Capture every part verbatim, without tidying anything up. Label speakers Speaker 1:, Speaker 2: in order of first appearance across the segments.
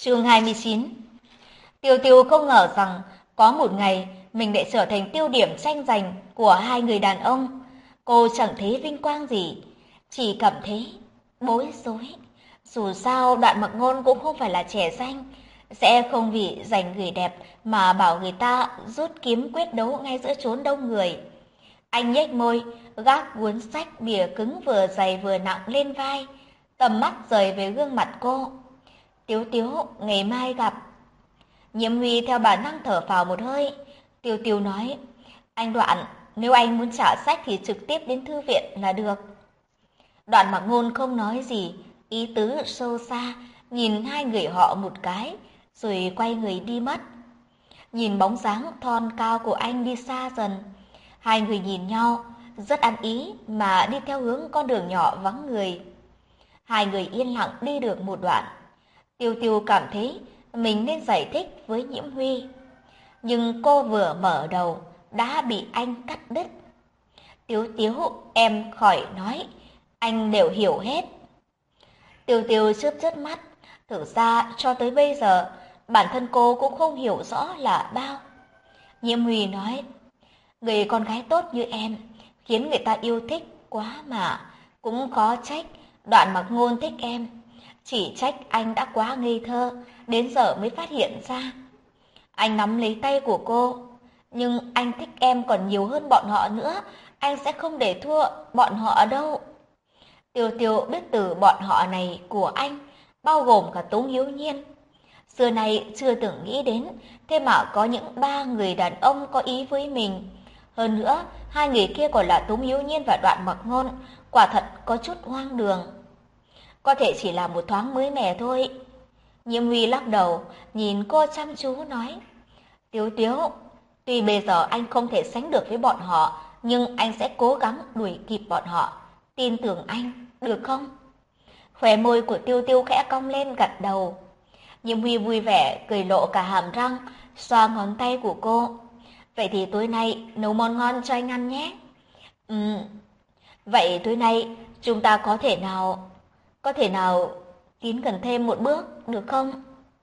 Speaker 1: Chương hai mươi chín. Tiêu Tiêu không ngờ rằng có một ngày mình lại trở thành tiêu điểm tranh giành của hai người đàn ông. Cô chẳng thấy vinh quang gì, chỉ cảm thấy bối rối. Dù sao Đoạn Mặc Ngôn cũng không phải là trẻ danh, sẽ không vì giành người đẹp mà bảo người ta rút kiếm quyết đấu ngay giữa chốn đông người. Anh nhếch môi, gác cuốn sách bìa cứng vừa dày vừa nặng lên vai, tầm mắt rời về gương mặt cô. Tiếu Tiếu, ngày mai gặp. Nhiễm Huy theo bản năng thở phào một hơi. Tiêu Tiêu nói, anh Đoạn, nếu anh muốn trả sách thì trực tiếp đến thư viện là được. Đoạn Mặc Ngôn không nói gì, ý tứ sâu xa, nhìn hai người họ một cái, rồi quay người đi mất. Nhìn bóng dáng thon cao của anh đi xa dần, hai người nhìn nhau, rất ăn ý mà đi theo hướng con đường nhỏ vắng người. Hai người yên lặng đi được một đoạn. Tiêu Tiêu cảm thấy mình nên giải thích với Nhiễm Huy. Nhưng cô vừa mở đầu đã bị anh cắt đứt. Tiếu Tiếu, em khỏi nói, anh đều hiểu hết. Tiêu Tiêu chớp chớp mắt, thực ra cho tới bây giờ bản thân cô cũng không hiểu rõ là bao. Nhiễm Huy nói, người con gái tốt như em khiến người ta yêu thích quá mà, cũng có trách Đoạn Mặc Ngôn thích em. Chỉ trách anh đã quá ngây thơ, đến giờ mới phát hiện ra. Anh nắm lấy tay của cô, nhưng anh thích em còn nhiều hơn bọn họ nữa, anh sẽ không để thua bọn họ đâu. Tiêu Tiêu biết từ bọn họ này của anh, bao gồm cả Tống Hiếu Nhiên. Xưa nay chưa từng nghĩ đến, thế mà có những ba người đàn ông có ý với mình. Hơn nữa, hai người kia còn là Tống Hiếu Nhiên và Đoạn Mặc Ngôn, quả thật có chút hoang đường. Có thể chỉ là một thoáng mới mẻ thôi. Nhiễm Huy lắc đầu, nhìn cô chăm chú nói, Tiếu Tiếu, tuy bây giờ anh không thể sánh được với bọn họ, nhưng anh sẽ cố gắng đuổi kịp bọn họ. Tin tưởng anh, được không? Khóe môi của Tiêu Tiêu khẽ cong lên gật đầu. Nhiễm Huy vui vẻ, cười lộ cả hàm răng, xoa ngón tay của cô. Vậy thì tối nay nấu món ngon cho anh ăn nhé. Ừm, vậy tối nay chúng ta có thể nào... Có thể nào tiến gần thêm một bước, được không?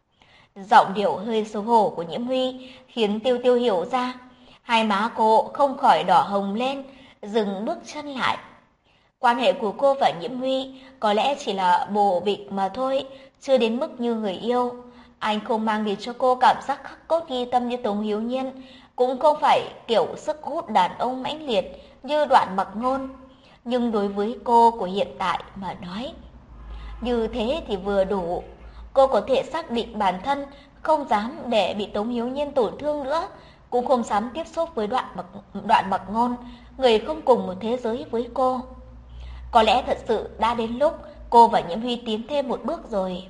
Speaker 1: Giọng điệu hơi xấu hổ của Nhiễm Huy khiến Tiêu Tiêu hiểu ra. Hai má cô không khỏi đỏ hồng lên, dừng bước chân lại. Quan hệ của cô và Nhiễm Huy có lẽ chỉ là bồ bịch mà thôi, chưa đến mức như người yêu. Anh không mang đến cho cô cảm giác khắc cốt ghi tâm như Tống Hiếu Nhiên, cũng không phải kiểu sức hút đàn ông mãnh liệt như Đoạn Mặc Ngôn. Nhưng đối với cô của hiện tại mà nói, như thế thì vừa đủ. Cô có thể xác định bản thân không dám để bị Tống Hiếu Nhiên tổn thương nữa, cũng không dám tiếp xúc với Đoạn Mặc, Đoạn Mặc Ngôn, người không cùng một thế giới với cô. Có lẽ thật sự đã đến lúc cô và Nhiễm Huy tiến thêm một bước rồi.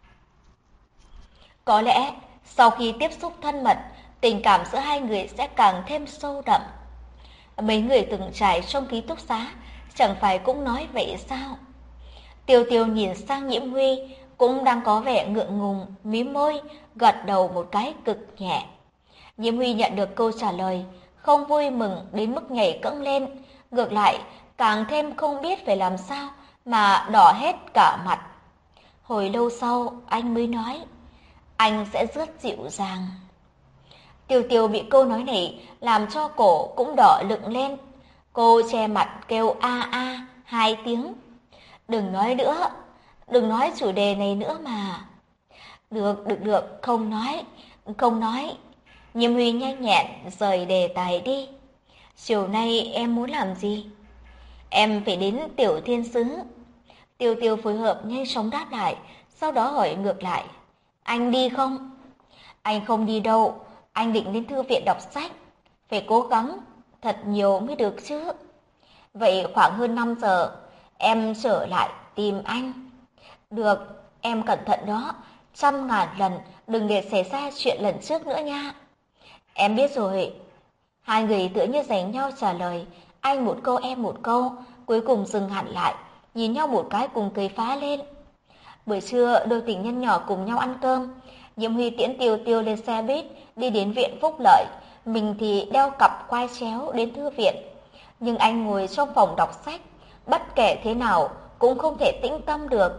Speaker 1: Có lẽ sau khi tiếp xúc thân mật, tình cảm giữa hai người sẽ càng thêm sâu đậm. Mấy người từng trải trong ký túc xá chẳng phải cũng nói vậy sao? Tiêu Tiêu nhìn sang Nhiễm Huy, cũng đang có vẻ ngượng ngùng, mím môi, gật đầu một cái cực nhẹ. Nhiễm Huy nhận được câu trả lời, không vui mừng đến mức nhảy cẫng lên, ngược lại càng thêm không biết phải làm sao mà đỏ hết cả mặt. Hồi lâu sau anh mới nói, anh sẽ rất dịu dàng. Tiêu Tiêu bị câu nói này làm cho cổ cũng đỏ lựng lên. Cô che mặt kêu a a hai tiếng. Đừng nói nữa, đừng nói chủ đề này nữa mà. Được, được, được, không nói, không nói. Nhiễm Huy nhanh nhẹn rời đề tài đi. Chiều nay em muốn làm gì? Em phải đến Tiểu Thiên Sứ. Tiêu Tiêu phối hợp nhanh chóng đáp lại, sau đó hỏi ngược lại. Anh đi không? Anh không đi đâu, anh định đến thư viện đọc sách. Phải cố gắng, thật nhiều mới được chứ. Vậy khoảng hơn năm giờ, em trở lại tìm anh. Được, em cẩn thận đó, trăm ngàn lần đừng để xảy ra chuyện lần trước nữa nha. Em biết rồi. Hai người tựa như giành nhau trả lời, anh một câu em một câu, cuối cùng dừng hẳn lại, nhìn nhau một cái cùng cười phá lên. Buổi trưa đôi tình nhân nhỏ cùng nhau ăn cơm. Nhiễm Huy tiễn Tiêu Tiêu lên xe buýt đi đến viện Phúc Lợi, mình thì đeo cặp quai chéo đến thư viện. Nhưng anh ngồi trong phòng đọc sách, bất kể thế nào cũng không thể tĩnh tâm được.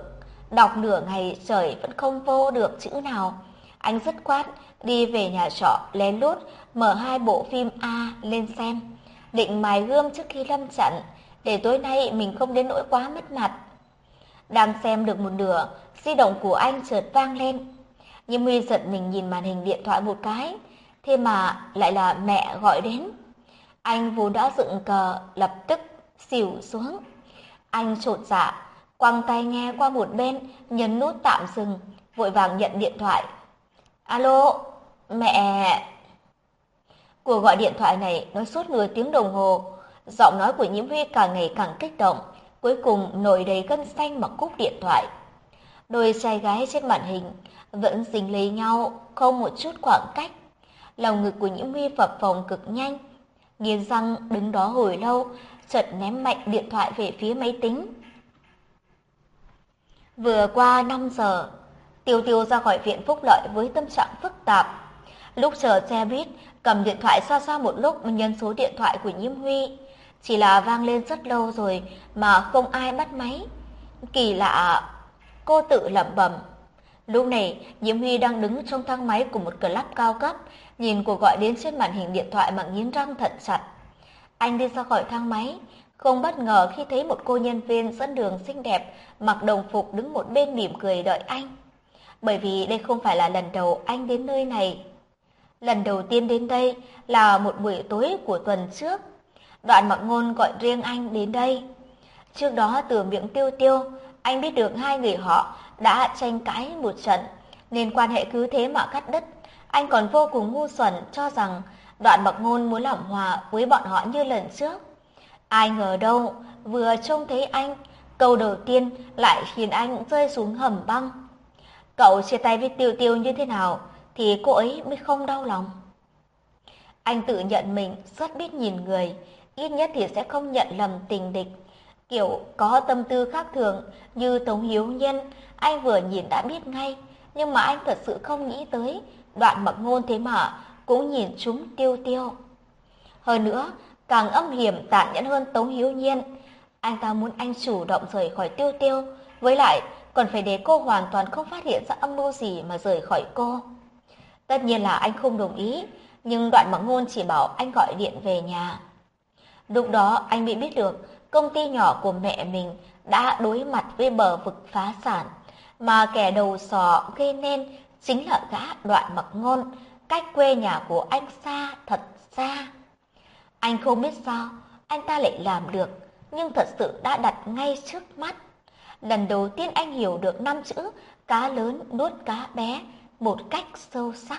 Speaker 1: Đọc nửa ngày trời vẫn không vô được chữ nào. Anh dứt khoát đi về nhà trọ lén lút mở hai bộ phim A lên xem, định mài gươm trước khi lâm trận, để tối nay mình không đến nỗi quá mất mặt. Đang xem được một nửa, di động của anh chợt vang lên. Nhưng Huy giật mình nhìn màn hình điện thoại một cái, thế mà lại là mẹ gọi đến. Anh vốn đã dựng cờ, lập tức xỉu xuống. Anh chột dạ, quăng tay nghe qua một bên, nhấn nút tạm dừng, vội vàng nhận điện thoại. Alo, mẹ. Cuộc gọi điện thoại này nói suốt nửa tiếng đồng hồ, giọng nói của Nhiễm Huy càng ngày càng kích động, cuối cùng nổi đầy gân xanh mà cúp điện thoại. Đôi trai gái trên màn hình vẫn dính lấy nhau, không một chút khoảng cách. Lòng ngực của Nhiễm Huy phập phồng cực nhanh, nghiến răng đứng đó hồi lâu, chợt ném mạnh điện thoại về phía máy tính. Vừa qua năm giờ, Tiêu Tiêu ra khỏi viện Phúc Lợi với tâm trạng phức tạp. Lúc chờ xe buýt, cầm điện thoại xoa xoa một lúc nhấn số điện thoại của Nhiễm Huy. Chỉ là vang lên rất lâu rồi mà không ai bắt máy. Kỳ lạ, cô tự lẩm bẩm. Lúc này, Nhiễm Huy đang đứng trong thang máy của một club cao cấp, nhìn cuộc gọi đến trên màn hình điện thoại mà nghiến răng thận chặt. Anh đi ra khỏi thang máy, không bất ngờ khi thấy một cô nhân viên dẫn đường xinh đẹp, mặc đồng phục đứng một bên mỉm cười đợi anh. Bởi vì đây không phải là lần đầu anh đến nơi này. Lần đầu tiên đến đây là một buổi tối của tuần trước. Đoạn Mặc Ngôn gọi riêng anh đến đây. Trước đó từ miệng Tiêu Tiêu, anh biết được hai người họ đã tranh cãi một trận, nên quan hệ cứ thế mà cắt đứt. Anh còn vô cùng ngu xuẩn cho rằng Đoạn Mặc Ngôn muốn làm hòa với bọn họ như lần trước. Ai ngờ đâu, vừa trông thấy anh, câu đầu tiên lại khiến anh rơi xuống hầm băng. Cậu chia tay với Tiêu Tiêu như thế nào thì cô ấy mới không đau lòng. Anh tự nhận mình rất biết nhìn người, ít nhất thì sẽ không nhận lầm tình địch. Kiểu có tâm tư khác thường như Tống Hiếu Nhân, anh vừa nhìn đã biết ngay, nhưng mà anh thật sự không nghĩ tới Đoạn Mặc Ngôn thế mà cũng nhìn trúng Tiêu Tiêu. Hơn nữa, càng âm hiểm tàn nhẫn hơn Tống Hiếu Nhiên, anh ta muốn anh chủ động rời khỏi Tiêu Tiêu, với lại còn phải để cô hoàn toàn không phát hiện ra âm mưu gì mà rời khỏi cô. Tất nhiên là anh không đồng ý, nhưng Đoạn Mặc Ngôn chỉ bảo anh gọi điện về nhà. Lúc đó anh mới biết được công ty nhỏ của mẹ mình đã đối mặt với bờ vực phá sản, mà kẻ đầu sỏ gây nên chính là gã Đoạn Mặc Ngôn, cách quê nhà của anh xa thật xa. Anh không biết sao anh ta lại làm được, nhưng thật sự đã đặt ngay trước mắt. Lần đầu tiên anh hiểu được năm chữ cá lớn nuốt cá bé một cách sâu sắc.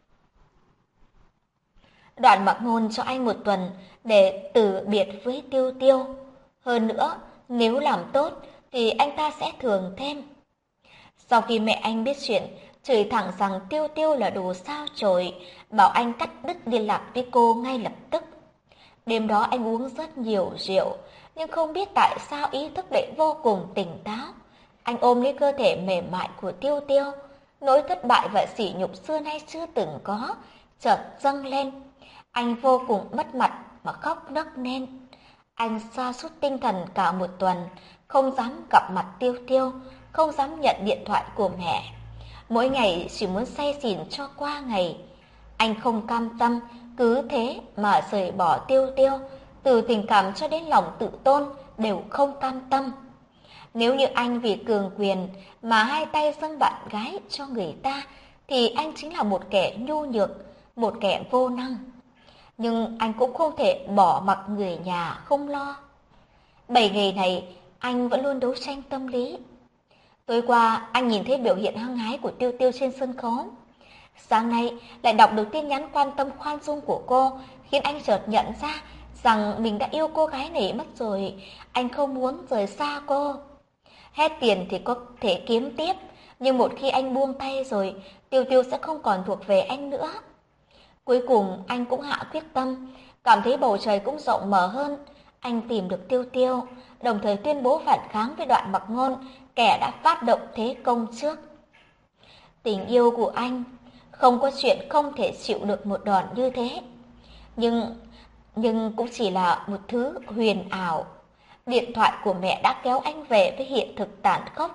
Speaker 1: Đoạn Mặc Ngôn cho anh một tuần để từ biệt với Tiêu Tiêu. Hơn nữa, nếu làm tốt thì anh ta sẽ thưởng thêm. Sau khi mẹ anh biết chuyện, chửi thẳng rằng Tiêu Tiêu là đồ sao chổi, bảo anh cắt đứt liên lạc với cô ngay lập tức. Đêm đó anh uống rất nhiều rượu, nhưng không biết tại sao ý thức lại vô cùng tỉnh táo. Anh ôm lấy cơ thể mềm mại của Tiêu Tiêu, nỗi thất bại và sỉ nhục xưa nay chưa từng có chợt dâng lên. Anh vô cùng mất mặt mà khóc nấc nên. Anh sa sút tinh thần cả một tuần, không dám gặp mặt Tiêu Tiêu, không dám nhận điện thoại của mẹ. Mỗi ngày chỉ muốn say xỉn cho qua ngày. Anh không cam tâm cứ thế mà rời bỏ Tiêu Tiêu, từ tình cảm cho đến lòng tự tôn đều không cam tâm. Nếu như anh vì cường quyền mà hai tay dâng bạn gái cho người ta, thì anh chính là một kẻ nhu nhược, một kẻ vô năng. Nhưng anh cũng không thể bỏ mặc người nhà không lo. Bảy ngày này, anh vẫn luôn đấu tranh tâm lý. Tối qua, anh nhìn thấy biểu hiện hăng hái của Tiêu Tiêu trên sân khấu. Sáng nay, lại đọc được tin nhắn quan tâm khoan dung của cô, khiến anh chợt nhận ra rằng mình đã yêu cô gái này mất rồi. Anh không muốn rời xa cô. Hết tiền thì có thể kiếm tiếp, nhưng một khi anh buông tay rồi, Tiêu Tiêu sẽ không còn thuộc về anh nữa. Cuối cùng anh cũng hạ quyết tâm, cảm thấy bầu trời cũng rộng mở hơn. Anh tìm được Tiêu Tiêu, đồng thời tuyên bố phản kháng với Đoạn Mặc Ngôn, kẻ đã phát động thế công trước. Tình yêu của anh không có chuyện không thể chịu được một đòn như thế. Nhưng nhưng cũng chỉ là một thứ huyền ảo. Điện thoại của mẹ đã kéo anh về với hiện thực tàn khốc.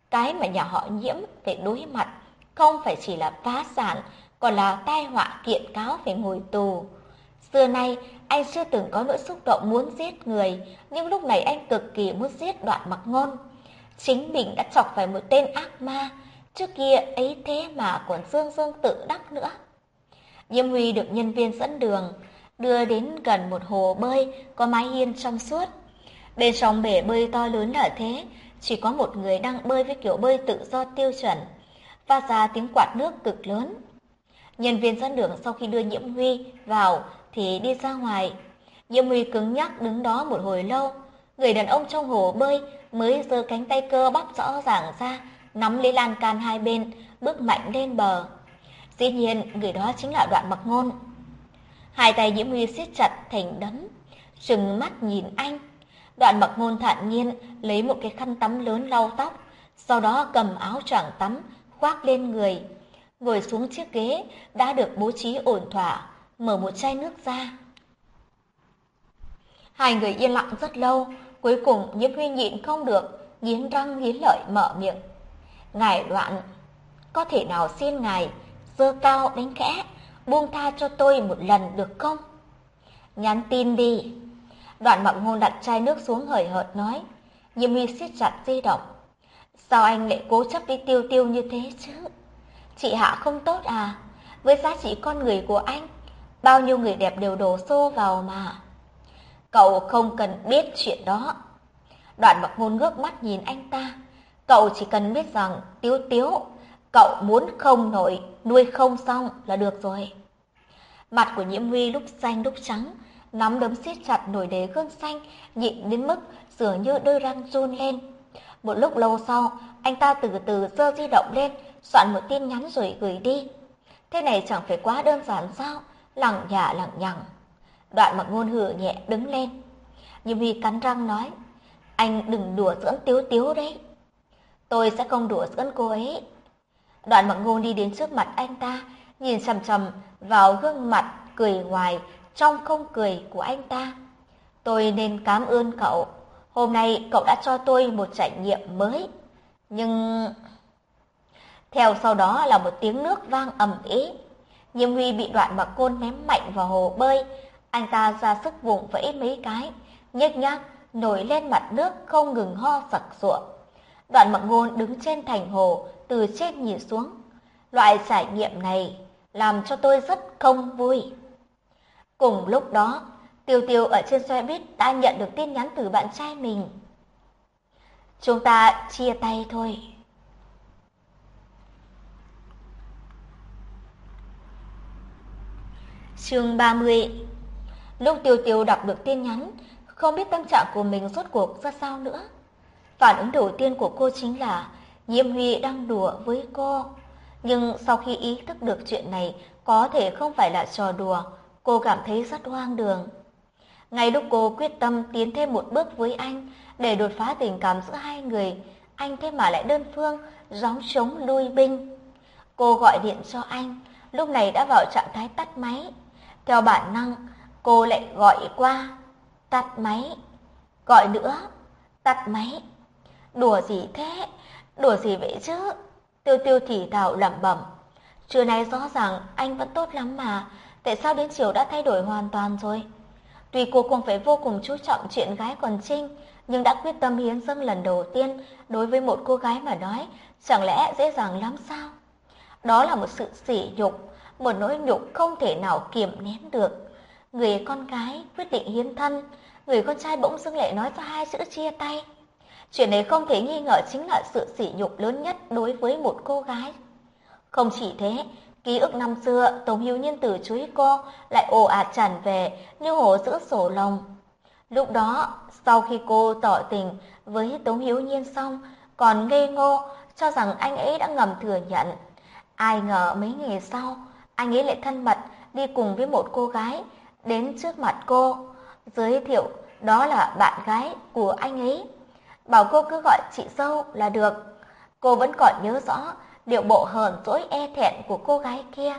Speaker 1: Cái mà nhà họ Nhiễm phải đối mặt không phải chỉ là phá sản, còn là tai họa kiện cáo phải ngồi tù. Xưa nay, anh chưa từng có nỗi xúc động muốn giết người, nhưng lúc này anh cực kỳ muốn giết Đoạn Mặc Ngôn. Chính mình đã chọc phải một tên ác ma, trước kia ấy thế mà còn dương dương tự đắc nữa. Nhiễm Huy được nhân viên dẫn đường, đưa đến gần một hồ bơi có mái hiên trong suốt. Bên trong bể bơi to lớn là thế, chỉ có một người đang bơi với kiểu bơi tự do tiêu chuẩn, phát ra tiếng quạt nước cực lớn. Nhân viên dẫn đường sau khi đưa Nhiễm Huy vào thì đi ra ngoài. Nhiễm Huy cứng nhắc đứng đó một hồi lâu. Người đàn ông trong hồ bơi mới giơ cánh tay cơ bắp rõ ràng ra, nắm lấy lan can hai bên, bước mạnh lên bờ. Dĩ nhiên, người đó chính là Đoạn Mặc Ngôn. Hai tay Nhiễm Huy siết chặt thành đấm, trừng mắt nhìn anh. Đoạn Mặc Ngôn thản nhiên lấy một cái khăn tắm lớn lau tóc, sau đó cầm áo choàng tắm khoác lên người, ngồi xuống chiếc ghế đã được bố trí ổn thỏa, mở một chai nước ra. Hai người yên lặng rất lâu, cuối cùng Nhiễm Huy nhịn không được, nghiến răng nghiến lợi mở miệng. Ngài Đoạn, có thể nào xin ngài giơ cao đánh khẽ, buông tha cho tôi một lần được không? Nhắn tin đi. Đoạn Mặc Ngôn đặt chai nước xuống hời hợt nói. Nhiễm Huy siết chặt di động. Sao anh lại cố chấp đi Tiêu Tiêu như thế chứ? Chị Hạ không tốt à? Với giá trị con người của anh, bao nhiêu người đẹp đều đổ xô vào mà. Cậu không cần biết chuyện đó. Đoạn Mặc Ngôn ngước mắt nhìn anh ta. Cậu chỉ cần biết rằng Tiếu Tiếu, cậu muốn không nổi, nuôi không xong là được rồi. Mặt của Nhiễm Huy lúc xanh lúc trắng, nắm đấm siết chặt nổi đầy gân xanh, nhịn đến mức dường như đôi răng run lên. Một lúc lâu sau, anh ta từ từ giơ di động lên, soạn một tin nhắn rồi gửi đi. Thế này chẳng phải quá đơn giản sao? Lằng nhả lằng nhằng. Đoạn Mặc Ngôn hừ nhẹ đứng lên. Nhiễm Huy cắn răng nói, anh đừng đùa giỡn Tiếu Tiếu đấy. Tôi sẽ không đùa giỡn cô ấy. Đoạn Mặc Ngôn đi đến trước mặt anh ta, nhìn chằm chằm vào gương mặt cười hoài trong không cười của anh ta. Tôi nên cảm ơn cậu. Hôm nay cậu đã cho tôi một trải nghiệm mới. Nhưng... Theo sau đó là một tiếng nước vang ầm ĩ. Nhiễm Huy bị Đoạn Mặc Ngôn ném mạnh vào hồ bơi. Anh ta ra sức vùng vẫy mấy cái, nhếch nhác nổi lên mặt nước không ngừng ho sặc sụa. Đoạn Mặc Ngôn đứng trên thành hồ, từ trên nhìn xuống. Loại trải nghiệm này làm cho tôi rất không vui. Cùng lúc đó, Tiêu Tiêu ở trên xe buýt đã nhận được tin nhắn từ bạn trai mình. Chúng ta chia tay thôi. Chương ba mươi. Lúc Tiêu Tiêu đọc được tin nhắn, không biết tâm trạng của mình rốt cuộc ra sao nữa. Phản ứng đầu tiên của cô chính là Nhiễm Huy đang đùa với cô. Nhưng sau khi ý thức được chuyện này có thể không phải là trò đùa, cô cảm thấy rất hoang đường. Ngay lúc cô quyết tâm tiến thêm một bước với anh để đột phá tình cảm giữa hai người, anh thế mà lại đơn phương gióng trống lui binh. Cô gọi điện cho anh, lúc này đã vào trạng thái tắt máy. Theo bản năng, cô lại gọi qua, tắt máy, gọi nữa, tắt máy. Đùa gì thế? Đùa gì vậy chứ? Tiêu Tiêu thì thào lẩm bẩm. Trưa nay rõ ràng anh vẫn tốt lắm mà, tại sao đến chiều đã thay đổi hoàn toàn rồi? Tuy cô không phải vô cùng chú trọng chuyện gái còn trinh, nhưng đã quyết tâm hiến dâng lần đầu tiên đối với một cô gái mà nói, chẳng lẽ dễ dàng lắm sao? Đó là một sự sỉ nhục, một nỗi nhục không thể nào kiềm nén được. Người con gái quyết định hiến thân, người con trai bỗng dưng lại nói ra hai chữ chia tay. Chuyện này không thể nghi ngờ chính là sự sỉ nhục lớn nhất đối với một cô gái. Không chỉ thế, ký ức năm xưa Tống Hiếu Nhiên từ chối cô lại ồ ạt tràn về như hồ giữ sổ lồng. Lúc đó, sau khi cô tỏ tình với Tống Hiếu Nhiên xong, còn ngây ngô cho rằng anh ấy đã ngầm thừa nhận. Ai ngờ mấy ngày sau, anh ấy lại thân mật đi cùng với một cô gái đến trước mặt cô, giới thiệu đó là bạn gái của anh ấy. Bảo cô cứ gọi chị dâu là được. Cô vẫn còn nhớ rõ điệu bộ hờn dỗi e thẹn của cô gái kia.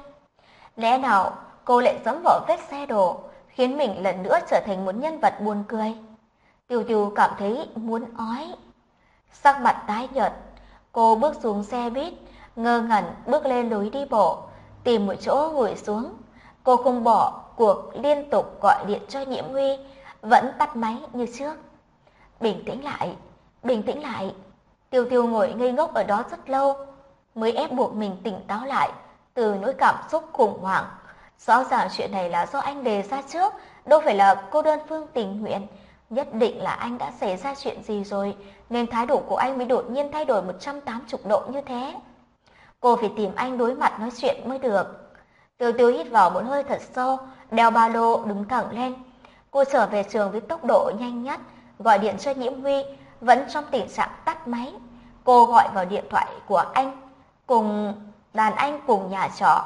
Speaker 1: Lẽ nào cô lại dẫm vào vết xe đổ, khiến mình lần nữa trở thành một nhân vật buồn cười? Tiêu Tiêu cảm thấy muốn ói. Sắc mặt tái nhợt, Cô bước xuống xe buýt, ngơ ngẩn bước lên lối đi bộ, tìm một chỗ ngồi xuống. Cô không bỏ cuộc liên tục gọi điện cho Nhiễm Huy, vẫn tắt máy như trước. Bình tĩnh lại, bình tĩnh lại. Tiêu Tiêu ngồi ngây ngốc ở đó rất lâu, mới ép buộc mình tỉnh táo lại từ nỗi cảm xúc khủng hoảng. Rõ ràng chuyện này là do anh đề ra trước, đâu phải là cô đơn phương tình nguyện. Nhất định là anh đã xảy ra chuyện gì rồi, nên thái độ của anh mới đột nhiên thay đổi một trăm tám mươi độ như thế. Cô phải tìm anh đối mặt nói chuyện mới được. Tiêu Tiêu hít vào một hơi thật sâu, đeo ba lô đứng thẳng lên. Cô trở về trường với tốc độ nhanh nhất, gọi điện cho Nhiễm Huy, vẫn trong tình trạng tắt máy. Cô gọi vào điện thoại của anh, cùng đàn anh cùng nhà trọ.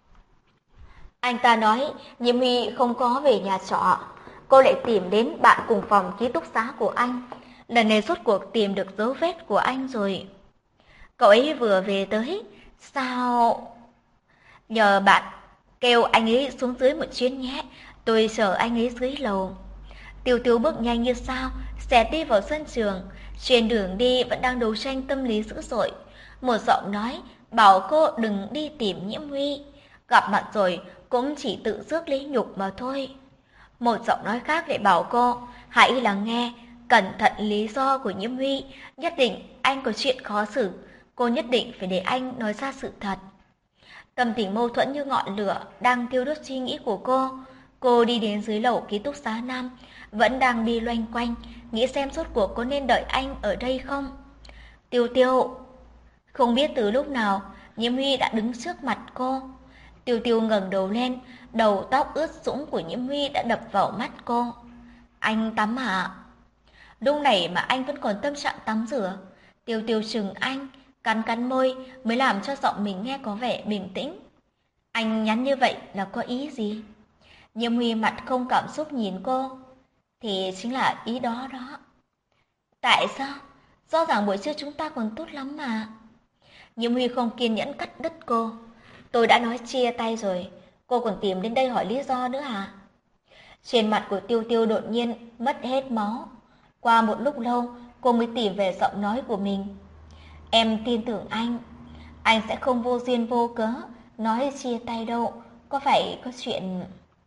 Speaker 1: Anh ta nói Nhiễm Huy không có về nhà trọ. Cô lại tìm đến bạn cùng phòng ký túc xá của anh. Lần này rốt cuộc tìm được dấu vết của anh rồi. Cậu ấy vừa về tới. Sao? Nhờ bạn kêu anh ấy xuống dưới một chuyến nhé. Tôi chờ anh ấy dưới lầu. Tiêu Tiêu bước nhanh như sao, xẹt đi vào sân trường. Trên đường đi vẫn đang đấu tranh tâm lý dữ dội. Một giọng nói bảo cô đừng đi tìm Nhiễm Huy. Gặp mặt rồi cũng chỉ tự rước lấy nhục mà thôi. Một giọng nói khác lại bảo cô hãy lắng nghe cẩn thận lý do của Nhiễm Huy. Nhất định anh có chuyện khó xử. Cô nhất định phải để anh nói ra sự thật. Tâm tình mâu thuẫn như ngọn lửa đang thiêu đốt suy nghĩ của cô. Cô đi đến dưới lầu ký túc xá Nam, vẫn đang đi loanh quanh, nghĩ xem rốt cuộc có nên đợi anh ở đây không. Tiêu Tiêu. Không biết từ lúc nào, Nhiễm Huy đã đứng trước mặt cô. Tiêu Tiêu ngẩng đầu lên, đầu tóc ướt sũng của Nhiễm Huy đã đập vào mắt cô. Anh tắm hả? Lúc này mà anh vẫn còn tâm trạng tắm rửa. Tiêu Tiêu chừng anh, cắn cắn môi mới làm cho giọng mình nghe có vẻ bình tĩnh. Anh nhắn như vậy là có ý gì? Nhiễm Huy mặt không cảm xúc nhìn cô. Thì chính là ý đó đó. Tại sao? Rõ ràng buổi trưa chúng ta còn tốt lắm mà. Nhiễm Huy không kiên nhẫn cắt đứt cô. Tôi đã nói chia tay rồi, cô còn tìm đến đây hỏi lý do nữa à? Trên mặt của Tiêu Tiêu đột nhiên mất hết máu. Qua một lúc lâu, cô mới tìm về giọng nói của mình. Em tin tưởng anh, anh sẽ không vô duyên vô cớ nói chia tay đâu, có phải có chuyện...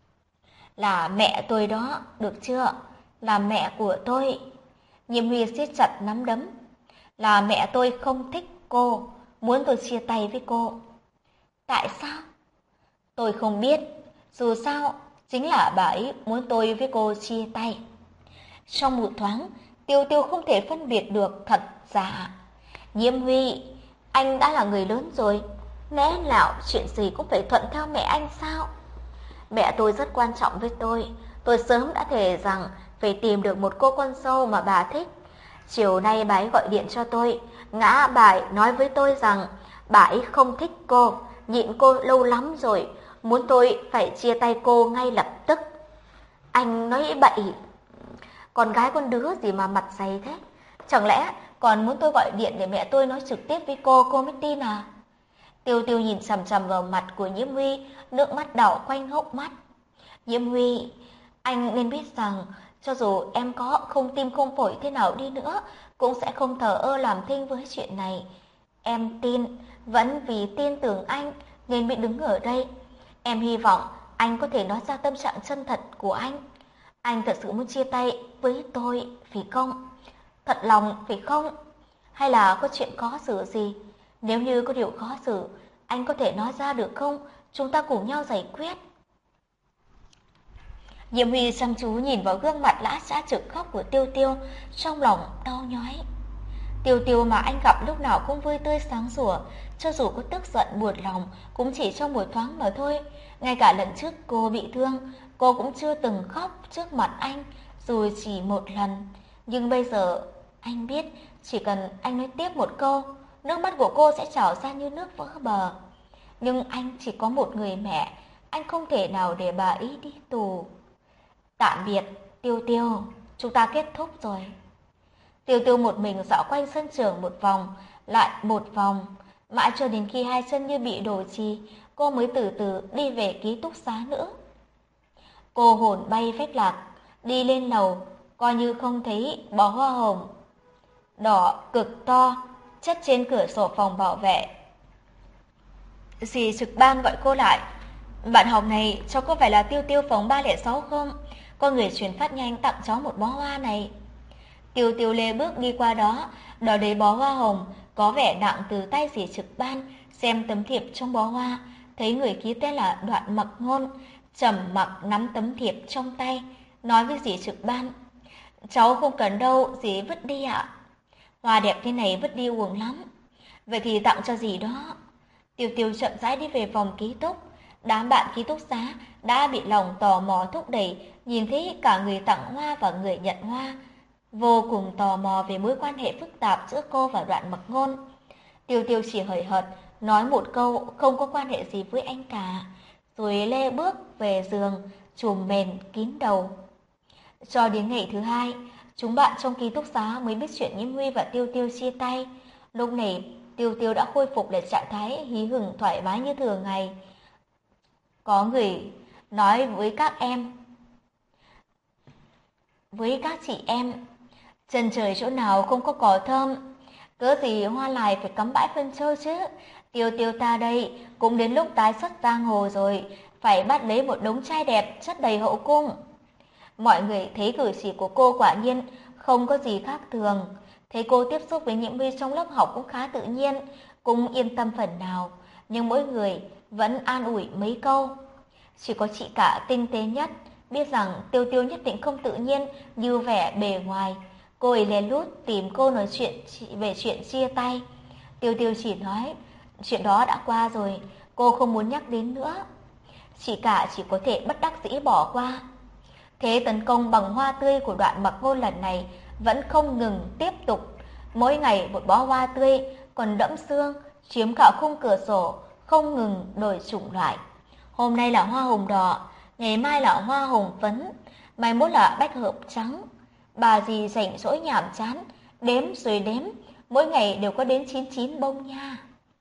Speaker 1: Là mẹ tôi đó, được chưa? Là mẹ của tôi. Nhiễm Huy siết chặt nắm đấm. Là mẹ tôi không thích cô, muốn tôi chia tay với cô. Tại sao? Tôi không biết, dù sao chính là bà ấy muốn tôi với cô chia tay. Trong một thoáng, Tiêu Tiêu không thể phân biệt được thật giả. Nhiễm Huy, anh đã là người lớn rồi, lẽ nào chuyện gì cũng phải thuận theo mẹ anh sao? Mẹ tôi rất quan trọng với tôi, tôi sớm đã thề rằng phải tìm được một cô con dâu mà bà thích. Chiều nay bà ấy gọi điện cho tôi, ngã bài nói với tôi rằng bà ấy không thích cô, nhịn cô lâu lắm rồi, muốn tôi phải chia tay cô ngay lập tức. Anh nói bậy. Con gái con đứa gì mà mặt dày thế? Chẳng lẽ còn muốn tôi gọi điện để mẹ tôi nói trực tiếp với cô, cô mới tin à? Tiêu Tiêu nhìn chằm chằm vào mặt của Nhiễm Huy, nước mắt đảo quanh hốc mắt. Nhiễm Huy, anh nên biết rằng cho dù em có không tim không phổi thế nào đi nữa, cũng sẽ không thờ ơ làm thinh với chuyện này. Em tin, vẫn vì tin tưởng anh nên mới đứng ở đây. Em hy vọng anh có thể nói ra tâm trạng chân thật của anh. Anh thật sự muốn chia tay với tôi, phải không? Thật lòng, phải không? Hay là có chuyện khó xử gì? Nếu như có điều khó xử, anh có thể nói ra được không? Chúng ta cùng nhau giải quyết. Nhiễm Huy chăm chú nhìn vào gương mặt lã chã trực khóc của Tiêu Tiêu, trong lòng đau nhói. Tiêu Tiêu mà anh gặp lúc nào cũng vui tươi sáng sủa, cho dù có tức giận buồn lòng cũng chỉ trong một thoáng mà thôi. Ngay cả lần trước cô bị thương, cô cũng chưa từng khóc trước mặt anh, dù chỉ một lần. Nhưng bây giờ anh biết chỉ cần anh nói tiếp một câu, nước mắt của cô sẽ trào ra như nước vỡ bờ. Nhưng anh chỉ có một người mẹ, anh không thể nào để bà ấy đi tù. Tạm biệt, Tiêu Tiêu, chúng ta kết thúc rồi. Tiêu Tiêu một mình dạo quanh sân trường một vòng, lại một vòng, mãi cho đến khi hai chân như bị đổ trì, cô mới từ từ đi về ký túc xá nữa. Cô hồn bay phách lạc, đi lên lầu, coi như không thấy bó hoa hồng đỏ cực to chất trên cửa sổ phòng bảo vệ. Dì trực ban gọi cô lại. Bạn học này, cháu có phải là Tiêu Tiêu phòng ba không sáu không? Có người chuyển phát nhanh tặng cháu một bó hoa này. Tiêu Tiêu lê bước đi qua đó, đỡ lấy bó hoa hồng, có vẻ nặng từ tay dì trực ban, xem tấm thiệp trong bó hoa, thấy người ký tên là Đoạn Mặc Ngôn, trầm mặc nắm tấm thiệp trong tay, nói với dì trực ban. Cháu không cần đâu, dì vứt đi ạ. Hoa đẹp thế này vứt đi uổng lắm. Vậy thì tặng cho dì đó. Tiêu Tiêu chậm rãi đi về phòng ký túc. Đám bạn ký túc xá đã bị lòng tò mò thúc đẩy, nhìn thấy cả người tặng hoa và người nhận hoa, vô cùng tò mò về mối quan hệ phức tạp giữa cô và Đoạn Mặc Ngôn. Tiêu Tiêu chỉ hời hợt nói một câu không có quan hệ gì với anh cả, rồi lê bước về giường, trùm mền kín đầu. Cho đến ngày thứ hai, chúng bạn trong ký túc xá mới biết chuyện Nhiễm Huy và Tiêu Tiêu chia tay. Lúc này, Tiêu Tiêu đã khôi phục lại trạng thái hí hửng thoải mái như thường ngày. Có người nói với các em, với các chị em, chân trời chỗ nào không có cỏ thơm, cớ gì hoa lại phải cắm bãi phân châu chứ. Tiêu Tiêu ta đây cũng đến lúc tái xuất giang hồ rồi, phải bắt lấy một đống trai đẹp chất đầy hậu cung. Mọi người thấy cử chỉ của cô quả nhiên không có gì khác thường. Thấy cô tiếp xúc với Nhiễm Huy trong lớp học cũng khá tự nhiên, cũng yên tâm phần nào. Nhưng mỗi người vẫn an ủi mấy câu. Chỉ có chị cả tinh tế nhất biết rằng Tiêu Tiêu nhất định không tự nhiên như vẻ bề ngoài. Cô ấy lén lút tìm cô nói chuyện về chuyện chia tay. Tiêu Tiêu chỉ nói chuyện đó đã qua rồi, cô không muốn nhắc đến nữa. Chị cả chỉ có thể bất đắc dĩ bỏ qua. Thế tấn công bằng hoa tươi của Đoạn Mặc Ngôn lần này vẫn không ngừng tiếp tục. Mỗi ngày một bó hoa tươi còn đẫm sương chiếm cả khung cửa sổ, không ngừng đổi chủng loại. Hôm nay là hoa hồng đỏ, ngày mai là hoa hồng phấn, mai mốt là bách hợp trắng. Bà dì rảnh rỗi nhảm chán, đếm rồi đếm, mỗi ngày đều có đến chín mươi chín bông nha.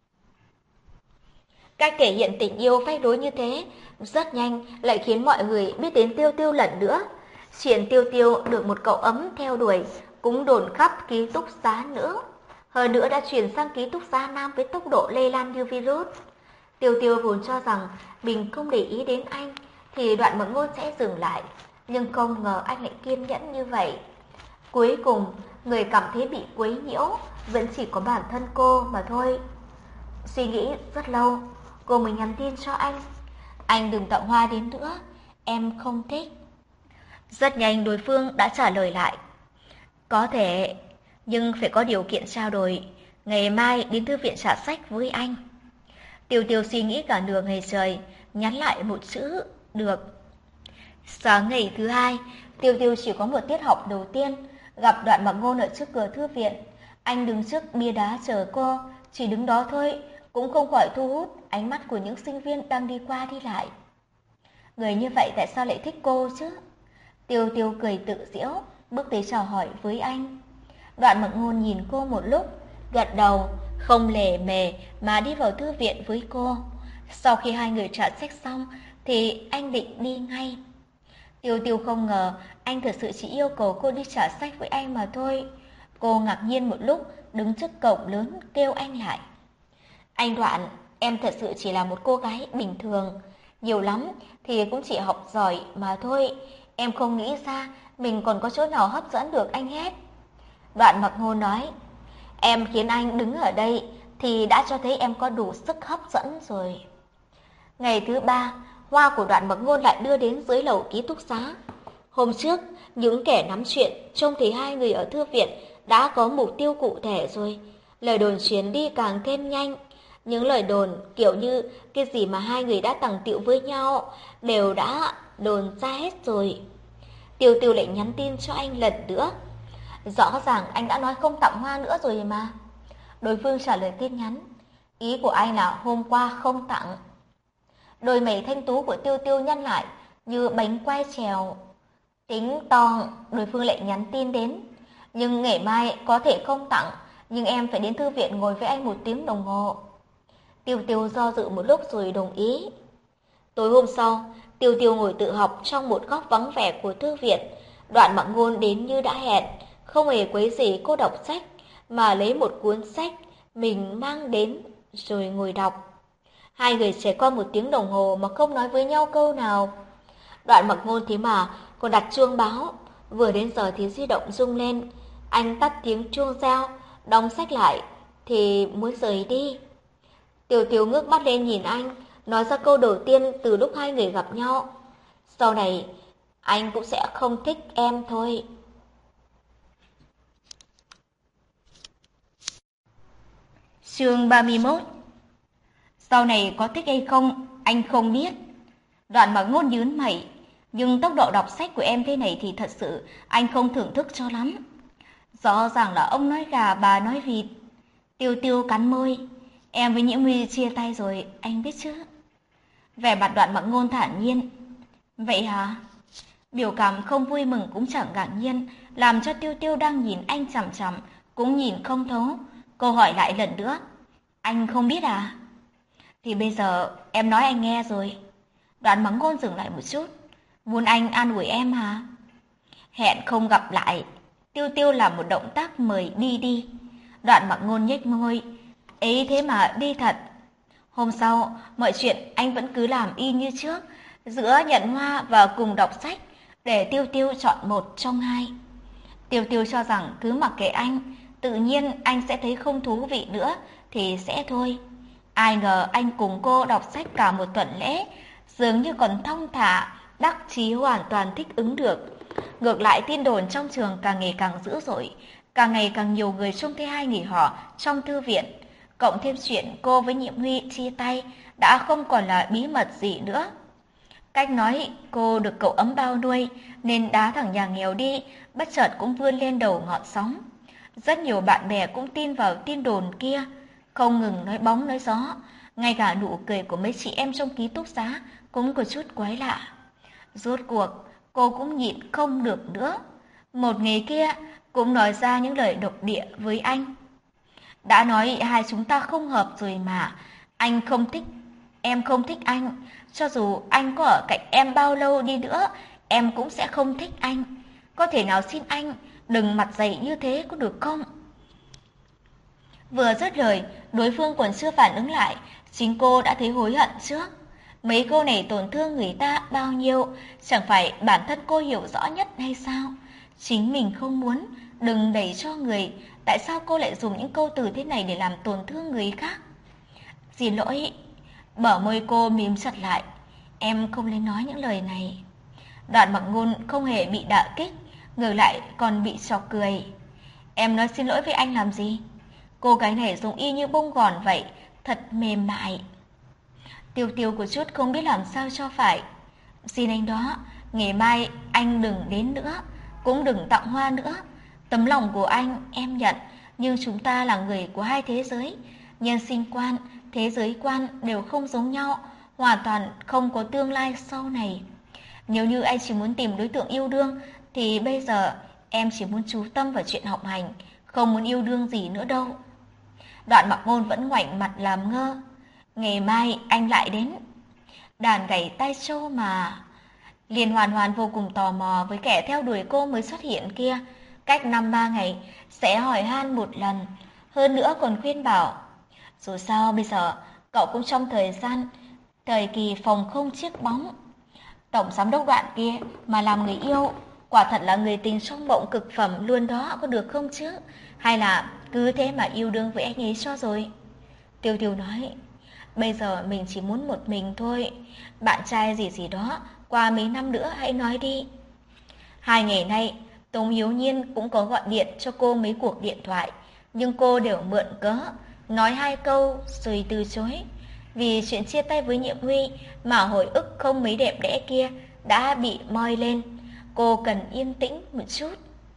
Speaker 1: Cách thể hiện tình yêu phách lối như thế rất nhanh lại khiến mọi người biết đến Tiêu Tiêu lần nữa. Chuyện Tiêu Tiêu được một cậu ấm theo đuổi cũng đồn khắp ký túc xá nữa. Hơn nữa đã chuyển sang ký túc xá nam với tốc độ lây lan như virus. Tiêu Tiêu vốn cho rằng mình không để ý đến anh thì Đoạn Mặc Ngôn sẽ dừng lại, nhưng không ngờ anh lại kiên nhẫn như vậy. Cuối cùng, người cảm thấy bị quấy nhiễu vẫn chỉ có bản thân cô mà thôi. Suy nghĩ rất lâu, cô mới nhắn tin cho anh. Anh đừng tặng hoa đến nữa, em không thích. Rất nhanh đối phương đã trả lời lại. Có thể, nhưng phải có điều kiện trao đổi. Ngày mai đến thư viện trả sách với anh. Tiêu Tiêu suy nghĩ cả nửa ngày trời, nhắn lại một chữ, được. Sáng ngày thứ hai, Tiêu Tiêu chỉ có một tiết học đầu tiên, gặp Đoạn Mặc Ngôn ở trước cửa thư viện. Anh đứng trước bia đá chờ cô, chỉ đứng đó thôi, cũng không khỏi thu hút ánh mắt của những sinh viên đang đi qua đi lại. Người như vậy tại sao lại thích cô chứ? Tiêu Tiêu cười tự giễu, bước tới chào hỏi với anh. Đoạn Mặc Ngôn nhìn cô một lúc, gật đầu, không lề mề mà đi vào thư viện với cô. Sau khi hai người trả sách xong thì anh định đi ngay. Tiêu Tiêu không ngờ anh thật sự chỉ yêu cầu cô đi trả sách với anh mà thôi. Cô ngạc nhiên một lúc, đứng trước cổng lớn kêu anh lại. Anh Đoạn, em thật sự chỉ là một cô gái bình thường, nhiều lắm thì cũng chỉ học giỏi mà thôi. Em không nghĩ ra mình còn có chỗ nào hấp dẫn được anh hết. Đoạn Mặc Ngôn nói, em khiến anh đứng ở đây thì đã cho thấy em có đủ sức hấp dẫn rồi. Ngày thứ ba, hoa của Đoạn Mặc Ngôn lại đưa đến dưới lầu ký túc xá. Hôm trước, những kẻ nắm chuyện trông thấy hai người ở thư viện đã có mục tiêu cụ thể rồi. Lời đồn truyền đi càng thêm nhanh. Những lời đồn kiểu như cái gì mà hai người đã tằng tịu với nhau đều đã đồn ra hết rồi. Tiêu Tiêu lại nhắn tin cho anh lần nữa. Rõ ràng anh đã nói không tặng hoa nữa rồi mà. Đối phương trả lời tin nhắn, ý của anh là hôm qua không tặng. Đôi mày thanh tú của Tiêu Tiêu nhăn lại như bánh quay trèo. Tính to, đối phương lại nhắn tin đến. Nhưng ngày mai có thể không tặng, nhưng em phải đến thư viện ngồi với anh một tiếng đồng hồ. Tiêu Tiêu do dự một lúc rồi đồng ý. Tối hôm sau, Tiêu Tiêu ngồi tự học trong một góc vắng vẻ của thư viện. Đoạn Mặc Ngôn đến như đã hẹn, không hề quấy rầy cô đọc sách, mà lấy một cuốn sách mình mang đến rồi ngồi đọc. Hai người trải qua một tiếng đồng hồ mà không nói với nhau câu nào. Đoạn Mặc Ngôn thế mà còn đặt chuông báo, vừa đến giờ thì di động rung lên, anh tắt tiếng chuông reo, đóng sách lại thì muốn rời đi. Tiểu Tiểu ngước mắt lên nhìn anh, nói ra câu đầu tiên từ lúc hai người gặp nhau. Sau này anh cũng sẽ không thích em thôi. Chương ba mươi mốt. Sau này có thích hay không, anh không biết. Đoạn Mặc Ngôn nhướng mày, nhưng tốc độ đọc sách của em thế này thì thật sự anh không thưởng thức cho lắm. Rõ ràng là ông nói gà bà nói vịt. Tiêu Tiêu cắn môi, em với Nhiễm Huy chia tay rồi, anh biết chứ? Vẻ mặt Đoạn Mặc Ngôn thản nhiên. Vậy hả? Biểu cảm không vui mừng cũng chẳng ngạc nhiên, làm cho Tiêu Tiêu đang nhìn anh chằm chằm cũng nhìn không thấu. Cô hỏi lại lần nữa, anh không biết à? Thì bây giờ em nói anh nghe rồi. Đoạn Mặc Ngôn dừng lại một chút, muốn anh an ủi em hả? Hẹn không gặp lại. Tiêu Tiêu làm một động tác mời đi đi. Đoạn Mặc Ngôn nhếch môi, ấy thế mà đi thật. Hôm sau, mọi chuyện anh vẫn cứ làm y như trước, giữa nhận hoa và cùng đọc sách, để Tiêu Tiêu chọn một trong hai. Tiêu Tiêu cho rằng cứ mặc kệ anh, tự nhiên anh sẽ thấy không thú vị nữa thì sẽ thôi. Ai ngờ anh cùng cô đọc sách cả một tuần lễ, dường như còn thong thả, đắc chí hoàn toàn thích ứng được. Ngược lại tin đồn trong trường càng ngày càng dữ dội, càng ngày càng nhiều người trông thấy hai người họ trong thư viện. Cộng thêm chuyện cô với Nhiệm Huy chia tay đã không còn là bí mật gì nữa. Cách nói cô được cậu ấm bao nuôi nên đá thằng nhà nghèo đi, bất chợt cũng vươn lên đầu ngọn sóng. Rất nhiều bạn bè cũng tin vào tin đồn kia, không ngừng nói bóng nói gió. Ngay cả nụ cười của mấy chị em trong ký túc xá cũng có chút quái lạ. Rốt cuộc cô cũng nhịn không được nữa. Một ngày kia cũng nói ra những lời độc địa với anh. Đã nói hai chúng ta không hợp rồi mà. Anh không thích, em không thích anh. Cho dù anh có ở cạnh em bao lâu đi nữa, em cũng sẽ không thích anh. Có thể nào xin anh đừng mặt dày như thế có được không? Vừa dứt lời, đối phương còn chưa phản ứng lại, chính cô đã thấy hối hận trước. Mấy câu này tổn thương người ta bao nhiêu, chẳng phải bản thân cô hiểu rõ nhất hay sao? Chính mình không muốn, đừng đẩy cho người. Tại sao cô lại dùng những câu từ thế này để làm tổn thương người khác? Xin lỗi. Bờ môi cô mím chặt lại. Em không nên nói những lời này. Đoạn Mặc Ngôn không hề bị đả kích, ngược lại còn bị chọc cười. Em nói xin lỗi với anh làm gì? Cô gái này giống y như bông gòn vậy, thật mềm mại. Tiêu Tiêu của chút không biết làm sao cho phải. Xin anh đó, ngày mai anh đừng đến nữa, cũng đừng tặng hoa nữa. Tấm lòng của anh em nhận, nhưng chúng ta là người của hai thế giới. Nhân sinh quan, thế giới quan đều không giống nhau, hoàn toàn không có tương lai sau này. Nếu như anh chỉ muốn tìm đối tượng yêu đương, thì bây giờ em chỉ muốn chú tâm vào chuyện học hành, không muốn yêu đương gì nữa đâu. Đoạn Mặc Ngôn vẫn ngoảnh mặt làm ngơ. Ngày mai anh lại đến. Đàn gảy tai trâu mà. Liên Hoàn Hoàn vô cùng tò mò với kẻ theo đuổi cô mới xuất hiện kia. Cách năm ba ngày sẽ hỏi han một lần. Hơn nữa còn khuyên bảo, dù sao bây giờ cậu cũng trong thời gian thời kỳ phòng không chiếc bóng. Tổng giám đốc Đoạn kia mà làm người yêu, quả thật là người tình trong mộng cực phẩm luôn đó, có được không chứ? Hay là cứ thế mà yêu đương với anh ấy cho rồi? Tiêu Tiêu nói, bây giờ mình chỉ muốn một mình thôi. Bạn trai gì gì đó, qua mấy năm nữa hãy nói đi. Hai ngày nay, Tống Hiếu Nhiên cũng có gọi điện cho cô mấy cuộc điện thoại, nhưng cô đều mượn cớ, nói hai câu rồi từ chối. Vì chuyện chia tay với Nhiệm Huy mà hồi ức không mấy đẹp đẽ kia đã bị moi lên. Cô cần yên tĩnh một chút.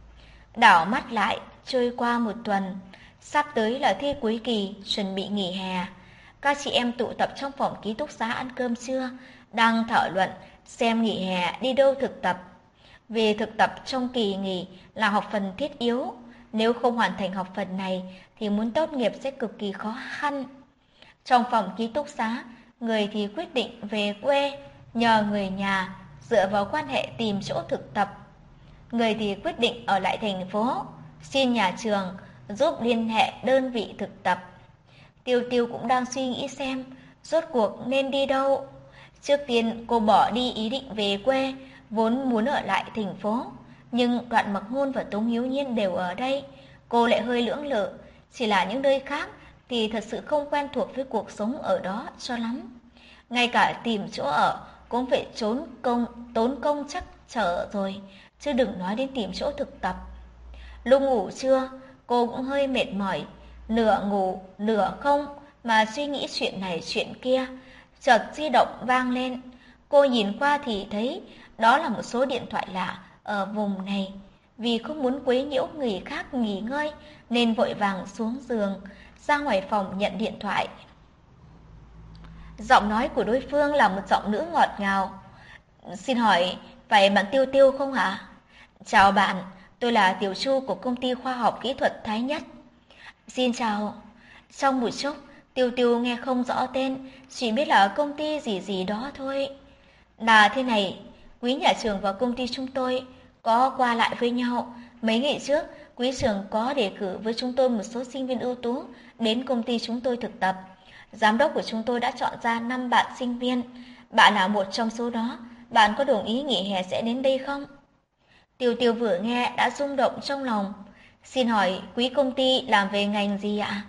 Speaker 1: Đảo mắt lại, trôi qua một tuần. Sắp tới là thi cuối kỳ, chuẩn bị nghỉ hè. Các chị em tụ tập trong phòng ký túc xá ăn cơm trưa, đang thảo luận xem nghỉ hè đi đâu thực tập. Vì thực tập trong kỳ nghỉ là học phần thiết yếu, nếu không hoàn thành học phần này thì muốn tốt nghiệp sẽ cực kỳ khó khăn. Trong phòng ký túc xá, người thì quyết định về quê, nhờ người nhà, dựa vào quan hệ tìm chỗ thực tập. Người thì quyết định ở lại thành phố, xin nhà trường giúp liên hệ đơn vị thực tập. Tiêu Tiêu cũng đang suy nghĩ xem rốt cuộc nên đi đâu. Trước tiên cô bỏ đi ý định về quê, vốn muốn ở lại thành phố, nhưng Đoạn Mặc Ngôn và Tống Hiếu Nhiên đều ở đây, cô lại hơi lưỡng lự, chỉ là những nơi khác thì thật sự không quen thuộc với cuộc sống ở đó cho lắm. Ngay cả tìm chỗ ở cũng phải trốn công, tốn công chắc trở rồi, chứ đừng nói đến tìm chỗ thực tập. Lúc ngủ trưa, cô cũng hơi mệt mỏi, nửa ngủ, nửa không mà suy nghĩ chuyện này chuyện kia. Chợt di động vang lên, cô nhìn qua thì thấy đó là một số điện thoại lạ ở vùng này. Vì không muốn quấy nhiễu người khác nghỉ ngơi nên vội vàng xuống giường, ra ngoài phòng nhận điện thoại. Giọng nói của đối phương là một giọng nữ ngọt ngào. Xin hỏi, phải bạn Tiêu Tiêu không hả? Chào bạn, tôi là Tiểu Chu của công ty khoa học kỹ thuật Thái Nhất. Xin chào. Trong một chốc, Tiêu Tiêu nghe không rõ tên, chỉ biết là công ty gì gì đó thôi. Là thế này, Quý nhà trường và công ty chúng tôi có qua lại với nhau. Mấy ngày trước, Quý trường có đề cử với chúng tôi một số sinh viên ưu tú đến công ty chúng tôi thực tập. Giám đốc của chúng tôi đã chọn ra năm bạn sinh viên. Bạn là một trong số đó. Bạn có đồng ý nghỉ hè sẽ đến đây không? Tiêu Tiêu vừa nghe đã rung động trong lòng. Xin hỏi Quý công ty làm về ngành gì ạ?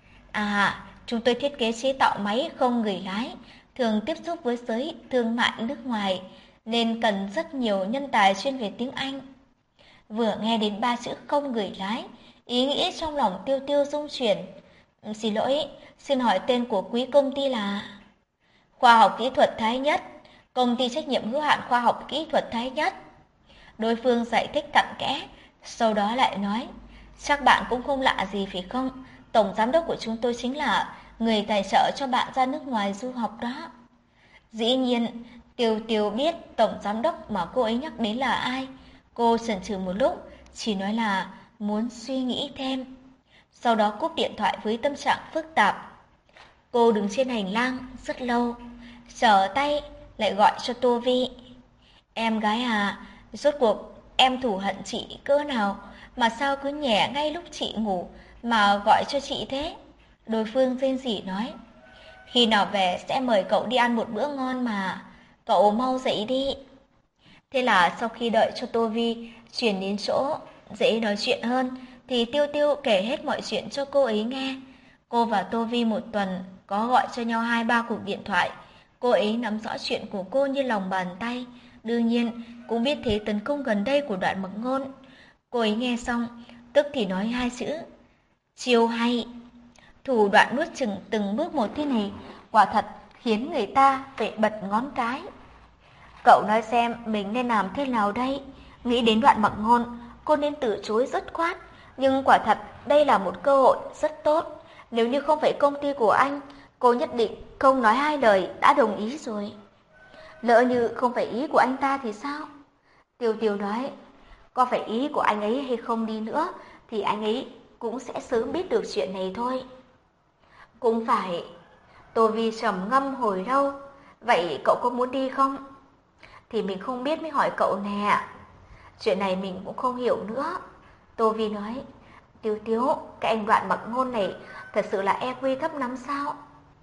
Speaker 1: À, chúng tôi thiết kế chế tạo máy không người lái, thường tiếp xúc với giới thương mại nước ngoài, nên cần rất nhiều nhân tài chuyên về tiếng Anh. Vừa nghe đến ba chữ không người lái, ý nghĩ trong lòng Tiêu Tiêu rung chuyển. Xin lỗi, xin hỏi tên của Quý công ty là? Khoa học kỹ thuật Thái Nhất, công ty trách nhiệm hữu hạn khoa học kỹ thuật Thái Nhất. Đối phương giải thích cặn kẽ, sau đó lại nói, chắc bạn cũng không lạ gì phải không? Tổng giám đốc của chúng tôi chính là người tài trợ cho bạn ra nước ngoài du học đó. Dĩ nhiên, Tiêu Tiêu biết tổng giám đốc mà cô ấy nhắc đến là ai. Cô chần chừ một lúc, chỉ nói là muốn suy nghĩ thêm. Sau đó cúp điện thoại với tâm trạng phức tạp. Cô đứng trên hành lang rất lâu, trở tay lại gọi cho Tô Vi. Em gái à, rốt cuộc em thù hận chị cỡ nào mà sao cứ nhẻ ngay lúc chị ngủ mà gọi cho chị thế? Đối phương rên rỉ nói, khi nào về sẽ mời cậu đi ăn một bữa ngon mà, cậu mau dậy đi. Thế là sau khi đợi cho Tô Vi chuyển đến chỗ dễ nói chuyện hơn, thì Tiêu Tiêu kể hết mọi chuyện cho cô ấy nghe. Cô và Tô Vi một tuần có gọi cho nhau hai ba cuộc điện thoại. Cô ấy nắm rõ chuyện của cô như lòng bàn tay, đương nhiên cũng biết thế tấn công gần đây của Đoạn Mặc Ngôn. Cô ấy nghe xong, tức thì nói hai chữ, chiêu hay. Thủ đoạn nuốt chừng từng bước một thế này, quả thật khiến người ta phải bật ngón cái. Cậu nói xem mình nên làm thế nào đây? Nghĩ đến Đoạn Mặc Ngôn, cô nên từ chối dứt khoát, nhưng quả thật đây là một cơ hội rất tốt. Nếu như không phải công ty của anh, cô nhất định không nói hai lời đã đồng ý rồi. Lỡ như không phải ý của anh ta thì sao? Tiêu Tiêu nói, có phải ý của anh ấy hay không đi nữa thì anh ấy cũng sẽ sớm biết được chuyện này thôi. Cũng phải. Tô Vi trầm ngâm hồi lâu. Vậy cậu có muốn đi không? Thì mình không biết mới hỏi cậu nè. Chuyện này mình cũng không hiểu nữa. Tô Vi nói, Tiêu Tiêu, cái anh Đoạn Mặc Ngôn này thật sự là e quy thấp lắm sao?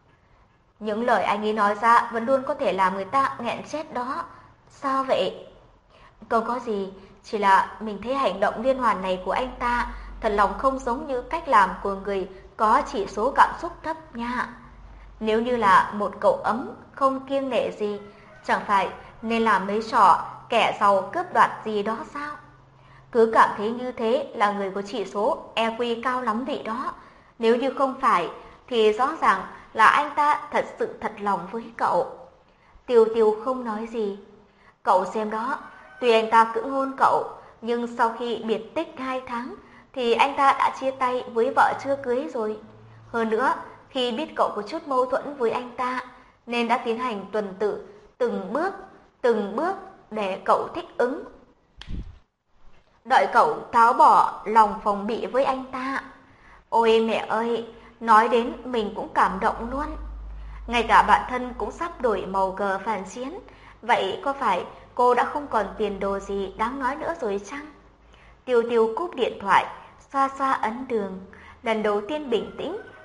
Speaker 1: Những lời anh ấy nói ra vẫn luôn có thể làm người ta nghẹn chết đó. Sao vậy? Không có gì, chỉ là mình thấy hành động liên hoàn này của anh ta thật lòng không giống như cách làm của người có chỉ số cảm xúc thấp nha. Nếu như là một cậu ấm không kiêng nể gì, chẳng phải nên làm mấy trò kẻ giàu cướp đoạt gì đó sao? Cứ cảm thấy như thế là người có chỉ số e quy cao lắm vậy đó. Nếu như không phải thì rõ ràng là anh ta thật sự thật lòng với cậu. Tiêu Tiêu không nói gì. Cậu xem đó, tuy anh ta cưỡng hôn cậu, nhưng sau khi biệt tích hai tháng thì anh ta đã chia tay với vợ chưa cưới rồi. Hơn nữa, khi biết cậu có chút mâu thuẫn với anh ta, nên đã tiến hành tuần tự, từng bước, từng bước để cậu thích ứng. Đợi cậu tháo bỏ lòng phòng bị với anh ta. Ôi mẹ ơi, nói đến mình cũng cảm động luôn. Ngay cả bản thân cũng sắp đổi màu cờ phản chiến. Vậy có phải cô đã không còn tiền đồ gì đáng nói nữa rồi chăng? Tiêu Tiêu cúp điện thoại, xoa xoa ấn đường. Lần đầu tiên bình tĩnh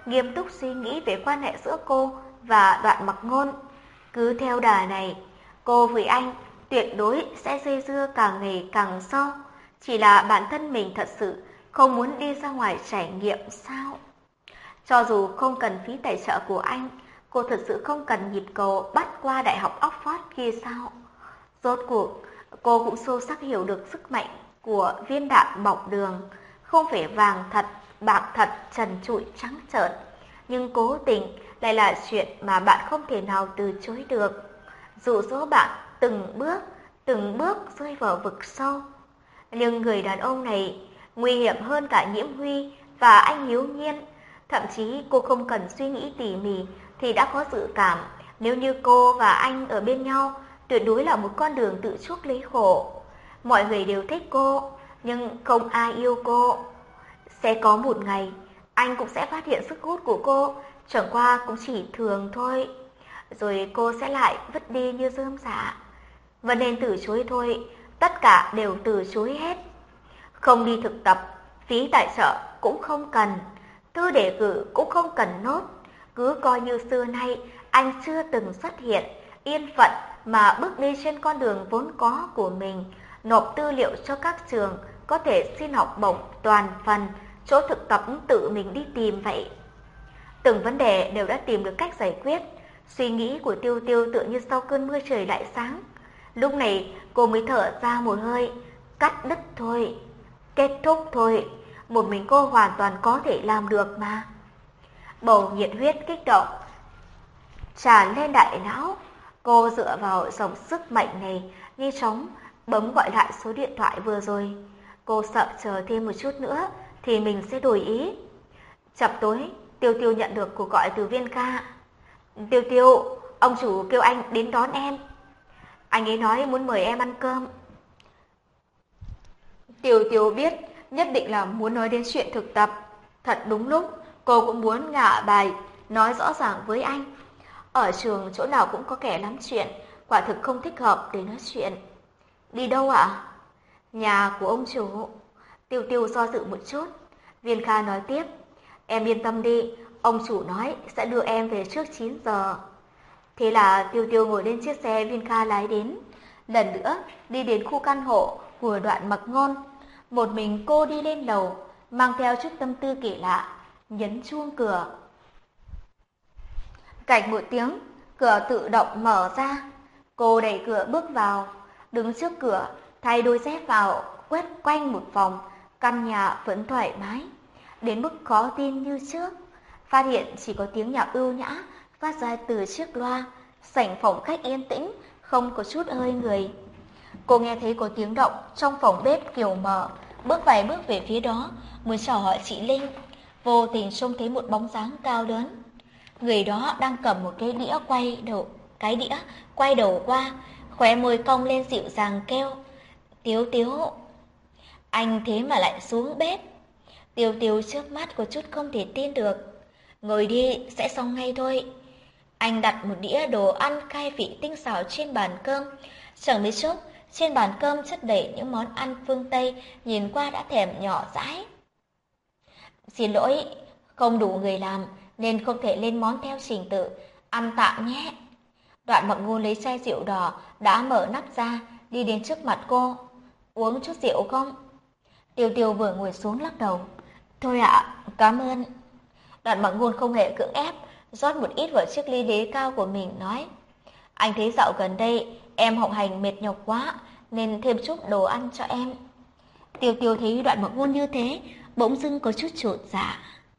Speaker 1: nghiêm túc suy nghĩ về quan hệ giữa cô và Đoạn Mặc Ngôn. Cứ theo đà này, cô với anh tuyệt đối sẽ dây dưa càng ngày càng sâu. Chỉ là bản thân mình thật sự không muốn đi ra ngoài trải nghiệm sao? Cho dù không cần phí tài trợ của anh, cô thật sự không cần nhịp cầu bắt qua Đại học Oxford kia sao? Rốt cuộc, cô cũng sâu sắc hiểu được sức mạnh của viên đạn bọc đường, không phải vàng thật, bạc thật, trần trụi trắng trợn, nhưng cố tình lại là chuyện mà bạn không thể nào từ chối được. Dụ dỗ bạn từng bước, từng bước rơi vào vực sâu. Nhưng người đàn ông này nguy hiểm hơn cả Nhiễm Huy và anh Hiếu Nhiên. Thậm chí cô không cần suy nghĩ tỉ mỉ thì đã có dự cảm, nếu như cô và anh ở bên nhau, tuyệt đối là một con đường tự chuốc lấy khổ. Mọi người đều thích cô, nhưng không ai yêu cô. Sẽ có một ngày, anh cũng sẽ phát hiện sức hút của cô, chẳng qua cũng chỉ thường thôi. Rồi cô sẽ lại vứt đi như rơm rạ. Vẫn nên từ chối thôi, tất cả đều từ chối hết. Không đi thực tập, phí tài trợ cũng không cần, thư đề cử cũng không cần nốt. Cứ coi như xưa nay anh chưa từng xuất hiện, yên phận mà bước đi trên con đường vốn có của mình, nộp tư liệu cho các trường, có thể xin học bổng toàn phần, chỗ thực tập tự mình đi tìm vậy. Từng vấn đề đều đã tìm được cách giải quyết, suy nghĩ của Tiêu Tiêu tựa như sau cơn mưa trời lại sáng. Lúc này cô mới thở ra một hơi, cắt đứt thôi, kết thúc thôi, một mình cô hoàn toàn có thể làm được mà. Bầu nhiệt huyết kích động tràn lên đại não, cô dựa vào dòng sức mạnh này, nhanh chóng bấm gọi lại số điện thoại vừa rồi. Cô sợ chờ thêm một chút nữa thì mình sẽ đổi ý. Chập tối, Tiêu Tiêu nhận được cuộc gọi từ Viên Kha. Tiêu Tiêu, ông chủ kêu anh đến đón em. Anh ấy nói muốn mời em ăn cơm. Tiêu Tiêu biết nhất định là muốn nói đến chuyện thực tập. Thật đúng lúc, cô cũng muốn ngả bài, nói rõ ràng với anh. Ở trường chỗ nào cũng có kẻ lắm chuyện, quả thực không thích hợp để nói chuyện. Đi đâu ạ? À? Nhà của ông chủ. Tiêu Tiêu do dự một chút. Viên Kha nói tiếp, em yên tâm đi, ông chủ nói sẽ đưa em về trước chín giờ. Thế là Tiêu Tiêu ngồi lên chiếc xe Viên Kha lái đến, lần nữa đi đến khu căn hộ của Đoạn Mặc Ngôn. Một mình cô đi lên lầu, mang theo chút tâm tư kỳ lạ, nhấn chuông cửa. Cạch một tiếng, cửa tự động mở ra. Cô đẩy cửa bước vào, đứng trước cửa, thay đôi dép vào, quét quanh một vòng, căn nhà vẫn thoải mái, đến mức khó tin như trước. Phát hiện chỉ có tiếng nhạc ưu nhã phát ra từ chiếc loa, sảnh phòng khách yên tĩnh, không có chút hơi người. Cô nghe thấy có tiếng động trong phòng bếp kiểu mở, bước vài bước về phía đó, muốn chào hỏi chị Linh. Vô tình trông thấy một bóng dáng cao lớn. Người đó đang cầm một cái đĩa quay đầu, cái đĩa quay đầu qua, khóe môi cong lên dịu dàng kêu, Tiếu Tiếu. Anh thế mà lại xuống bếp. Tiêu Tiêu trước mắt có chút không thể tin được. Ngồi đi, sẽ xong ngay thôi. Anh đặt một đĩa đồ ăn khai vị tinh xảo trên bàn cơm. Chẳng mấy chốc, trên bàn cơm chất đầy những món ăn phương Tây, nhìn qua đã thèm nhỏ dãi. Xin lỗi, không đủ người làm nên không thể lên món theo trình tự, ăn tạm nhé. Đoạn Mặc Ngôn lấy chai rượu đỏ đã mở nắp ra, đi đến trước mặt cô. Uống chút rượu không? Tiêu Tiêu vừa ngồi xuống lắc đầu. Thôi ạ, cảm ơn. Đoạn Mặc Ngôn không hề cưỡng ép, rót một ít vào chiếc ly đế cao của mình, nói, anh thấy dạo gần đây em học hành mệt nhọc quá, nên thêm chút đồ ăn cho em. Tiêu Tiêu thấy Đoạn Mặc Ngôn như thế, bỗng dưng có chút chột dạ.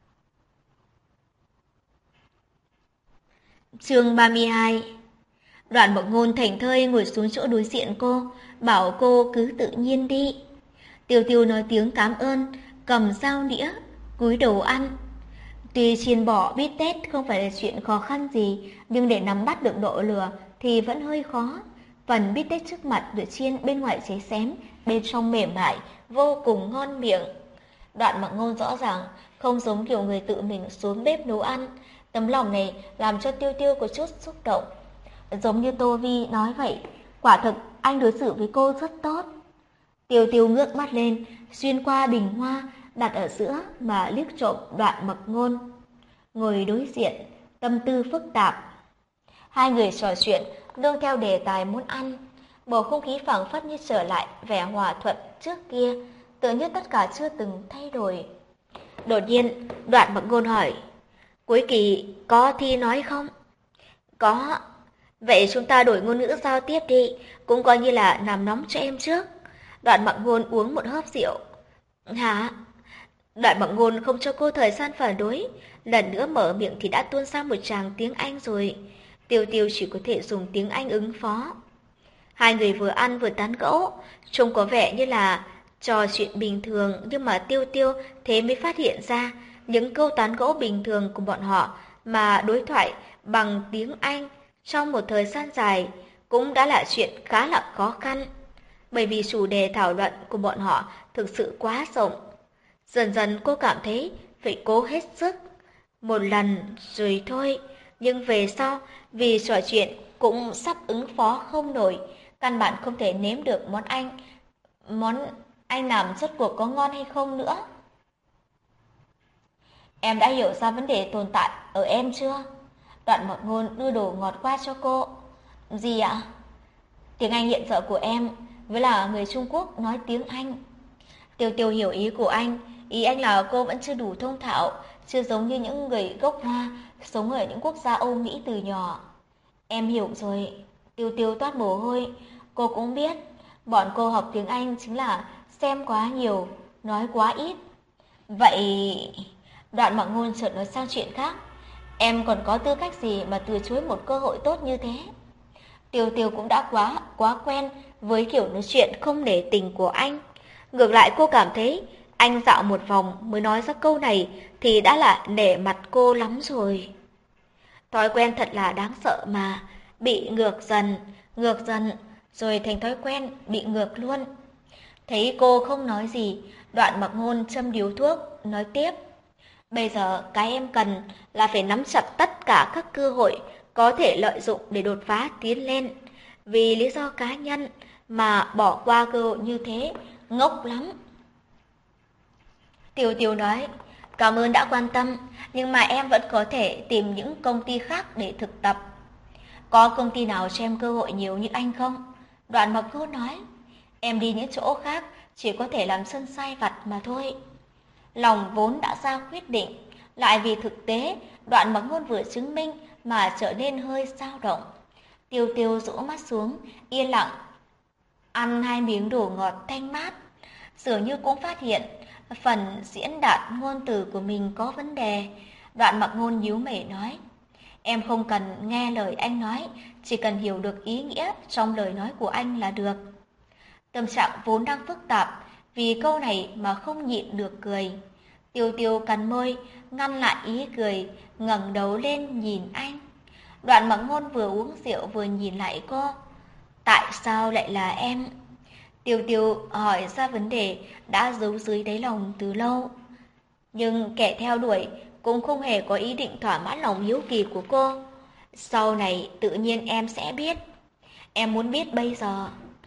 Speaker 1: Chương ba mươi hai. Đoạn Mặc Ngôn thảnh thơi ngồi xuống chỗ đối diện cô, bảo cô cứ tự nhiên đi. Tiêu Tiêu nói tiếng cảm ơn, cầm dao đĩa, cúi đầu ăn. Tuy chiên bò bít tết không phải là chuyện khó khăn gì, nhưng để nắm bắt được độ lửa thì vẫn hơi khó. Phần bít tết trước mặt được chiên bên ngoài cháy xém, bên trong mềm mại, vô cùng ngon miệng. Đoạn Mặc Ngôn rõ ràng không giống kiểu người tự mình xuống bếp nấu ăn. Tấm lòng này làm cho Tiêu Tiêu có chút xúc động. Giống như Tô Vi nói vậy, quả thực anh đối xử với cô rất tốt. Tiêu Tiêu ngước mắt lên, xuyên qua bình hoa đặt ở giữa mà liếc trộm Đoạn Mặc Ngôn. ngồi đối diện, tâm tư phức tạp. Hai người trò chuyện nương theo đề tài muốn ăn, bầu không khí phảng phất như trở lại vẻ hòa thuận trước kia, tựa như tất cả chưa từng thay đổi. Đột nhiên, Đoạn Mặc Ngôn hỏi, cuối kỳ có thi nói không? Có. Vậy chúng ta đổi ngôn ngữ giao tiếp đi, cũng coi như là làm nóng cho em trước. Đoạn Mặc Ngôn uống một hớp rượu. Hả? Đoạn Mặc Ngôn không cho cô thời gian phản đối, lần nữa mở miệng thì đã tuôn ra một tràng tiếng Anh rồi. Tiêu Tiêu chỉ có thể dùng tiếng Anh ứng phó. Hai người vừa ăn vừa tán gẫu, trông có vẻ như là trò chuyện bình thường, nhưng mà Tiêu Tiêu thế mới phát hiện ra những câu tán gẫu bình thường của bọn họ mà đối thoại bằng tiếng Anh trong một thời gian dài cũng đã là chuyện khá là khó khăn, bởi vì chủ đề thảo luận của bọn họ thực sự quá rộng. Dần dần cô cảm thấy phải cố hết sức, một lần rồi thôi, nhưng về sau vì trò chuyện cũng sắp ứng phó không nổi, căn bản không thể nếm được món Anh, món anh làm rốt cuộc có ngon hay không nữa. Em đã hiểu ra vấn đề tồn tại ở em chưa? Đoạn Mặc Ngôn đưa đồ ngọt qua cho cô. Gì ạ? Tiếng Anh hiện giờ của em với là người Trung Quốc nói tiếng Anh. Tiêu Tiêu hiểu ý của anh, ý anh là cô vẫn chưa đủ thông thạo, chưa giống như những người gốc Hoa sống ở những quốc gia Âu Mỹ từ nhỏ. Em hiểu rồi. Tiêu Tiêu toát mồ hôi. Cô cũng biết, bọn cô học tiếng Anh chính là xem quá nhiều, nói quá ít. Vậy... Đoạn Mặc Ngôn chợt nói sang chuyện khác. Em còn có tư cách gì mà từ chối một cơ hội tốt như thế? Tiêu Tiêu cũng đã quá, quá quen với kiểu nói chuyện không nể tình của anh. Ngược lại cô cảm thấy anh dạo một vòng mới nói ra câu này thì đã là nể mặt cô lắm rồi. Thói quen thật là đáng sợ mà, bị ngược dần, ngược dần, rồi thành thói quen bị ngược luôn. Thấy cô không nói gì, Đoạn Mặc Ngôn châm điếu thuốc, nói tiếp. Bây giờ cái em cần là phải nắm chặt tất cả các cơ hội có thể lợi dụng để đột phá tiến lên. Vì lý do cá nhân mà bỏ qua cơ hội như thế, ngốc lắm. Tiêu Tiêu nói, cảm ơn đã quan tâm, nhưng mà em vẫn có thể tìm những công ty khác để thực tập. Có công ty nào cho em cơ hội nhiều như anh không? Đoạn Mặc Ngôn nói, em đi những chỗ khác chỉ có thể làm sân sai vặt mà thôi. Lòng vốn đã ra quyết định, lại vì thực tế Đoạn Mặc Ngôn vừa chứng minh mà trở nên hơi dao động. Tiêu Tiêu rũ mắt xuống, yên lặng ăn hai miếng đồ ngọt thanh mát, dường như cũng phát hiện phần diễn đạt ngôn từ của mình có vấn đề. Đoạn Mặc Ngôn nhíu mày nói, em không cần nghe lời anh nói, chỉ cần hiểu được ý nghĩa trong lời nói của anh là được. Tâm trạng vốn đang phức tạp, vì câu này mà không nhịn được cười. Tiêu Tiêu cắn môi, ngăn lại ý cười, ngẩng đầu lên nhìn anh. Đoạn Mặc Ngôn vừa uống rượu vừa nhìn lại cô. Tại sao lại là em? Tiêu Tiêu hỏi ra vấn đề đã giấu dưới đáy lòng từ lâu. Nhưng kẻ theo đuổi cũng không hề có ý định thỏa mãn lòng hiếu kỳ của cô. Sau này tự nhiên em sẽ biết. Em muốn biết bây giờ.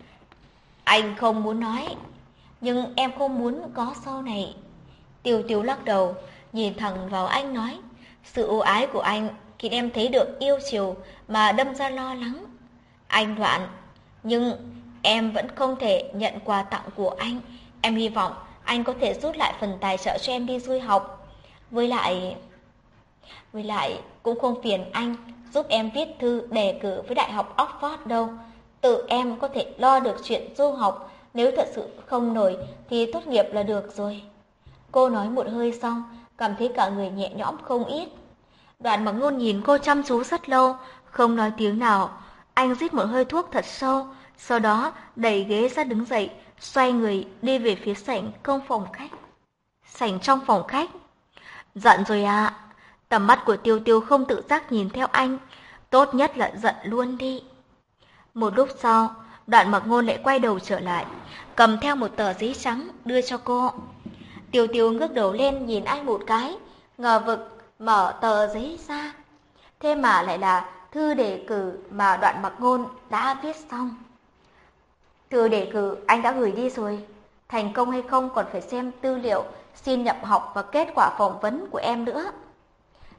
Speaker 1: Anh không muốn nói, nhưng em không muốn có sau này. Tiêu Tiêu lắc đầu, nhìn thẳng vào anh nói, sự ưu ái của anh khiến em thấy được yêu chiều mà đâm ra lo lắng. Anh Đoạn, nhưng em vẫn không thể nhận quà tặng của anh. Em hy vọng anh có thể rút lại phần tài trợ cho em đi du học. Với lại... Với lại cũng không phiền anh giúp em viết thư đề cử với Đại học Oxford đâu. Tự em có thể lo được chuyện du học, nếu thật sự không nổi thì tốt nghiệp là được rồi. Cô nói một hơi xong, cảm thấy cả người nhẹ nhõm không ít. Đoạn Mặc Ngôn nhìn cô chăm chú rất lâu, không nói tiếng nào. Anh rít một hơi thuốc thật sâu, sau đó đẩy ghế ra đứng dậy, xoay người đi về phía sảnh công phòng khách. Sảnh trong phòng khách. Giận rồi à? Tầm mắt của Tiêu Tiêu không tự giác nhìn theo anh, tốt nhất là giận luôn đi. Một lúc sau, Đoạn Mặc Ngôn lại quay đầu trở lại, cầm theo một tờ giấy trắng đưa cho cô. Tiêu Tiêu ngước đầu lên nhìn anh một cái, ngờ vực mở tờ giấy ra. Thế mà lại là thư đề cử mà Đoạn Mặc Ngôn đã viết xong. Thư đề cử anh đã gửi đi rồi, thành công hay không còn phải xem tư liệu xin nhập học và kết quả phỏng vấn của em nữa.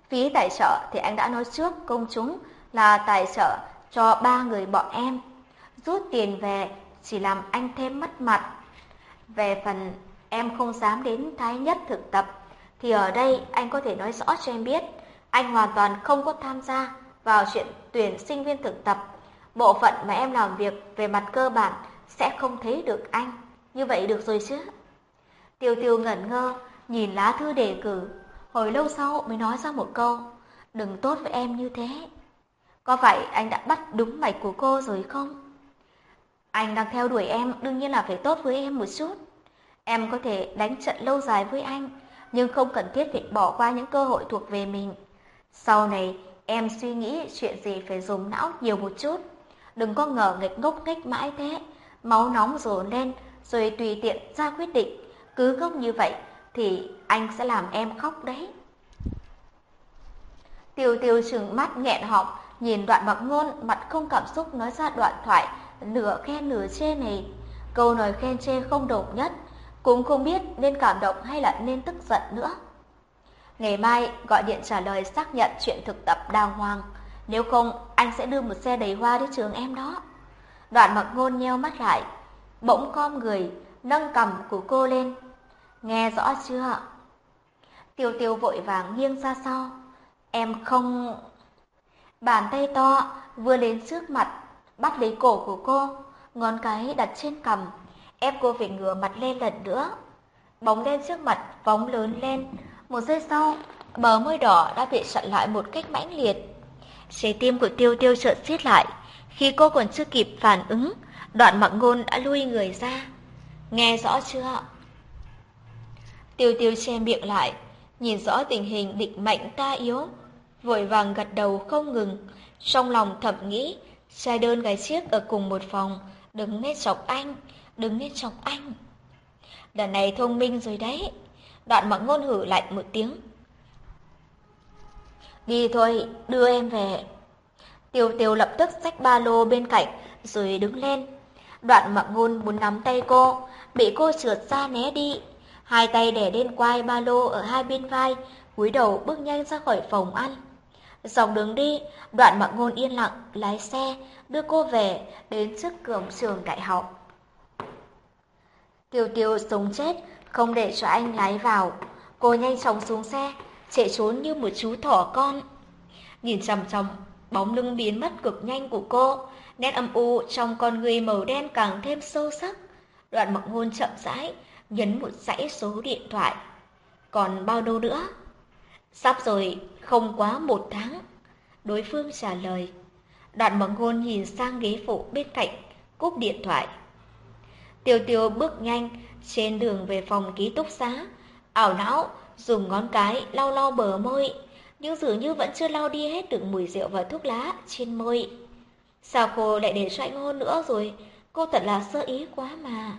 Speaker 1: Phí tài trợ thì anh đã nói trước công chúng là tài trợ cho ba người bọn em. Rút tiền về chỉ làm anh thêm mất mặt. Về phần em không dám đến Thái Nhất thực tập, thì ở đây anh có thể nói rõ cho em biết, anh hoàn toàn không có tham gia vào chuyện tuyển sinh viên thực tập. Bộ phận mà em làm việc về mặt cơ bản sẽ không thấy được anh. Như vậy được rồi chứ? Tiêu Tiêu ngẩn ngơ, nhìn lá thư đề cử, hồi lâu sau mới nói ra một câu, đừng tốt với em như thế. Có phải anh đã bắt đúng mạch của cô rồi không? Anh đang theo đuổi em, đương nhiên là phải tốt với em một chút. Em có thể đánh trận lâu dài với anh, nhưng không cần thiết phải bỏ qua những cơ hội thuộc về mình. Sau này, em suy nghĩ chuyện gì phải dùng não nhiều một chút. Đừng có ngờ nghịch ngốc nghếch mãi thế, máu nóng dồn lên, rồi tùy tiện ra quyết định. Cứ gốc như vậy, thì anh sẽ làm em khóc đấy. Tiêu Tiêu trừng mắt nghẹn họng, nhìn Đoạn Mặc Ngôn mặt không cảm xúc nói ra đoạn thoại nửa khen nửa chê này. Câu nói khen chê không đồng nhất, cũng không biết nên cảm động hay là nên tức giận nữa. Ngày mai gọi điện trả lời xác nhận chuyện thực tập đàng hoàng, nếu không anh sẽ đưa một xe đầy hoa đến trường em đó. Đoạn Mặc Ngôn nheo mắt lại, bỗng khom người, nâng cằm của cô lên. Nghe rõ chưa? Tiêu Tiêu vội vàng nghiêng ra sau. Em không... Bàn tay to vừa lên trước mặt, bắt lấy cổ của cô, ngón cái đặt trên cằm, ép cô phải ngửa mặt lên lần nữa. Bóng đen trước mặt phóng lớn lên, một giây sau, bờ môi đỏ đã bị chặn lại một cách mãnh liệt. Trái tim của Tiêu Tiêu chợt siết lại, khi cô còn chưa kịp phản ứng, Đoạn Mặc Ngôn đã lui người ra. Nghe rõ chưa? Tiêu Tiêu che miệng lại, nhìn rõ tình hình địch mạnh ta yếu, vội vàng gật đầu không ngừng, trong lòng thầm nghĩ, trai đơn gái chiếc ở cùng một phòng, đừng nên chọc anh, đừng nên chọc anh. Lần này thông minh rồi đấy. Đoạn Mặc Ngôn hử lạnh một tiếng. Đi thôi, đưa em về. Tiêu Tiêu lập tức xách ba lô bên cạnh rồi đứng lên. Đoạn Mặc Ngôn muốn nắm tay cô, bị cô trượt ra né đi. Hai tay đè lên quai ba lô ở hai bên vai, cúi đầu bước nhanh ra khỏi phòng ăn. Dọc đường đi, Đoạn Mặc Ngôn yên lặng lái xe đưa cô về đến trước cổng trường đại học. Tiêu Tiêu sống chết không để cho anh lái vào, cô nhanh chóng xuống xe, chạy trốn như một chú thỏ con. Nhìn chằm chằm bóng lưng biến mất cực nhanh của cô, nét âm u trong con người màu đen càng thêm sâu sắc. Đoạn Mặc Ngôn chậm rãi nhấn một dãy số điện thoại. Còn bao lâu nữa? Sắp rồi, không quá một tháng. Đối phương trả lời. Đoạn Mặc Ngôn nhìn sang ghế phụ bên cạnh, cúp điện thoại. Tiêu Tiêu bước nhanh trên đường về phòng ký túc xá, ảo não dùng ngón cái lau lau bờ môi, nhưng dường như vẫn chưa lau đi hết được mùi rượu và thuốc lá trên môi. Sao cô lại để cho anh hôn nữa rồi? Cô thật là sơ ý quá mà.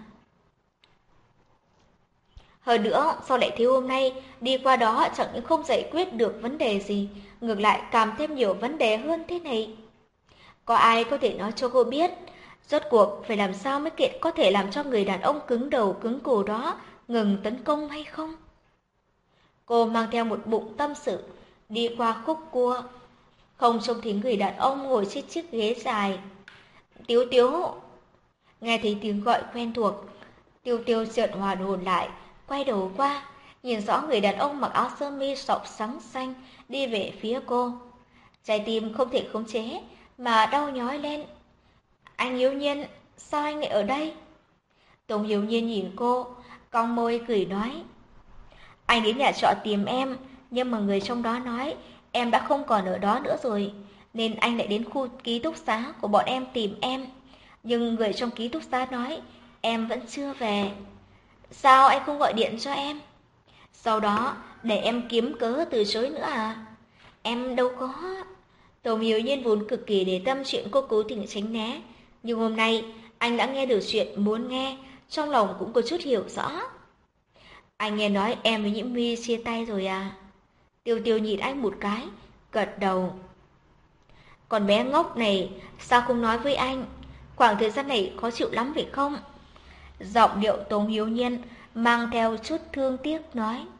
Speaker 1: Hơn nữa, sao lại thiếu hôm nay đi qua đó chẳng những không giải quyết được vấn đề gì, ngược lại càng thêm nhiều vấn đề hơn thế này. Có ai có thể nói cho cô biết, rốt cuộc phải làm sao mới kiện có thể làm cho người đàn ông cứng đầu cứng cổ đó ngừng tấn công hay không? Cô mang theo một bụng tâm sự, đi qua khúc cua, không trông thấy người đàn ông ngồi trên chiếc ghế dài. Tiếu Tiếu! Nghe thấy tiếng gọi quen thuộc, Tiêu Tiêu chợt hoàn hồn lại, quay đầu qua, nhìn rõ người đàn ông mặc áo sơ mi sọc sắn xanh đi về phía cô. Trái tim không thể khống chế mà đau nhói lên. Anh Hiếu Nhiên, sao anh lại ở đây? Tống Hiếu Nhiên nhìn cô, cong môi cười nói. Anh đến nhà trọ tìm em, nhưng mà người trong đó nói em đã không còn ở đó nữa rồi, nên anh lại đến khu ký túc xá của bọn em tìm em. Nhưng người trong ký túc xá nói em vẫn chưa về. Sao anh không gọi điện cho em? Sau đó để em kiếm cớ từ chối nữa à? Em đâu có. Tống Hiếu Nhiên vốn cực kỳ để tâm chuyện cô cố tình tránh né, nhưng hôm nay anh đã nghe được chuyện muốn nghe, trong lòng cũng có chút hiểu rõ. Anh nghe nói em với Nhiễm My chia tay rồi à? Tiêu Tiêu nhìn anh một cái, gật đầu. Còn bé ngốc này, sao không nói với anh? Khoảng thời gian này khó chịu lắm phải không? Giọng điệu Tống Hiếu Nhiên mang theo chút thương tiếc nói.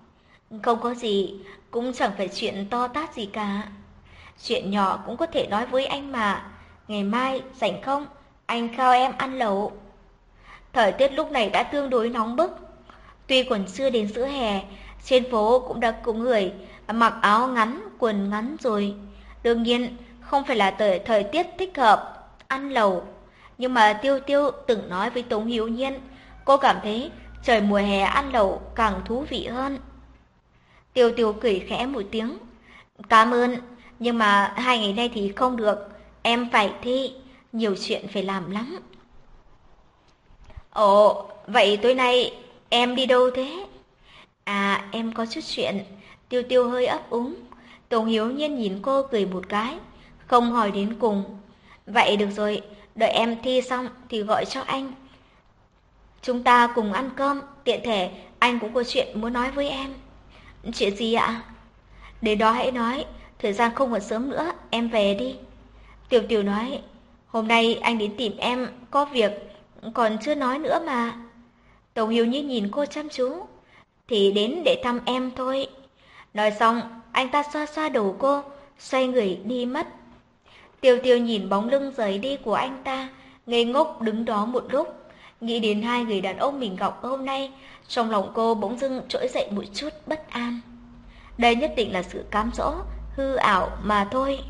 Speaker 1: Không có gì, cũng chẳng phải chuyện to tát gì cả. Chuyện nhỏ cũng có thể nói với anh mà. Ngày mai, rảnh không? Anh khao em ăn lẩu. Thời tiết lúc này đã tương đối nóng bức. Tuy còn chưa đến giữa hè, trên phố cũng đã có người mặc áo ngắn, quần ngắn rồi. Đương nhiên, không phải là thời, thời tiết thích hợp ăn lẩu. Nhưng mà Tiêu Tiêu từng nói với Tống Hiếu Nhiên, cô cảm thấy trời mùa hè ăn lẩu càng thú vị hơn. Tiêu Tiêu cười khẽ một tiếng. Cảm ơn, nhưng mà hai ngày nay thì không được. Em phải thi, nhiều chuyện phải làm lắm. Ồ, vậy tối nay em đi đâu thế? À, em có chút chuyện. Tiêu Tiêu hơi ấp úng. Tống Hiếu Nhiên nhìn cô cười một cái, không hỏi đến cùng. Vậy được rồi, đợi em thi xong thì gọi cho anh. Chúng ta cùng ăn cơm, tiện thể anh cũng có chuyện muốn nói với em. Chuyện gì ạ? Đến đó hãy nói, thời gian không còn sớm nữa, em về đi. Tiểu Tiểu nói, hôm nay anh đến tìm em có việc, còn chưa nói nữa mà. Tống Hiếu Nhiên nhìn cô chăm chú, thì đến để thăm em thôi. Nói xong, anh ta xoa xoa đầu cô, xoay người đi mất. Tiêu Tiêu nhìn bóng lưng rời đi của anh ta, ngây ngốc đứng đó một lúc. Nghĩ đến hai người đàn ông mình gặp hôm nay, trong lòng cô bỗng dưng trỗi dậy một chút bất an. Đây nhất định là sự cám dỗ, hư ảo mà thôi.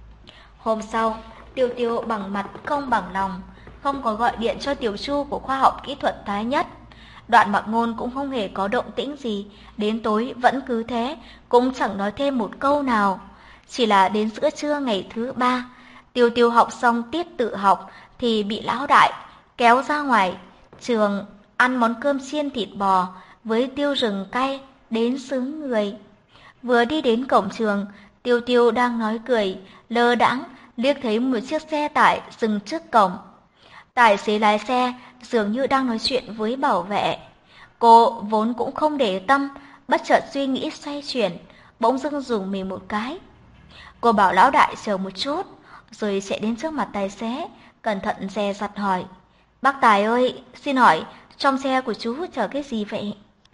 Speaker 1: Hôm sau, Tiêu Tiêu bằng mặt không bằng lòng, không có gọi điện cho Tiểu Chu của khoa học kỹ thuật Thái Nhất. Đoạn Mặc Ngôn cũng không hề có động tĩnh gì, đến tối vẫn cứ thế, cũng chẳng nói thêm một câu nào. Chỉ là đến giữa trưa ngày thứ ba, Tiêu Tiêu học xong tiết tự học thì bị lão đại kéo ra ngoài trường ăn món cơm chiên thịt bò với tiêu rừng cay đến sướng người. Vừa đi đến cổng trường, Tiêu Tiêu đang nói cười, lơ đãng liếc thấy một chiếc xe tải dừng trước cổng. Tài xế lái xe dường như đang nói chuyện với bảo vệ. Cô vốn cũng không để tâm, bất chợt suy nghĩ xoay chuyển, bỗng dưng rùng mình một cái. Cô bảo lão đại chờ một chút, rồi chạy đến trước mặt tài xế, cẩn thận dè dặt hỏi. Bác Tài ơi, xin hỏi, trong xe của chú chở cái gì vậy?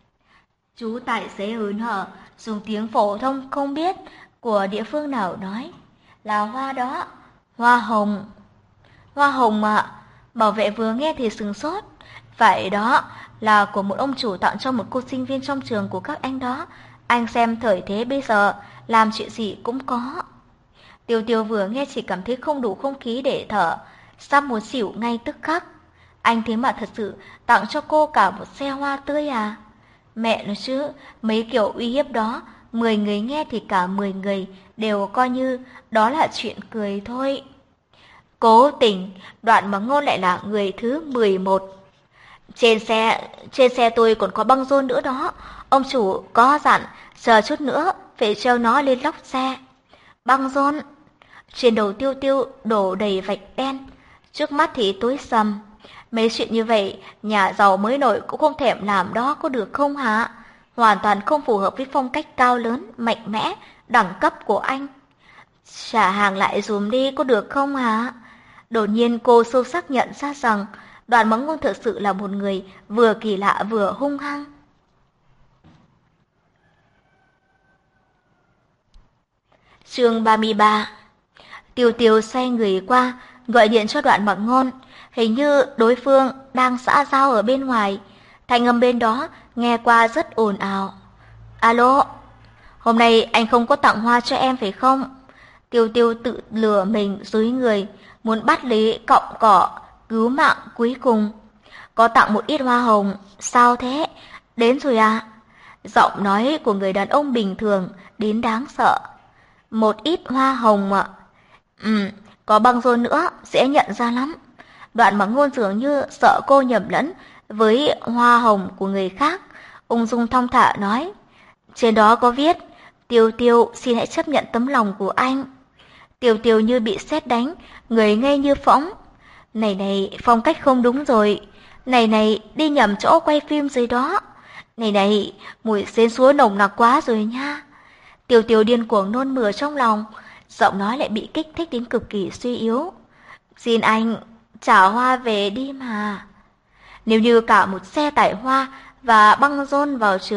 Speaker 1: Chú tài xế hớn hở, dùng tiếng phổ thông không biết của địa phương nào nói. Là hoa đó, hoa hồng. Hoa hồng ạ. Bảo vệ vừa nghe thì sửng sốt. Vậy đó là của một ông chủ tặng cho một cô sinh viên trong trường của các anh đó. Anh xem thời thế bây giờ, làm chuyện gì cũng có. Tiêu Tiêu vừa nghe chỉ cảm thấy không đủ không khí để thở, sắp muốn xỉu ngay tức khắc. Anh thế mà thật sự tặng cho cô cả một xe hoa tươi à? Mẹ nói chứ, mấy kiểu uy hiếp đó, mười người nghe thì cả mười người đều coi như đó là chuyện cười thôi. Cố tình, Đoạn Mặc Ngôn lại là người thứ mười một. Trên xe, trên xe tôi còn có băng rôn nữa đó. Ông chủ có dặn, chờ chút nữa, phải treo nó lên lóc xe. Băng rôn. Trên đầu Tiêu Tiêu đổ đầy vạch đen, trước mắt thì tối sầm. Mấy chuyện như vậy, nhà giàu mới nổi cũng không thèm làm đó có được không hả? Hoàn toàn không phù hợp với phong cách cao lớn, mạnh mẽ, đẳng cấp của anh. Trả hàng lại dùm đi có được không hả? Đột nhiên cô sâu sắc nhận ra rằng Đoạn Mặc Ngôn thực sự là một người vừa kỳ lạ vừa hung hăng. Chương ba mươi ba. Tiêu Tiêu xoay người qua, gọi điện cho Đoạn Mặc Ngôn. Hình như đối phương đang xã giao ở bên ngoài. Thanh âm bên đó nghe qua rất ồn ào. Alo, hôm nay anh không có tặng hoa cho em phải không? Tiêu Tiêu tự lừa mình dối người, muốn bắt lấy cọng cỏ cứu mạng cuối cùng. Có tặng một ít hoa hồng, sao thế? Đến rồi à? Giọng nói của người đàn ông bình thường đến đáng sợ. Một ít hoa hồng ạ. Ừ, có băng rôn nữa, dễ nhận ra lắm. Đoạn Mặc Ngôn dường như sợ cô nhầm lẫn với hoa hồng của người khác, ung dung thong thả nói. Trên đó có viết, Tiêu Tiêu xin hãy chấp nhận tấm lòng của anh. Tiêu Tiêu như bị sét đánh, người ngây như phỗng. Này này, phong cách không đúng rồi. Này này, đi nhầm chỗ quay phim rồi đó. Này này, mùi xến xúa nồng nặc quá rồi nha. Tiêu Tiêu điên cuồng nôn mửa trong lòng, giọng nói lại bị kích thích đến cực kỳ suy yếu. Xin anh, trả hoa về đi mà. Nếu như cả một xe tải hoa và băng rôn vào trường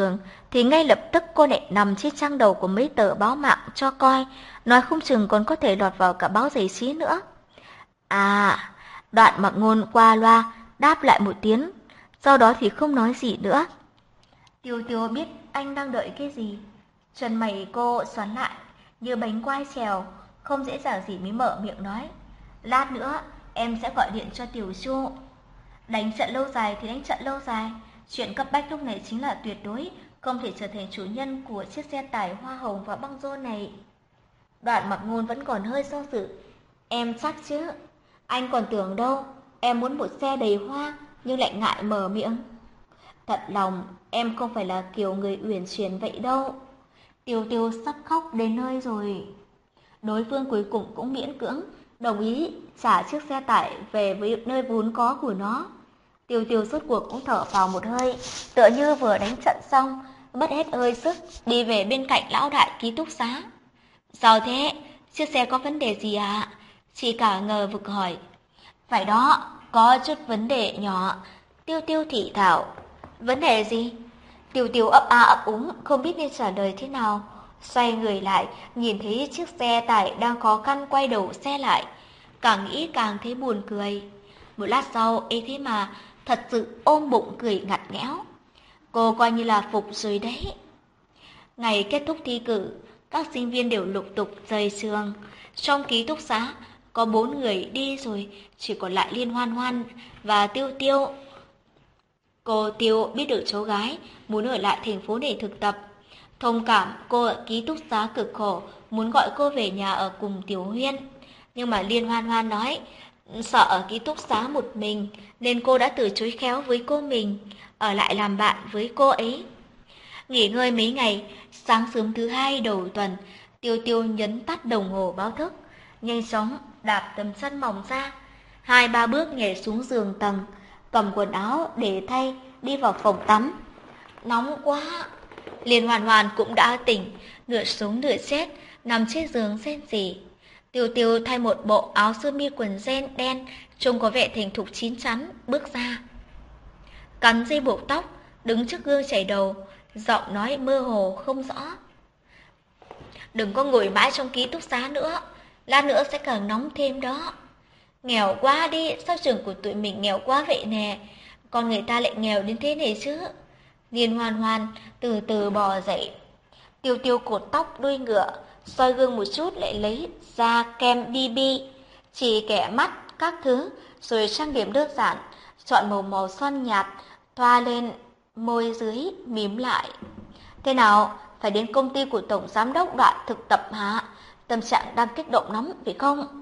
Speaker 1: thì ngay lập tức cô lại nằm trên trang đầu của mấy tờ báo mạng cho coi, nói không chừng còn có thể lọt vào cả báo giải trí nữa. À, Đoạn Mặc Ngôn qua loa đáp lại một tiếng, sau đó thì không nói gì nữa. Tiêu Tiêu biết anh đang đợi cái gì. Chân mày cô xoắn lại như bánh quai trèo, không dễ dàng gì mới mở miệng nói. Lát nữa em sẽ gọi điện cho Tiểu Chu. Đánh trận lâu dài thì đánh trận lâu dài. Chuyện cấp bách lúc này chính là tuyệt đối không thể trở thành chủ nhân của chiếc xe tải hoa hồng và băng rôn này. Đoạn Mặc Ngôn vẫn còn hơi do dự. Em chắc chứ? Anh còn tưởng đâu em muốn một xe đầy hoa nhưng lại ngại mở miệng. Thật lòng em không phải là kiểu người uyển chuyển vậy đâu. Tiêu Tiêu sắp khóc đến nơi rồi. Đối phương cuối cùng cũng miễn cưỡng đồng ý trả chiếc xe tải về với nơi vốn có của nó. Tiêu Tiêu rốt cuộc cũng thở vào một hơi, tựa như vừa đánh trận xong, mất hết hơi sức, đi về bên cạnh lão đại ký túc xá. Sao thế? Chiếc xe có vấn đề gì ạ? Chị cả ngờ vực hỏi. Phải đó, có chút vấn đề nhỏ. Tiêu Tiêu thị thảo. Vấn đề gì? Tiêu Tiêu ấp a ấp úng, không biết nên trả lời thế nào. Xoay người lại, nhìn thấy chiếc xe tải đang khó khăn quay đầu xe lại. Càng nghĩ càng thấy buồn cười. Một lát sau, ê thế mà, thật sự ôm bụng cười ngặt nghẽo. Cô coi như là phục rồi đấy. Ngày kết thúc thi cử, các sinh viên đều lục tục rời trường. Trong ký túc xá, có bốn người đi rồi, chỉ còn lại Liên Hoan Hoan và Tiêu Tiêu. Cô Tiêu biết được cháu gái muốn ở lại thành phố để thực tập. Thông cảm cô ở ký túc xá cực khổ, muốn gọi cô về nhà ở cùng Tiểu Huyên. Nhưng mà Liên Hoan Hoan nói, sợ ở ký túc xá một mình, nên cô đã từ chối khéo với cô mình, ở lại làm bạn với cô ấy. Nghỉ ngơi mấy ngày, sáng sớm thứ hai đầu tuần, Tiêu Tiêu nhấn tắt đồng hồ báo thức, nhanh chóng đạp tấm sân mỏng ra, hai ba bước nhảy xuống giường tầng, cầm quần áo để thay, đi vào phòng tắm. Nóng quá! Liên Hoàn Hoàn cũng đã tỉnh, nửa sống nửa chết, nằm trên giường rên rỉ. Tiêu Tiêu thay một bộ áo sơ mi quần jean đen, trông có vẻ thành thục chín chắn, bước ra. Cắn dây buộc tóc, đứng trước gương chải đầu, giọng nói mơ hồ không rõ. Đừng có ngồi mãi trong ký túc xá nữa, lát nữa sẽ càng nóng thêm đó. Nghèo quá đi, sao trường của tụi mình nghèo quá vậy nè, còn người ta lại nghèo đến thế này chứ. Liên Hoan Hoan từ từ bò dậy. Tiêu Tiêu cột tóc đuôi ngựa, soi gương một chút lại lấy ra kem bê bê, chỉ kẻ mắt các thứ, rồi trang điểm đơn giản, chọn màu màu son nhạt, thoa lên môi dưới, mím lại. Thế nào, phải đến công ty của Tổng Giám đốc Đoạn thực tập hả? Tâm trạng đang kích động lắm, phải không?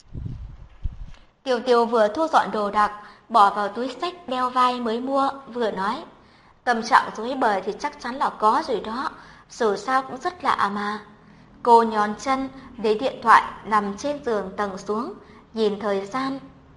Speaker 1: Tiêu Tiêu vừa thu dọn đồ đạc, bỏ vào túi xách đeo vai mới mua, vừa nói. Tâm trạng dối bời thì chắc chắn là có rồi đó, dù sao cũng rất lạ mà. Cô nhón chân, lấy điện thoại nằm trên giường tầng xuống, nhìn thời gian.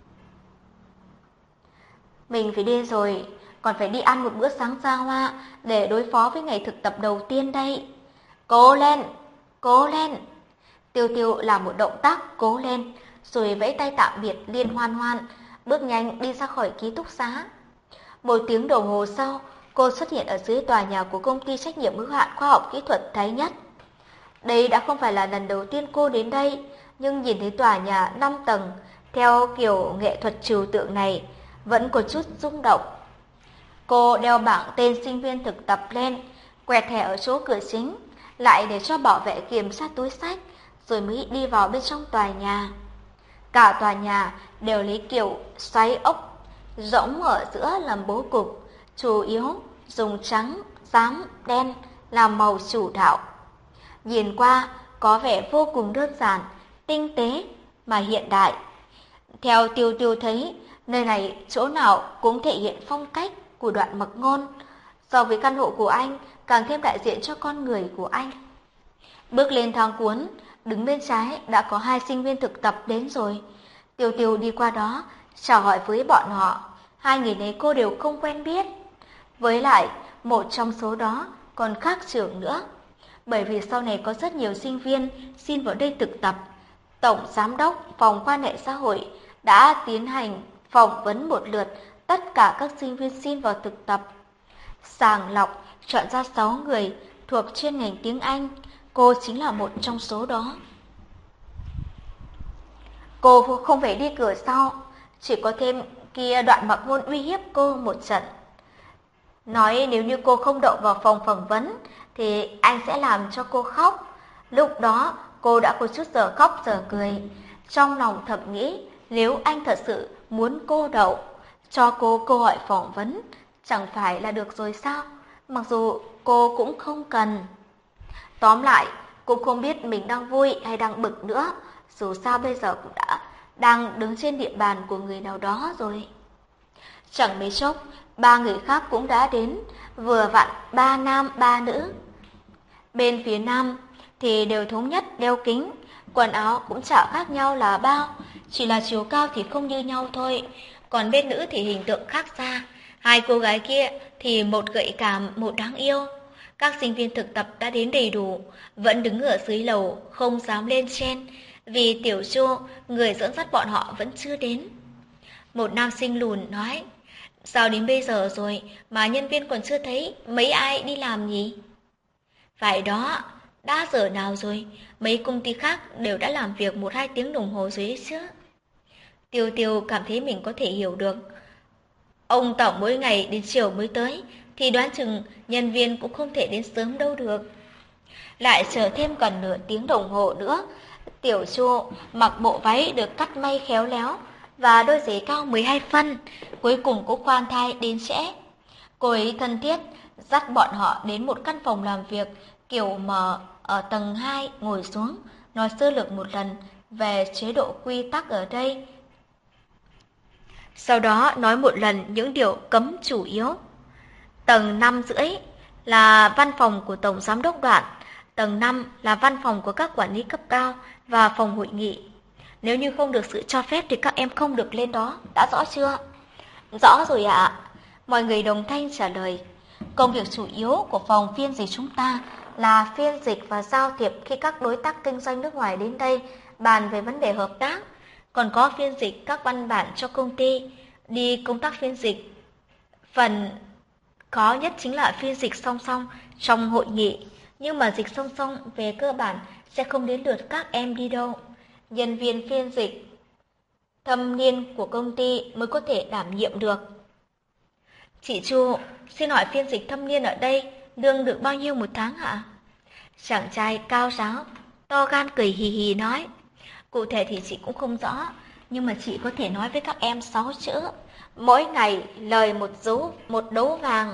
Speaker 1: Mình phải đi rồi, còn phải đi ăn một bữa sáng xa hoa để đối phó với ngày thực tập đầu tiên đây. Cố lên, cố lên. Tiêu Tiêu làm một động tác cố lên, rồi vẫy tay tạm biệt Liên Hoan Hoan, bước nhanh đi ra khỏi ký túc xá. Một tiếng đồng hồ sau, cô xuất hiện ở dưới tòa nhà của công ty trách nhiệm hữu hạn khoa học kỹ thuật Thái Nhất. Đây đã không phải là lần đầu tiên cô đến đây, nhưng nhìn thấy tòa nhà năm tầng theo kiểu nghệ thuật trừu tượng này, vẫn có chút rung động. Cô đeo bảng tên sinh viên thực tập lên, quẹt thẻ ở chỗ cửa chính, lại để cho bảo vệ kiểm tra túi xách, rồi mới đi vào bên trong tòa nhà. Cả tòa nhà đều lấy kiểu xoáy ốc, rỗng ở giữa làm bố cục, chủ yếu dùng trắng, xám, đen làm màu chủ đạo. Nhìn qua có vẻ vô cùng đơn giản, tinh tế mà hiện đại. Theo Tiêu Tiêu thấy, nơi này chỗ nào cũng thể hiện phong cách của Đoạn Mặc Ngôn. So với căn hộ của anh, càng thêm đại diện cho con người của anh. Bước lên thang cuốn, đứng bên trái đã có hai sinh viên thực tập đến rồi. Tiêu Tiêu đi qua đó, chào hỏi với bọn họ. Hai người này cô đều không quen biết. Với lại, một trong số đó còn khác trưởng nữa. Bởi vì sau này có rất nhiều sinh viên xin vào đây thực tập. Tổng Giám đốc Phòng Quan hệ Xã hội đã tiến hành phỏng vấn một lượt tất cả các sinh viên xin vào thực tập, sàng lọc, chọn ra sáu người thuộc chuyên ngành tiếng Anh. Cô chính là một trong số đó. Cô không phải đi cửa sau, chỉ có thêm kia Đoạn Mặc Ngôn uy hiếp cô một trận. Nói nếu như cô không đậu vào phòng phỏng vấn thì anh sẽ làm cho cô khóc. Lúc đó cô đã có chút giờ khóc giờ cười. Trong lòng thầm nghĩ nếu anh thật sự muốn cô đậu, cho cô cơ hội phỏng vấn, chẳng phải là được rồi sao? Mặc dù cô cũng không cần. Tóm lại, cô không biết mình đang vui hay đang bực nữa. Dù sao bây giờ cũng đã đang đứng trên địa bàn của người nào đó rồi. Chẳng mấy chốc, ba người khác cũng đã đến, vừa vặn ba nam ba nữ. Bên phía nam thì đều thống nhất đeo kính, quần áo cũng chả khác nhau là bao, chỉ là chiều cao thì không như nhau thôi. Còn bên nữ thì hình tượng khác xa, hai cô gái kia thì một gợi cảm, một đáng yêu. Các sinh viên thực tập đã đến đầy đủ, vẫn đứng ở dưới lầu, không dám lên trên, vì Tiểu Chu, người dẫn dắt bọn họ vẫn chưa đến. Một nam sinh lùn nói, sao đến bây giờ rồi mà nhân viên còn chưa thấy, mấy ai đi làm nhỉ? Phải đó, đã giờ nào rồi, mấy công ty khác đều đã làm việc một hai tiếng đồng hồ rồi đấy chứ. Tiêu Tiêu cảm thấy mình có thể hiểu được. Ông tổng mỗi ngày đến chiều mới tới, thì đoán chừng nhân viên cũng không thể đến sớm đâu được. Lại chờ thêm gần nửa tiếng đồng hồ nữa, Tiểu Chu mặc bộ váy được cắt may khéo léo và đôi giày cao mười hai phân, cuối cùng cũng khoan thai đến trễ. Cô ấy thân thiết dắt bọn họ đến một căn phòng làm việc kiểu mở ở tầng hai, ngồi xuống, nói sơ lược một lần về chế độ quy tắc ở đây. Sau đó nói một lần những điều cấm chủ yếu. Tầng năm rưỡi là văn phòng của Tổng Giám đốc Đoạn, tầng năm là văn phòng của các quản lý cấp cao và phòng hội nghị. Nếu như không được sự cho phép thì các em không được lên đó, đã rõ chưa? Rõ rồi ạ. À. Mọi người đồng thanh trả lời. Công việc chủ yếu của phòng phiên dịch chúng ta là phiên dịch và giao thiệp khi các đối tác kinh doanh nước ngoài đến đây bàn về vấn đề hợp tác. Còn có phiên dịch các văn bản cho công ty, đi công tác phiên dịch. Phần khó nhất chính là phiên dịch song song trong hội nghị. Nhưng mà dịch song song về cơ bản sẽ không đến lượt các em đi đâu. Nhân viên phiên dịch thâm niên của công ty mới có thể đảm nhiệm được. Chị Chu, xin hỏi phiên dịch thâm niên ở đây lương được bao nhiêu một tháng hả? Chàng trai cao ráo, to gan cười hì hì nói. Cụ thể thì chị cũng không rõ, nhưng mà chị có thể nói với các em sáu chữ. Mỗi ngày lời một dấu, một đấu vàng.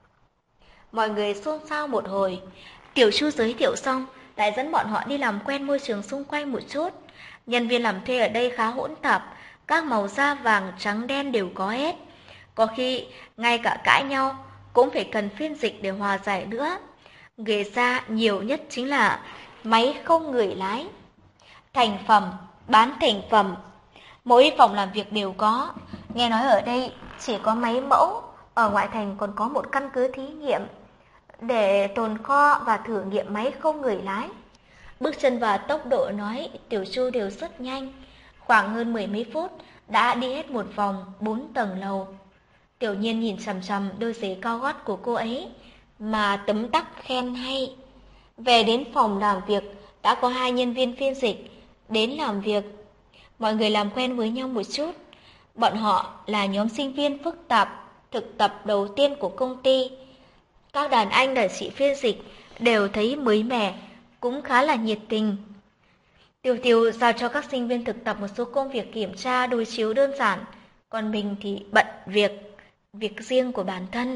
Speaker 1: Mọi người xôn xao một hồi. Tiểu Chu giới thiệu xong, lại dẫn bọn họ đi làm quen môi trường xung quanh một chút. Nhân viên làm thuê ở đây khá hỗn tạp, các màu da vàng, trắng, đen đều có hết. Có khi ngay cả cãi nhau cũng phải cần phiên dịch để hòa giải nữa. Ghê ra nhiều nhất chính là máy không người lái. Thành phẩm, bán thành phẩm, mỗi phòng làm việc đều có. Nghe nói ở đây chỉ có máy mẫu, ở ngoại thành còn có một căn cứ thí nghiệm để tồn kho và thử nghiệm máy không người lái. Bước chân và tốc độ nói Tiểu Chu đều rất nhanh, khoảng hơn mười mấy phút đã đi hết một vòng bốn tầng lầu. Tiểu Nhiên nhìn chằm chằm đôi giày cao gót của cô ấy mà tấm tắc khen hay. Về đến phòng làm việc đã có hai nhân viên phiên dịch đến làm việc. Mọi người làm quen với nhau một chút. Bọn họ là nhóm sinh viên phức tạp thực tập đầu tiên của công ty. Các đàn anh đàn chị phiên dịch đều thấy mới mẻ, cũng khá là nhiệt tình. Tiêu Tiêu giao cho các sinh viên thực tập một số công việc kiểm tra đối chiếu đơn giản, còn mình thì bận việc, việc riêng của bản thân.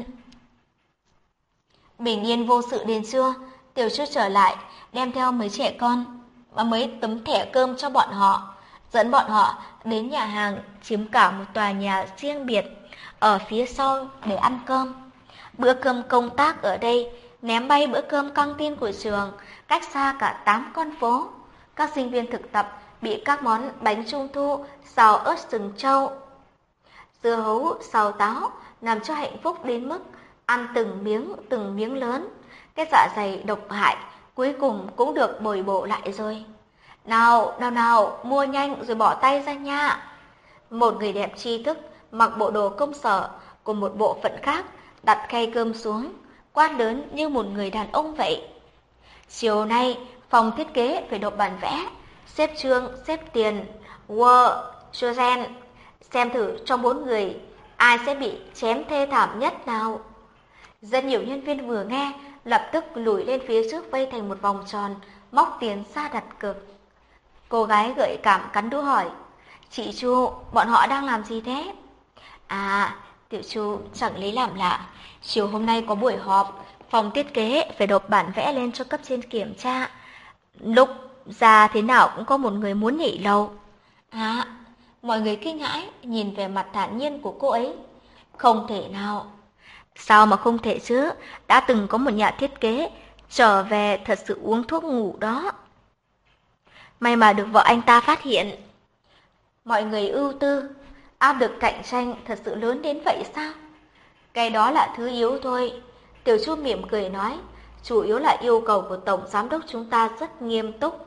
Speaker 1: Bình yên vô sự đến trưa, Tiểu Chu trở lại, đem theo mấy trẻ con và mấy tấm thẻ cơm cho bọn họ, dẫn bọn họ đến nhà hàng chiếm cả một tòa nhà riêng biệt ở phía sau để ăn cơm. Bữa cơm công tác ở đây ném bay bữa cơm căng tin của trường, cách xa cả tám con phố. Các sinh viên thực tập bị các món bánh trung thu, xào ớt sừng trâu, dưa hấu, xào táo làm cho hạnh phúc đến mức ăn từng miếng, từng miếng lớn. Cái dạ dày độc hại cuối cùng cũng được bồi bổ lại rồi. Nào, nào nào, mua nhanh rồi bỏ tay ra nha. Một người đẹp tri thức mặc bộ đồ công sở của một bộ phận khác đặt khay cơm xuống, quát lớn như một người đàn ông vậy. Chiều nay, phòng thiết kế phải nộp bản vẽ, xếp chương, xếp tiền, Word, Excel. Xem thử trong bốn người, ai sẽ bị chém thê thảm nhất nào. Rất nhiều nhân viên vừa nghe, lập tức lùi lên phía trước vây thành một vòng tròn, móc tiền ra đặt cược. Cô gái gợi cảm cắn đũa hỏi, chị Chu, bọn họ đang làm gì thế? À, Tiểu Chu chẳng lấy làm lạ. Chiều hôm nay có buổi họp, phòng thiết kế phải nộp bản vẽ lên cho cấp trên kiểm tra. Lúc ra thế nào cũng có một người muốn nhảy lầu. À, mọi người kinh hãi nhìn về mặt thản nhiên của cô ấy. Không thể nào. Sao mà không thể chứ, đã từng có một nhà thiết kế trở về thật sự uống thuốc ngủ đó. May mà được vợ anh ta phát hiện. Mọi người ưu tư, áp lực cạnh tranh thật sự lớn đến vậy sao? Cái đó là thứ yếu thôi. Tiểu Chu mỉm cười nói, chủ yếu là yêu cầu của tổng giám đốc chúng ta rất nghiêm túc.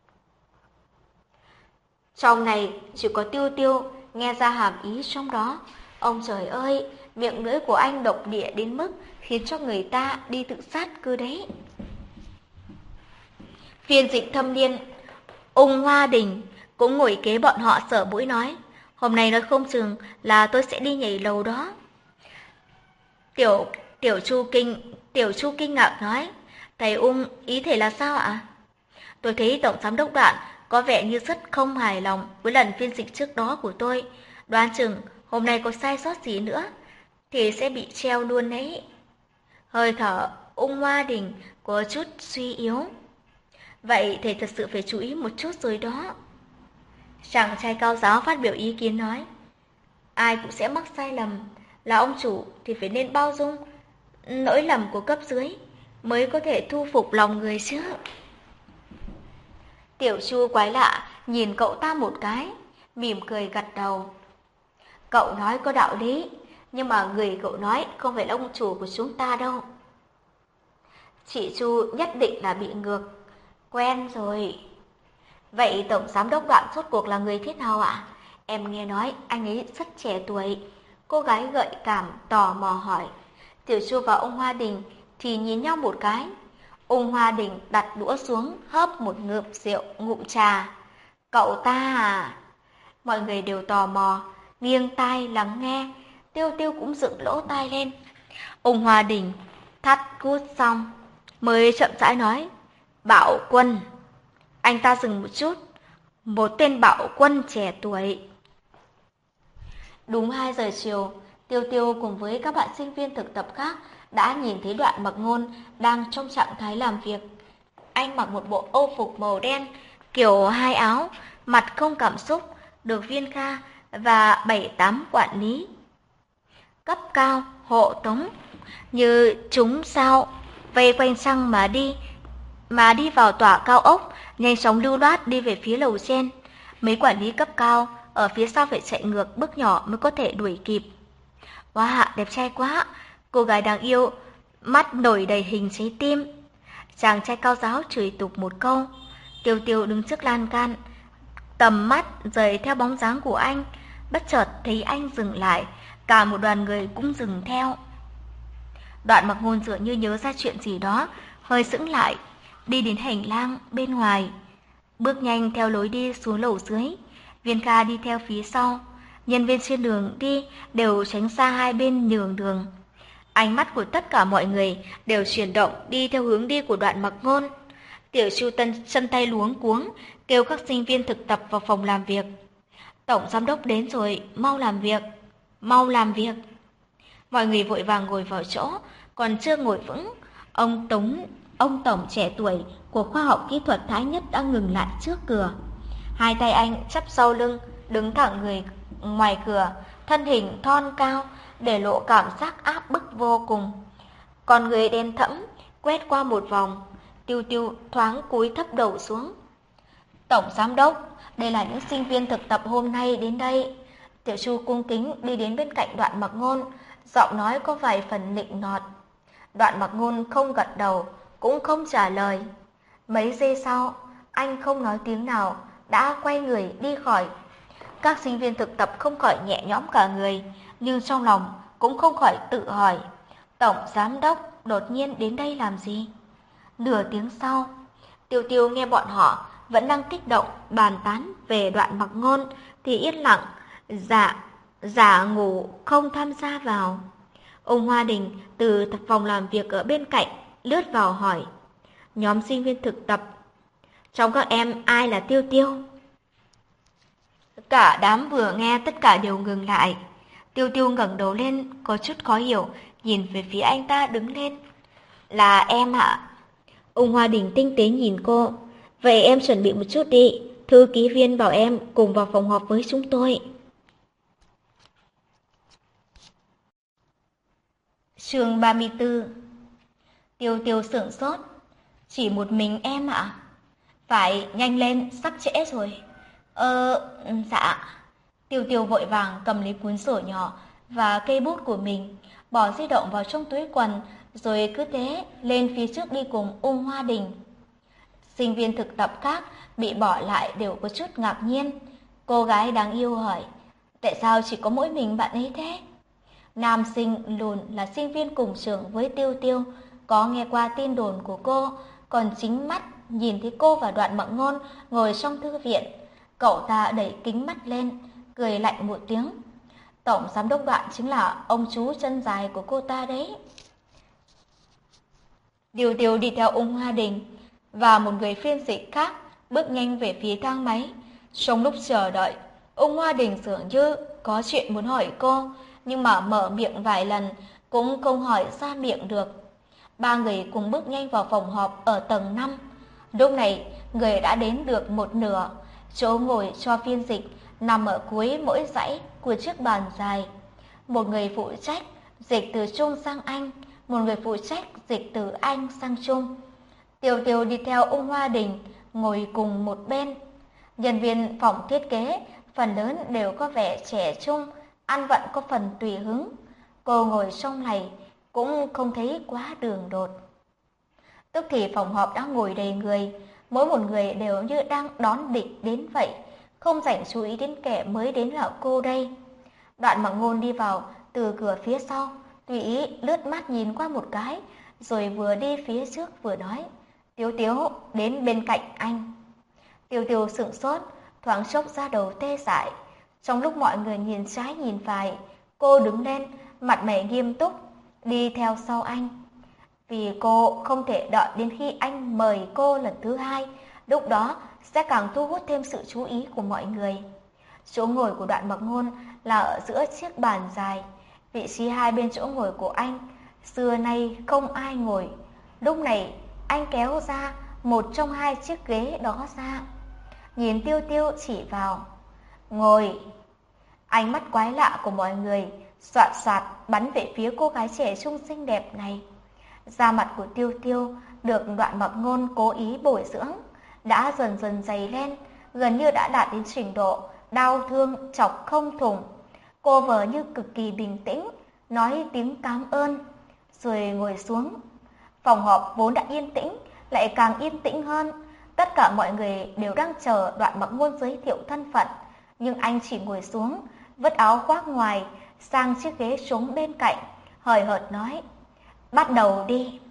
Speaker 1: Trong này chỉ có Tiêu Tiêu nghe ra hàm ý trong đó. Ông trời ơi, miệng lưỡi của anh độc địa đến mức khiến cho người ta đi tự sát cơ đấy. Phiên dịch thâm niên Ung Hoa Đình cũng ngồi kế bọn họ sở mũi nói, hôm nay nói không chừng là tôi sẽ đi nhảy lầu đó. Tiểu Tiểu Chu kinh Tiểu Chu kinh ngạc nói, thầy Ung, ý thầy là sao ạ? Tôi thấy tổng giám đốc Đoạn có vẻ như rất không hài lòng với lần phiên dịch trước đó của tôi, đoán chừng hôm nay có sai sót gì nữa thì sẽ bị treo luôn đấy. Hơi thở Ung Hoa Đình có chút suy yếu. Vậy thầy thật sự phải chú ý một chút rồi đó. Chàng trai cao giáo phát biểu ý kiến nói, ai cũng sẽ mắc sai lầm, là ông chủ thì phải nên bao dung nỗi lầm của cấp dưới mới có thể thu phục lòng người chứ. Tiểu Chu quái lạ nhìn cậu ta một cái, mỉm cười gật đầu. Cậu nói có đạo lý, nhưng mà người cậu nói không phải là ông chủ của chúng ta đâu. Chị Chu nhất định là bị ngược. Quen rồi. Vậy tổng giám đốc Đoạn rốt cuộc là người thế nào ạ? Em nghe nói anh ấy rất trẻ tuổi. Cô gái gợi cảm tò mò hỏi. Tiểu Chu và ông Hoa Đình thì nhìn nhau một cái. Ông Hoa Đình đặt đũa xuống, hớp một ngụm rượu, ngụm trà. Cậu ta à? Mọi người đều tò mò, nghiêng tai lắng nghe. Tiêu Tiêu cũng dựng lỗ tai lên. Ông Hoa Đình thắt cút xong mới chậm rãi nói, Bạo Quân. Anh ta dừng một chút, một tên bạo quân trẻ tuổi. Đúng hai giờ chiều, Tiêu Tiêu cùng với các bạn sinh viên thực tập khác đã nhìn thấy Đoạn Mặc Ngôn đang trong trạng thái làm việc. Anh mặc một bộ âu phục màu đen, kiểu hai áo, mặt không cảm xúc, được Viên Kha và bảy tám quản lý cấp cao hộ tống như chúng sao vây quanh xăng mà đi, mà đi vào tòa cao ốc, nhanh chóng lưu loát đi về phía lầu trên. Mấy quản lý cấp cao ở phía sau phải chạy ngược bước nhỏ mới có thể đuổi kịp. Wow, đẹp trai quá! Cô gái đáng yêu, mắt nổi đầy hình trái tim. Chàng trai cao giáo chửi tục một câu. Tiêu Tiêu đứng trước lan can, tầm mắt rời theo bóng dáng của anh, bất chợt thấy anh dừng lại, cả một đoàn người cũng dừng theo. Đoạn Mặc Ngôn dường như nhớ ra chuyện gì đó, hơi sững lại, đi đến hành lang bên ngoài, bước nhanh theo lối đi xuống lầu dưới. Viên Kha đi theo phía sau, nhân viên trên đường đi đều tránh xa hai bên nhường đường. Ánh mắt của tất cả mọi người đều chuyển động đi theo hướng đi của Đoạn Mặc Ngôn. Tiểu Chu Tân chân tay luống cuống kêu các sinh viên thực tập vào phòng làm việc. Tổng giám đốc đến rồi, mau làm việc, mau làm việc. Mọi người vội vàng ngồi vào chỗ, còn chưa ngồi vững, ông Tống, ông tổng trẻ tuổi của khoa học kỹ thuật Thái Nhất đã ngừng lại trước cửa. Hai tay anh chắp sau lưng, đứng thẳng người ngoài cửa, thân hình thon cao, để lộ cảm giác áp bức vô cùng. Còn người đen thẫm quét qua một vòng, Tiêu Tiêu thoáng cúi thấp đầu xuống. Tổng giám đốc, đây là những sinh viên thực tập hôm nay đến đây. Tiểu Chu cung kính đi đến bên cạnh Đoạn Mặc Ngôn, giọng nói có vài phần nịnh nọt. Đoạn Mặc Ngôn không gật đầu, cũng không trả lời. Mấy giây sau, anh không nói tiếng nào, đã quay người đi khỏi. Các sinh viên thực tập không khỏi nhẹ nhõm cả người, nhưng trong lòng cũng không khỏi tự hỏi, tổng giám đốc đột nhiên đến đây làm gì? Nửa tiếng sau, Tiêu Tiêu nghe bọn họ vẫn đang kích động bàn tán về Đoạn Mặc Ngôn thì yên lặng, dạ, giả ngủ không tham gia vào. Ông Hoa Đình từ phòng làm việc ở bên cạnh lướt vào hỏi, nhóm sinh viên thực tập, trong các em ai là Tiêu Tiêu? Cả đám vừa nghe tất cả đều ngừng lại. Tiêu Tiêu ngẩng đầu lên, có chút khó hiểu, nhìn về phía anh ta đứng lên. Là em ạ. Ông Hoa Đình tinh tế nhìn cô. Vậy em chuẩn bị một chút đi, thư ký viên bảo em cùng vào phòng họp với chúng tôi. Chương ba mươi tư. Tiêu Tiêu sửng sốt. Chỉ một mình em ạ? Phải, nhanh lên, sắp trễ rồi. Ờ, dạ. Tiêu Tiêu vội vàng cầm lấy cuốn sổ nhỏ và cây bút của mình, bỏ di động vào trong túi quần, rồi cứ thế lên phía trước đi cùng Ung Hoa Đình. Sinh viên thực tập khác bị bỏ lại đều có chút ngạc nhiên. Cô gái đáng yêu hỏi, tại sao chỉ có mỗi mình bạn ấy thế? Nam sinh lùn là sinh viên cùng trường với Tiêu Tiêu, có nghe qua tin đồn của cô, còn chính mắt nhìn thấy cô và Đoạn Mặc Ngôn ngồi trong thư viện. Cậu ta đẩy kính mắt lên, cười lạnh một tiếng. Tổng giám đốc Đoạn chính là ông chú chân dài của cô ta đấy. Tiêu Tiêu đi theo Ung Hoa Đình và một người phiên dịch khác bước nhanh về phía thang máy. Trong lúc chờ đợi, Ung Hoa Đình dường như có chuyện muốn hỏi cô, nhưng mà mở miệng vài lần cũng không hỏi ra miệng được. Ba người cùng bước nhanh vào phòng họp ở tầng năm. Lúc này, người đã đến được một nửa. Chỗ ngồi cho phiên dịch nằm ở cuối mỗi dãy của chiếc bàn dài. Một người phụ trách dịch từ Trung sang Anh, một người phụ trách dịch từ Anh sang Trung. Tiêu Tiêu đi theo Ung Hoa Đình, ngồi cùng một bên. Nhân viên phòng thiết kế phần lớn đều có vẻ trẻ trung, ăn vận có phần tùy hứng. Cô ngồi trong này cũng không thấy quá đường đột. Tức thì phòng họp đã ngồi đầy người, mỗi một người đều như đang đón địch đến vậy, không rảnh chú ý đến kẻ mới đến là cô đây. Đoạn Mặc Ngôn đi vào từ cửa phía sau, tùy ý lướt mắt nhìn qua một cái, rồi vừa đi phía trước vừa nói, Tiêu Tiêu đến bên cạnh anh. Tiêu Tiêu sửng sốt, thoáng chốc da đầu tê dại. Trong lúc mọi người nhìn trái nhìn phải, cô đứng lên, mặt mày nghiêm túc, đi theo sau anh. Vì cô không thể đợi đến khi anh mời cô lần thứ hai, lúc đó sẽ càng thu hút thêm sự chú ý của mọi người. Chỗ ngồi của Đoạn Mặc Ngôn là ở giữa chiếc bàn dài, vị trí hai bên chỗ ngồi của anh, xưa nay không ai ngồi. Lúc này, anh kéo ra một trong hai chiếc ghế đó ra, nhìn Tiêu Tiêu chỉ vào. Ngồi. Ánh mắt quái lạ của mọi người soạt soạt bắn về phía cô gái trẻ trung xinh đẹp này. Da mặt của Tiêu Tiêu được Đoạn Mặc Ngôn cố ý bồi dưỡng, đã dần dần dày lên, gần như đã đạt đến trình độ đau thương chọc không thủng. Cô vờ như cực kỳ bình tĩnh, nói tiếng cảm ơn, rồi ngồi xuống. Phòng họp vốn đã yên tĩnh, lại càng yên tĩnh hơn. Tất cả mọi người đều đang chờ Đoạn Mặc Ngôn giới thiệu thân phận, nhưng anh chỉ ngồi xuống, vứt áo khoác ngoài sang chiếc ghế trống bên cạnh, hời hợt nói, bắt đầu đi.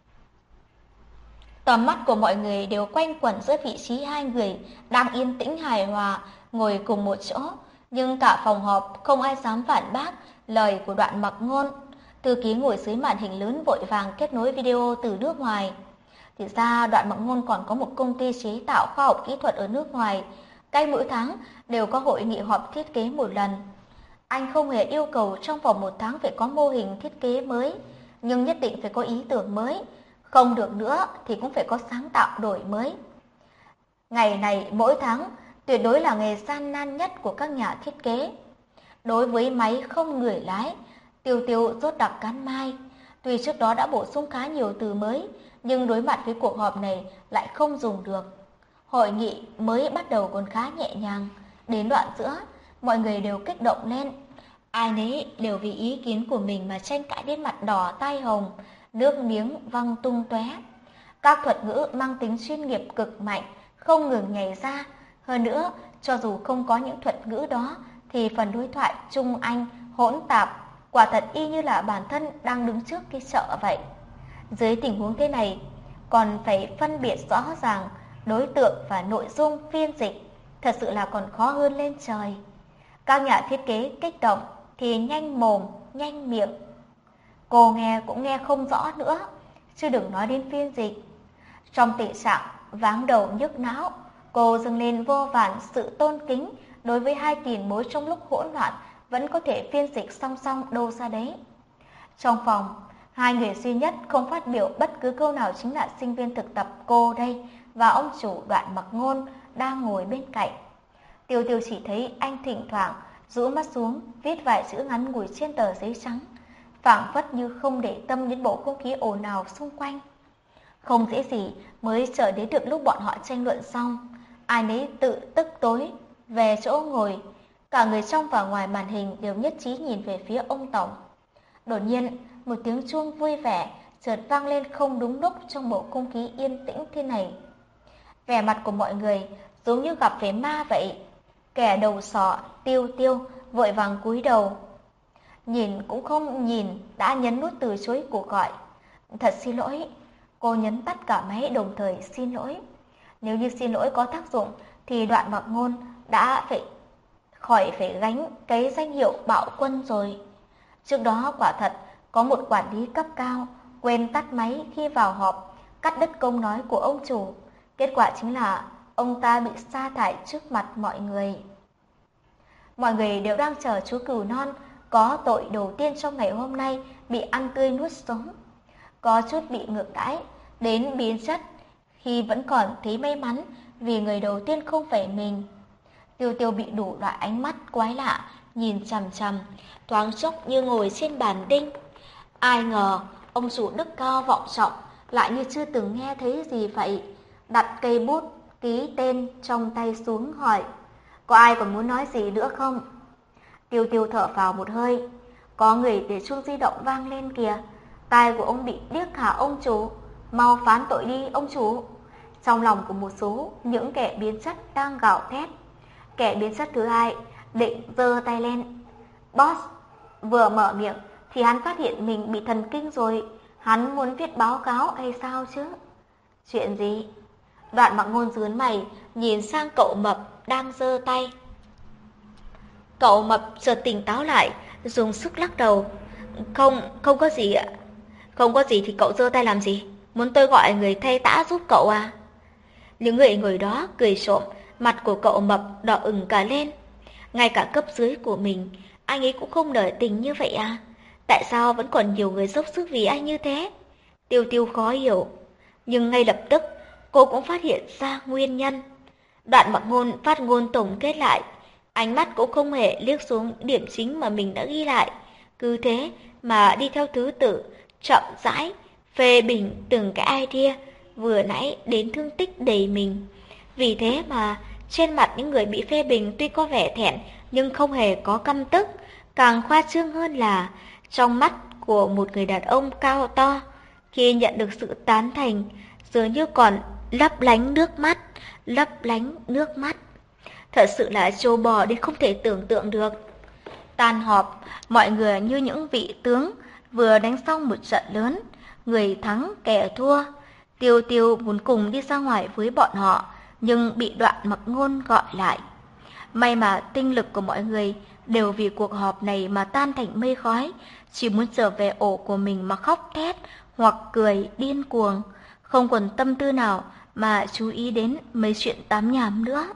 Speaker 1: Tầm mắt của mọi người đều quanh quẩn giữa vị trí hai người đang yên tĩnh hài hòa ngồi cùng một chỗ, nhưng cả phòng họp không ai dám phản bác lời của Đoạn Mặc Ngôn. Thư ký ngồi dưới màn hình lớn vội vàng kết nối video từ nước ngoài. Thì ra Đoạn Mặc Ngôn còn có một công ty chế tạo khoa học kỹ thuật ở nước ngoài, cách mỗi tháng đều có hội nghị họp thiết kế một lần. Anh không hề yêu cầu trong vòng một tháng phải có mô hình thiết kế mới, nhưng nhất định phải có ý tưởng mới, không được nữa thì cũng phải có sáng tạo đổi mới. Ngày này mỗi tháng tuyệt đối là ngày gian nan nhất của các nhà thiết kế. Đối với máy không người lái, Tiêu Tiêu rốt đặc cán mai. Tuy trước đó đã bổ sung khá nhiều từ mới, nhưng đối mặt với cuộc họp này lại không dùng được. Hội nghị mới bắt đầu còn khá nhẹ nhàng, đến đoạn giữa, mọi người đều kích động lên. Ai nấy đều vì ý kiến của mình mà tranh cãi đến mặt đỏ tai hồng, nước miếng văng tung tóe. Các thuật ngữ mang tính chuyên nghiệp cực mạnh không ngừng nhảy ra. Hơn nữa, cho dù không có những thuật ngữ đó, thì phần đối thoại Trung Anh hỗn tạp, quả thật y như là bản thân đang đứng trước cái chợ vậy. Dưới tình huống thế này, còn phải phân biệt rõ ràng đối tượng và nội dung phiên dịch, thật sự là còn khó hơn lên trời. Các nhà thiết kế kích động thì nhanh mồm, nhanh miệng. Cô nghe cũng nghe không rõ nữa, chứ đừng nói đến phiên dịch. Trong tình trạng váng đầu nhức não, cô dâng lên vô vàn sự tôn kính đối với hai tiền bối trong lúc hỗn loạn vẫn có thể phiên dịch song song đâu ra đấy. Trong phòng, hai người duy nhất không phát biểu bất cứ câu nào chính là sinh viên thực tập cô đây và ông chủ Đoạn Mặc Ngôn đang ngồi bên cạnh. Tiêu Tiêu chỉ thấy anh thỉnh thoảng rũ mắt xuống viết vài chữ ngắn ngủi trên tờ giấy trắng, phảng phất như không để tâm đến bầu không khí ồn ào xung quanh. Không dễ gì mới chờ đến được lúc bọn họ tranh luận xong, ai nấy tự tức tối về chỗ ngồi, cả người trong và ngoài màn hình đều nhất trí nhìn về phía ông tổng. Đột nhiên, một tiếng chuông vui vẻ chợt vang lên không đúng lúc trong bầu không khí yên tĩnh thế này. Vẻ mặt của mọi người giống như gặp phải ma vậy. Kẻ đầu sọ Tiêu Tiêu vội vàng cúi đầu, nhìn cũng không nhìn đã nhấn nút từ chối cuộc gọi. Thật xin lỗi. Cô nhấn tắt cả máy đồng thời xin lỗi. Nếu như xin lỗi có tác dụng thì Đoạn Mặc Ngôn đã phải khỏi phải gánh cái danh hiệu bạo quân rồi. Trước đó quả thật có một quản lý cấp cao quên tắt máy khi vào họp, cắt đứt câu nói của ông chủ. Kết quả chính là ông ta bị sa thải trước mặt mọi người. Mọi người đều đang chờ chú cừu non có tội đầu tiên trong ngày hôm nay bị ăn tươi nuốt sống. Có chút bị ngược đãi đến biến chất khi vẫn còn thấy may mắn vì người đầu tiên không phải mình. Tiêu Tiêu bị đủ loại ánh mắt quái lạ nhìn chằm chằm, thoáng chốc như ngồi trên bàn đinh. Ai ngờ ông chủ đức cao vọng trọng lại như chưa từng nghe thấy gì vậy. Đặt cây bút ký tên trong tay xuống hỏi: có ai còn muốn nói gì nữa không? Tiêu Tiêu thở vào một hơi. Có người để chuông di động vang lên kìa. Tai của ông bị điếc hả ông chủ? Mau phán tội đi ông chủ. Trong lòng của một số những kẻ biến chất đang gào thét. Kẻ biến chất thứ hai định giơ tay lên. Boss vừa mở miệng thì hắn phát hiện mình bị thần kinh rồi. Hắn muốn viết báo cáo hay sao chứ? Chuyện gì? Đoạn Mặc Ngôn nhướng mày nhìn sang cậu mập đang giơ tay. Cậu mập chợt tỉnh táo lại, dùng sức lắc đầu. Không, không có gì ạ. Không có gì thì cậu giơ tay làm gì? Muốn tôi gọi người thay tã giúp cậu à? Những người ngồi đó cười trộm, mặt của cậu mập đỏ ửng cả lên. Ngay cả cấp dưới của mình, anh ấy cũng không nể tình như vậy à? Tại sao vẫn còn nhiều người dốc sức vì anh như thế? Tiêu Tiêu khó hiểu, nhưng ngay lập tức cô cũng phát hiện ra nguyên nhân. Đoạn Mặc Ngôn phát ngôn tổng kết lại, ánh mắt cũng không hề liếc xuống điểm chính mà mình đã ghi lại, cứ thế mà đi theo thứ tự, chậm rãi phê bình từng cái idea vừa nãy đến thương tích đầy mình. Vì thế mà trên mặt những người bị phê bình tuy có vẻ thẹn nhưng không hề có căm tức. Càng khoa trương hơn là trong mắt của một người đàn ông cao to, khi nhận được sự tán thành, dường như còn lấp lánh nước mắt, lấp lánh nước mắt. Thật sự là trâu bò đến không thể tưởng tượng được. Tan họp, mọi người như những vị tướng vừa đánh xong một trận lớn, người thắng kẻ thua. Tiêu Tiêu muốn cùng đi ra ngoài với bọn họ, nhưng bị Đoạn Mặc Ngôn gọi lại. May mà tinh lực của mọi người đều vì cuộc họp này mà tan thành mây khói, chỉ muốn trở về ổ của mình mà khóc thét hoặc cười điên cuồng, không còn tâm tư nào mà chú ý đến mấy chuyện tám nhảm nữa.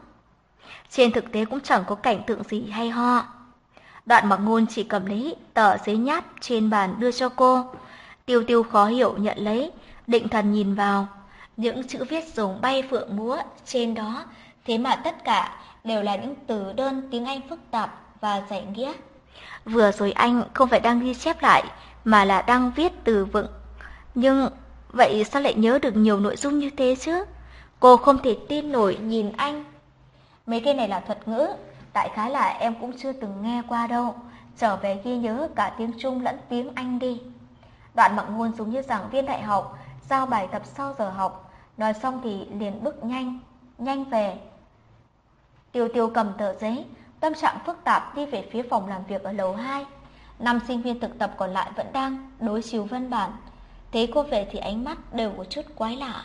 Speaker 1: Trên thực tế cũng chẳng có cảnh tượng gì hay ho. Đoạn Mặc Ngôn chỉ cầm lấy tờ giấy nháp trên bàn đưa cho cô. Tiêu Tiêu khó hiểu nhận lấy, định thần nhìn vào. Những chữ viết rồng bay phượng múa trên đó, thế mà tất cả đều là những từ đơn tiếng Anh phức tạp và giải nghĩa. Vừa rồi anh không phải đang ghi chép lại, mà là đang viết từ vựng. Nhưng vậy sao lại nhớ được nhiều nội dung như thế chứ? Cô không thể tin nổi nhìn anh. Mấy cái này là thuật ngữ, đại khái là em cũng chưa từng nghe qua đâu. Trở về ghi nhớ cả tiếng Trung lẫn tiếng Anh đi. Đoạn Mặc Ngôn giống như giảng viên đại học, giao bài tập sau giờ học. Nói xong thì liền bước nhanh, nhanh về. Tiêu Tiêu cầm tờ giấy, tâm trạng phức tạp đi về phía phòng làm việc ở lầu hai. Năm sinh viên thực tập còn lại vẫn đang đối chiếu văn bản. thấy cô về thì ánh mắt đều có chút quái lạ.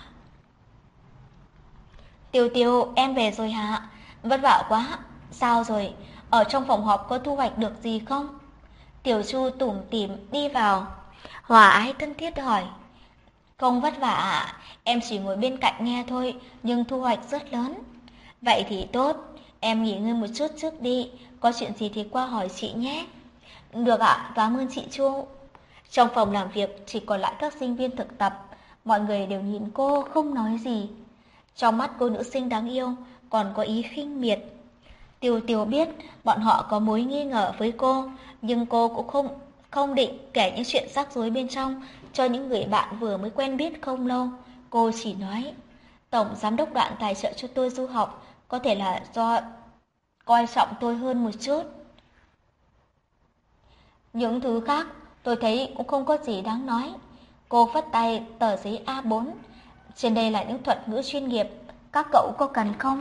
Speaker 1: Tiêu Tiêu, em về rồi hả? Vất vả quá. Sao rồi? Ở trong phòng họp có thu hoạch được gì không? Tiểu Chu tủm tỉm đi vào, hòa ái thân thiết hỏi. Không vất vả ạ, em chỉ ngồi bên cạnh nghe thôi, nhưng thu hoạch rất lớn. Vậy thì tốt, em nghỉ ngơi một chút trước đi, có chuyện gì thì qua hỏi chị nhé. Được ạ, cảm ơn chị Chu. Trong phòng làm việc chỉ còn lại các sinh viên thực tập, mọi người đều nhìn cô không nói gì. Trong mắt cô nữ sinh đáng yêu còn có ý khinh miệt. Tiêu Tiêu biết bọn họ có mối nghi ngờ với cô, nhưng cô cũng không không định kể những chuyện rắc rối bên trong cho những người bạn vừa mới quen biết không lâu. Cô chỉ nói, Tổng Giám đốc Đoạn tài trợ cho tôi du học, có thể là do coi trọng tôi hơn một chút. Những thứ khác tôi thấy cũng không có gì đáng nói. Cô phất tay tờ giấy A bốn. Trên đây là những thuật ngữ chuyên nghiệp, các cậu có cần không?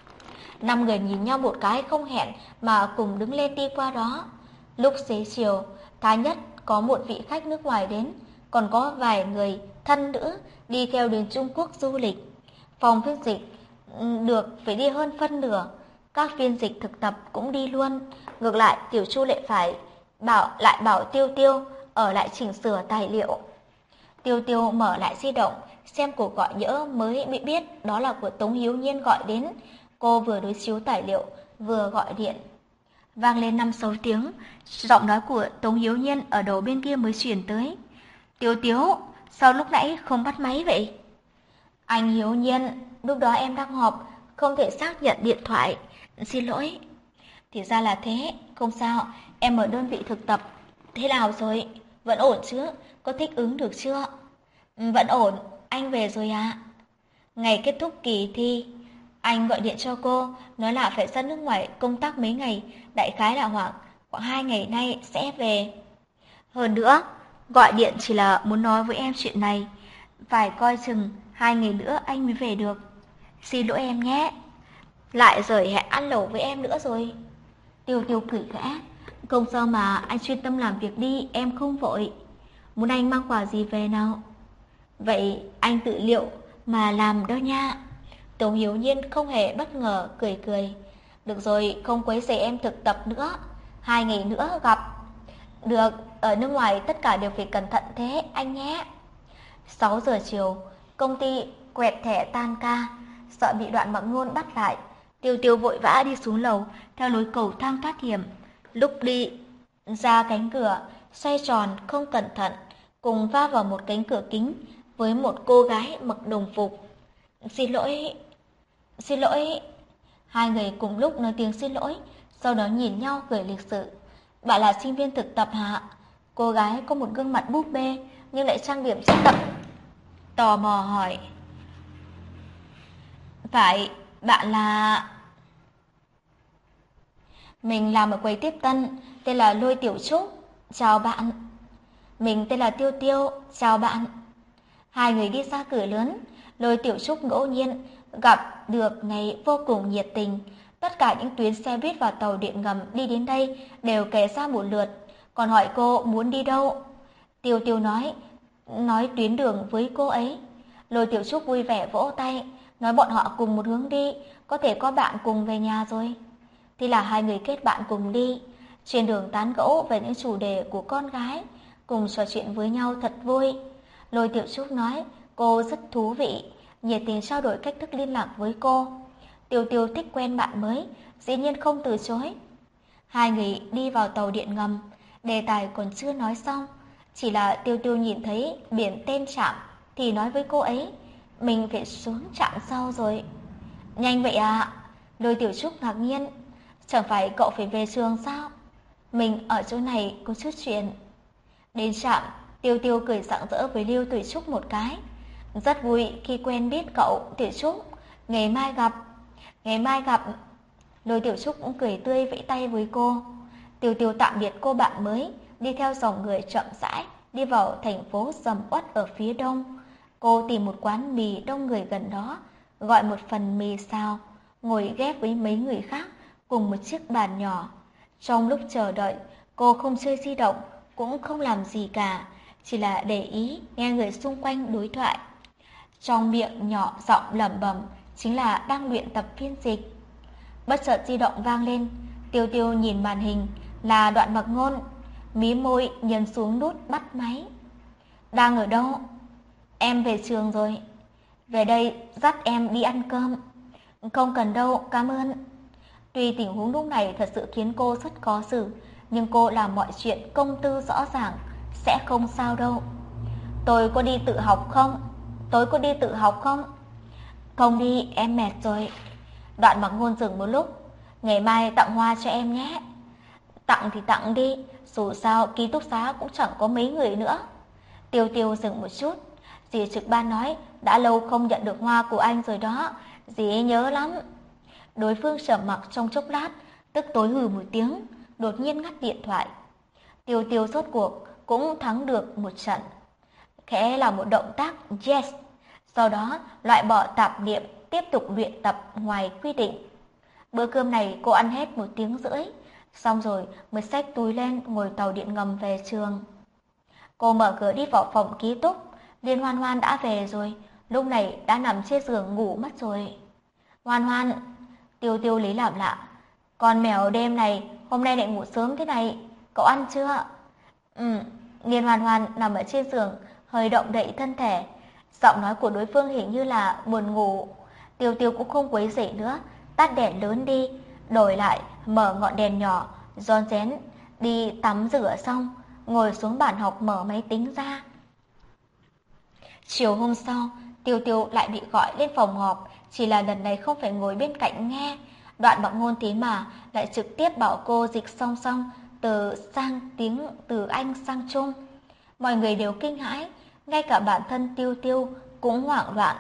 Speaker 1: Năm người nhìn nhau một cái không hẹn mà cùng đứng lên đi qua đó. Lúc xế chiều, Thái Nhất có một vị khách nước ngoài đến, còn có vài người thân nữ đi theo đến Trung Quốc du lịch. Phòng phiên dịch được phải đi hơn phân nửa, các phiên dịch thực tập cũng đi luôn. Ngược lại, Tiểu Chu lại phải bảo lại bảo Tiêu Tiêu ở lại chỉnh sửa tài liệu. Tiêu Tiêu mở lại di động, xem cuộc gọi nhỡ mới bị biết đó là của Tống Hiếu Nhiên gọi đến. Cô vừa đối chiếu tài liệu, vừa gọi điện. Vang lên năm sáu tiếng, giọng nói của Tống Hiếu Nhiên ở đầu bên kia mới truyền tới. Tiêu Tiếu, sao lúc nãy không bắt máy vậy? Anh Hiếu Nhiên, lúc đó em đang họp, không thể xác nhận điện thoại. Xin lỗi. Thì ra là thế, không sao, em ở đơn vị thực tập. Thế nào rồi? Vẫn ổn chứ? Có thích ứng được chưa? Vẫn ổn, anh về rồi à? Ngày kết thúc kỳ thi, anh gọi điện cho cô, nói là phải ra nước ngoài công tác mấy ngày, đại khái là khoảng khoảng hai ngày nay sẽ về. Hơn nữa, gọi điện chỉ là muốn nói với em chuyện này, phải coi chừng hai ngày nữa anh mới về được. Xin lỗi em nhé. Lại rời hẹn ăn lẩu với em nữa rồi. Tiêu Tiêu cười khẽ, không sao mà, anh chuyên tâm làm việc đi, em không vội. Muốn anh mang quà gì về nào? Vậy anh tự liệu mà làm đó nha. Tống Hiếu Nhiên không hề bất ngờ, cười cười. Được rồi, không quấy rầy em thực tập nữa. Hai ngày nữa gặp. Được, ở nước ngoài tất cả đều phải cẩn thận thế, anh nhé. Sáu giờ chiều, công ty quẹt thẻ tan ca, sợ bị Đoạn Mặc Ngôn bắt lại. Tiêu Tiêu vội vã đi xuống lầu, theo lối cầu thang thoát hiểm. Lúc đi ra cánh cửa, xoay tròn không cẩn thận, cùng va vào một cánh cửa kính với một cô gái mặc đồng phục. Xin lỗi, xin lỗi. Hai người cùng lúc nói tiếng xin lỗi, sau đó nhìn nhau cười lịch sự. Bạn là sinh viên thực tập hả? Cô gái có một gương mặt búp bê nhưng lại trang điểm rất đậm, tò mò hỏi. Phải, bạn là... Mình làm ở quầy tiếp tân, tên là Lôi Tiểu Trúc. Chào bạn. Mình tên là Tiêu Tiêu. Chào bạn. Hai người đi ra cửa lớn, Lôi Tiểu Trúc ngẫu nhiên gặp được ngày vô cùng nhiệt tình. Tất cả những tuyến xe buýt và tàu điện ngầm đi đến đây đều kể ra một lượt, còn hỏi cô muốn đi đâu. Tiêu Tiêu nói, nói tuyến đường với cô ấy. Lôi Tiểu Trúc vui vẻ vỗ tay, nói bọn họ cùng một hướng đi, có thể có bạn cùng về nhà rồi. Thì là hai người kết bạn cùng đi, trên đường tán gẫu về những chủ đề của con gái, cùng trò chuyện với nhau thật vui. Lôi Tiểu Trúc nói cô rất thú vị, nhiệt tình trao đổi cách thức liên lạc với cô. Tiêu Tiêu thích quen bạn mới, dĩ nhiên không từ chối. Hai người đi vào tàu điện ngầm, đề tài còn chưa nói xong, chỉ là Tiêu Tiêu nhìn thấy biển tên trạm thì nói với cô ấy, mình phải xuống trạm sau rồi. Nhanh vậy à? Lôi Tiểu Trúc ngạc nhiên, chẳng phải cậu phải về trường sao? Mình ở chỗ này có chút chuyện. Đến trạm, Tiêu Tiêu cười rạng rỡ với Lưu Tử Trúc một cái. Rất vui khi quen biết cậu, Tiểu Trúc. Ngày mai gặp. Ngày mai gặp. Lôi Tiểu Trúc cũng cười tươi vẫy tay với cô. Tiêu Tiêu tạm biệt cô bạn mới, đi theo dòng người chậm rãi, đi vào thành phố sầm uất ở phía đông. Cô tìm một quán mì đông người gần đó, gọi một phần mì xào, ngồi ghép với mấy người khác cùng một chiếc bàn nhỏ. Trong lúc chờ đợi, cô không chơi di động, cũng không làm gì cả, chỉ là để ý nghe người xung quanh đối thoại. Trong miệng nhỏ giọng lẩm bẩm chính là đang luyện tập phiên dịch. Bất chợt di động vang lên, Tiêu Tiêu nhìn màn hình là Đoạn Mặc Ngôn, mí môi nhấn xuống nút bắt máy. Đang ở đâu? Em về trường rồi. Về đây dắt em đi ăn cơm. Không cần đâu, cảm ơn. Tuy tình huống lúc này thật sự khiến cô rất khó xử, nhưng cô làm mọi chuyện công tư rõ ràng, sẽ không sao đâu. Tôi có đi tự học không? Tôi có đi tự học không? Không đi, em mệt rồi. Đoạn Mặc Ngôn dừng một lúc. Ngày mai tặng hoa cho em nhé. Tặng thì tặng đi, dù sao ký túc xá cũng chẳng có mấy người nữa. Tiêu Tiêu dừng một chút. Dì trực ban nói đã lâu không nhận được hoa của anh rồi đó, dì ấy nhớ lắm. Đối phương trầm mặc trong chốc lát, tức tối hừ một tiếng, đột nhiên ngắt điện thoại. Tiêu Tiêu rốt cuộc cũng thắng được một trận. Khẽ là một động tác yes, sau đó loại bỏ tạp niệm, tiếp tục luyện tập ngoài quy định. Bữa cơm này cô ăn hết một tiếng rưỡi, xong rồi mới xách túi lên ngồi tàu điện ngầm về trường. Cô mở cửa đi vào phòng ký túc, Liên Hoan Hoan đã về rồi, lúc này đã nằm trên giường ngủ mất rồi. Hoan Hoan, Tiêu Tiêu lấy làm lạ. Con mèo đêm này, hôm nay lại ngủ sớm thế này, cậu ăn chưa? Ừ, Liên Hoan Hoan nằm ở trên giường, hơi động đậy thân thể. Giọng nói của đối phương hình như là buồn ngủ. Tiêu Tiêu cũng không quấy rầy nữa, tắt đèn lớn đi, đổi lại mở ngọn đèn nhỏ, rón rén đi tắm rửa xong, ngồi xuống bàn học mở máy tính ra. Chiều hôm sau, Tiêu Tiêu lại bị gọi lên phòng họp, chỉ là lần này không phải ngồi bên cạnh nghe. Đoạn Mặc Ngôn thế mà lại trực tiếp bảo cô dịch song song từ sang tiếng từ Anh sang Trung. Mọi người đều kinh hãi, ngay cả bản thân Tiêu Tiêu cũng hoảng loạn.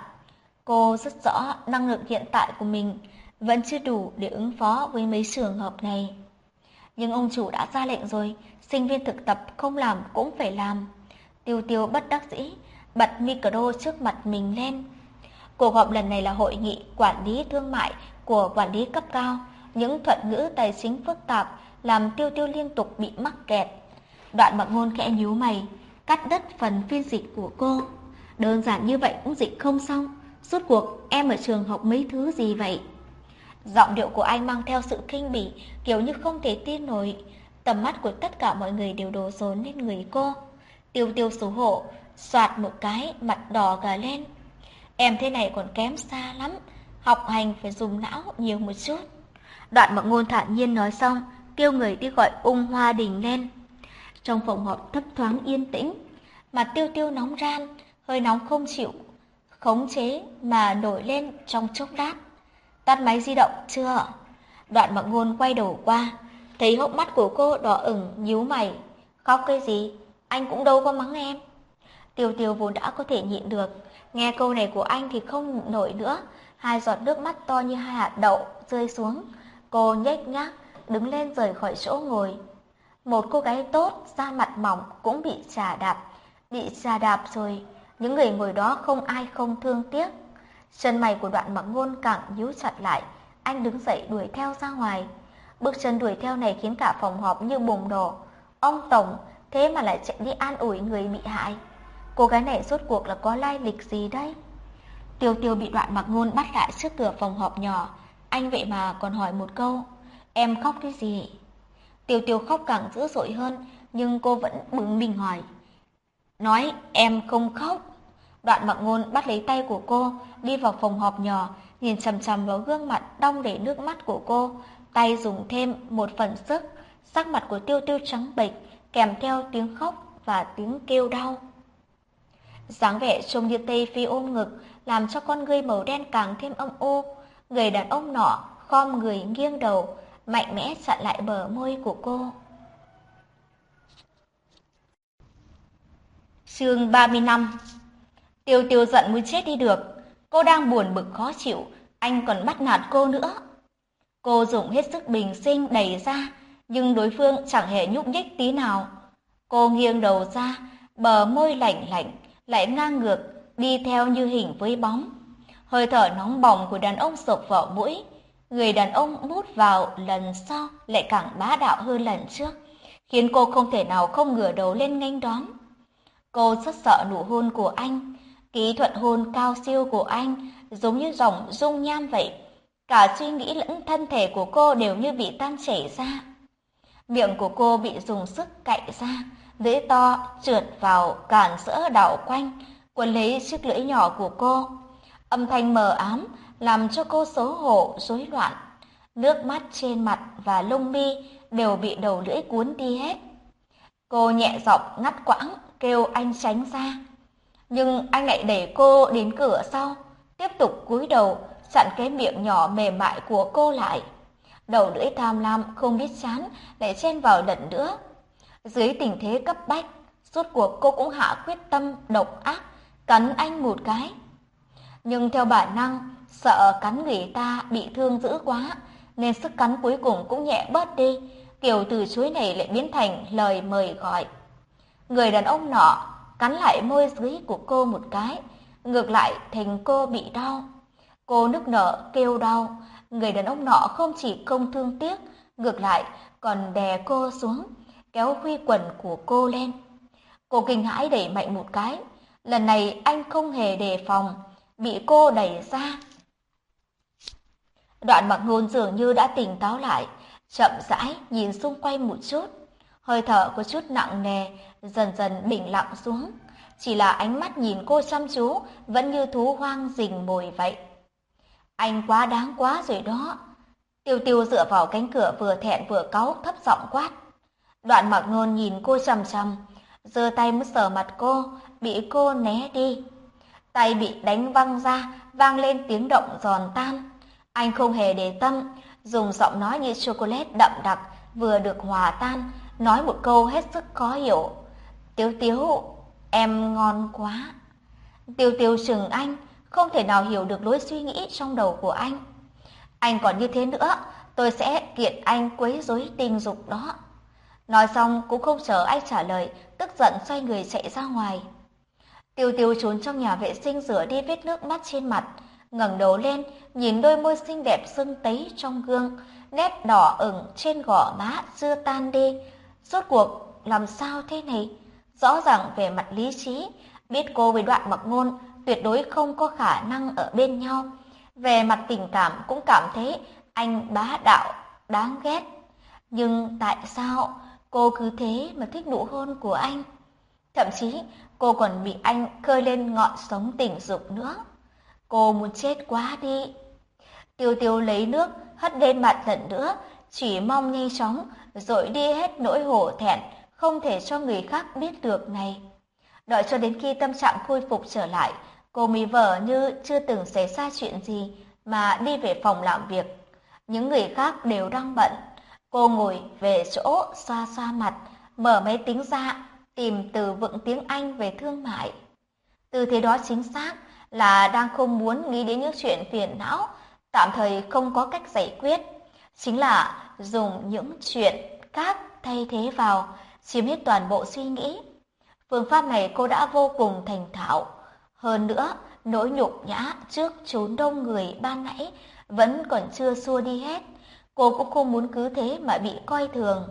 Speaker 1: Cô rất rõ năng lực hiện tại của mình vẫn chưa đủ để ứng phó với mấy trường hợp này. Nhưng ông chủ đã ra lệnh rồi, sinh viên thực tập không làm cũng phải làm. Tiêu Tiêu bất đắc dĩ bật micro trước mặt mình lên. Cuộc họp lần này là hội nghị quản lý thương mại của quản lý cấp cao. Những thuật ngữ tài chính phức tạp làm Tiêu Tiêu liên tục bị mắc kẹt. Đoạn Mặc Ngôn khẽ nhíu mày, cắt đứt phần phiên dịch của cô. Đơn giản như vậy cũng dịch không xong. Rốt cuộc em ở trường học mấy thứ gì vậy? Giọng điệu của anh mang theo sự khinh bỉ, kiểu như không thể tin nổi. Tầm mắt của tất cả mọi người đều đổ dồn lên người cô. Tiêu Tiêu xấu hổ, soạt một cái, mặt đỏ cả lên. Em thế này còn kém xa lắm, học hành phải dùng não nhiều một chút. Đoạn Mặc Ngôn thản nhiên nói xong, kêu người đi gọi Ung Hoa Đình lên. Trong phòng họp thấp thoáng yên tĩnh, mà Tiêu Tiêu nóng ran, hơi nóng không chịu khống chế mà nổi lên trong chốc lát. Tắt máy di động chưa? Đoạn Mặc Ngôn quay đầu qua, thấy hốc mắt của cô đỏ ửng, nhíu mày. Khóc cái gì? Anh cũng đâu có mắng em. Tiêu Tiêu vốn đã có thể nhịn được, nghe câu này của anh thì không nổi nữa. Hai giọt nước mắt to như hai hạt đậu rơi xuống. Cô nhếch nhác đứng lên rời khỏi chỗ ngồi. Một cô gái tốt, da mặt mỏng cũng bị chà đạp. Bị chà đạp rồi, những người ngồi đó không ai không thương tiếc. Chân mày của Đoạn Mặc Ngôn càng nhíu chặt lại. Anh đứng dậy đuổi theo ra ngoài. Bước chân đuổi theo này khiến cả phòng họp như bùng nổ. Ông Tổng thế mà lại chạy đi an ủi người bị hại. Cô gái này rốt cuộc là có lai lịch gì đây? Tiêu Tiêu bị Đoạn Mặc Ngôn bắt lại trước cửa phòng họp nhỏ. Anh vậy mà còn hỏi một câu, em khóc cái gì? Tiêu Tiêu khóc càng dữ dội hơn, nhưng cô vẫn bướng bỉnh hỏi. Nói em không khóc. Đoạn Mặc Ngôn bắt lấy tay của cô, đi vào phòng họp nhỏ, nhìn chằm chằm vào gương mặt đong đầy nước mắt của cô, tay dùng thêm một phần sức. Sắc mặt của Tiêu Tiêu trắng bệch, kèm theo tiếng khóc và tiếng kêu đau. Dáng vẻ trông như Tây Phi ôm ngực, làm cho con ngươi màu đen càng thêm âm u. Người đàn ông nọ khom người nghiêng đầu, mạnh mẽ chặn lại bờ môi của cô. Chương ba mươi lăm. Tiêu Tiêu giận muốn chết đi được. Cô đang buồn bực khó chịu, anh còn bắt nạt cô nữa. Cô dùng hết sức bình sinh đẩy ra, nhưng đối phương chẳng hề nhúc nhích tí nào. Cô nghiêng đầu ra, bờ môi lạnh lạnh, lại ngang ngược, đi theo như hình với bóng. Hơi thở nóng bỏng của đàn ông sộc vào mũi. Người đàn ông mút vào lần sau lại càng bá đạo hơn lần trước, khiến cô không thể nào không ngửa đầu lên nghênh đón. Cô rất sợ nụ hôn của anh, kỹ thuật hôn cao siêu của anh giống như dòng dung nham vậy. Cả suy nghĩ lẫn thân thể của cô đều như bị tan chảy ra. Miệng của cô bị dùng sức cạy ra, lưỡi to trượt vào cản sỡ đảo quanh, quấn lấy chiếc lưỡi nhỏ của cô. Âm thanh mờ ám làm cho cô xấu hổ, rối loạn. Nước mắt trên mặt và lông mi đều bị đầu lưỡi cuốn đi hết. Cô nhẹ giọng ngắt quãng kêu anh tránh ra. Nhưng anh lại đẩy cô đến cửa sau, tiếp tục cúi đầu chặn cái miệng nhỏ mềm mại của cô lại. Đầu lưỡi tham lam không biết chán lại chen vào lần nữa. Dưới tình thế cấp bách, rốt cuộc cô cũng hạ quyết tâm độc ác cắn anh một cái. Nhưng theo bản năng, sợ cắn người ta bị thương dữ quá, nên sức cắn cuối cùng cũng nhẹ bớt đi, kiểu từ chối này lại biến thành lời mời gọi. Người đàn ông nọ cắn lại môi dưới của cô một cái, ngược lại thành cô bị đau. Cô nức nở kêu đau, người đàn ông nọ không chỉ không thương tiếc, ngược lại còn đè cô xuống, kéo khuy quần của cô lên. Cô kinh hãi đẩy mạnh một cái, lần này anh không hề đề phòng, bị cô đẩy ra. Đoạn Mặc Ngôn dường như đã tỉnh táo lại, chậm rãi nhìn xung quanh một chút, hơi thở có chút nặng nề, dần dần bình lặng xuống. Chỉ là ánh mắt nhìn cô chăm chú, vẫn như thú hoang rình mồi vậy. Anh quá đáng quá rồi đó. Tiêu Tiêu dựa vào cánh cửa vừa thẹn vừa cáu thấp giọng quát. Đoạn Mặc Ngôn nhìn cô chằm chằm, giơ tay muốn sờ mặt cô, bị cô né đi. Tay bị đánh văng ra, vang lên tiếng động giòn tan. Anh không hề để tâm, dùng giọng nói như chocolate đậm đặc vừa được hòa tan, nói một câu hết sức khó hiểu. Tiêu Tiêu, em ngon quá. Tiêu Tiêu chừng anh, không thể nào hiểu được lối suy nghĩ trong đầu của anh. Anh còn như thế nữa, tôi sẽ kiện anh quấy rối tình dục đó. Nói xong cũng không chờ anh trả lời, tức giận xoay người chạy ra ngoài. Tiêu Tiêu trốn trong nhà vệ sinh rửa đi vết nước mắt trên mặt, ngẩng đầu lên, nhìn đôi môi xinh đẹp sưng tấy trong gương, nét đỏ ửng trên gò má chưa tan đi. Rốt cuộc làm sao thế này? Rõ ràng về mặt lý trí, biết cô với Đoạn Mặc Ngôn tuyệt đối không có khả năng ở bên nhau. Về mặt tình cảm cũng cảm thấy anh bá đạo, đáng ghét. Nhưng tại sao cô cứ thế mà thích nụ hôn của anh? Thậm chí cô còn bị anh khơi lên ngọn sống tình dục nữa. Cô muốn chết quá đi. Tiêu Tiêu lấy nước hất lên mặt lần nữa, chỉ mong nhanh chóng dội đi hết nỗi hổ thẹn không thể cho người khác biết được này. Đợi cho đến khi tâm trạng khôi phục trở lại, cô mới vờ như chưa từng xảy ra chuyện gì mà đi về phòng làm việc. Những người khác đều đang bận. Cô ngồi về chỗ xoa xoa mặt, mở máy tính ra, tìm từ vựng tiếng Anh về thương mại. Từ thế đó chính xác là đang không muốn nghĩ đến những chuyện phiền não, tạm thời không có cách giải quyết. Chính là dùng những chuyện khác thay thế vào, chiếm hết toàn bộ suy nghĩ. Phương pháp này cô đã vô cùng thành thạo. Hơn nữa, nỗi nhục nhã trước chốn đông người ban nãy vẫn còn chưa xua đi hết. Cô cũng không muốn cứ thế mà bị coi thường.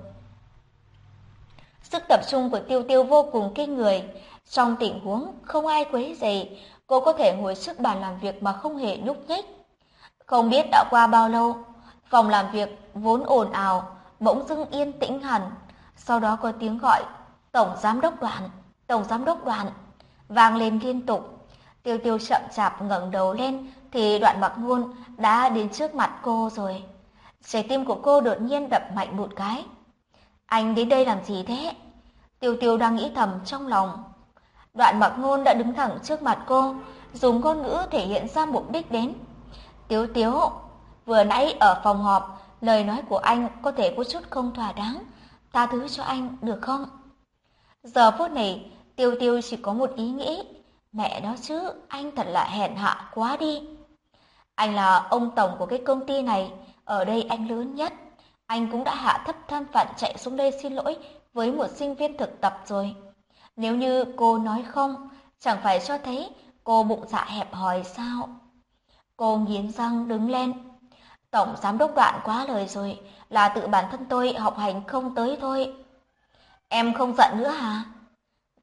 Speaker 1: Sức tập trung của Tiêu Tiêu vô cùng kinh người. Trong tình huống không ai quấy rầy, cô có thể ngồi trước bàn làm việc mà không hề nhúc nhích. Không biết đã qua bao lâu, phòng làm việc vốn ồn ào, bỗng dưng yên tĩnh hẳn. Sau đó có tiếng gọi, Tổng Giám đốc Đoạn, Tổng Giám đốc Đoạn, vang lên liên tục. Tiêu Tiêu chậm chạp ngẩng đầu lên thì Đoạn Mặc Ngôn đã đến trước mặt cô rồi. Trái tim của cô đột nhiên đập mạnh một cái. Anh đến đây làm gì thế? Tiêu Tiêu đang nghĩ thầm trong lòng. Đoạn Mặc Ngôn đã đứng thẳng trước mặt cô, dùng ngôn ngữ thể hiện ra mục đích đến. Tiếu Tiếu, vừa nãy ở phòng họp, lời nói của anh có thể có chút không thỏa đáng, tha thứ cho anh được không? Giờ phút này, Tiêu Tiêu chỉ có một ý nghĩ, mẹ đó chứ, anh thật là hèn hạ quá đi. Anh là ông tổng của cái công ty này, ở đây anh lớn nhất. Anh cũng đã hạ thấp thân phận chạy xuống đây xin lỗi với một sinh viên thực tập rồi. Nếu như cô nói không, chẳng phải cho thấy cô bụng dạ hẹp hòi sao? Cô nghiến răng đứng lên. Tổng Giám đốc Đoạn quá lời rồi, là tự bản thân tôi học hành không tới thôi. Em không giận nữa hả?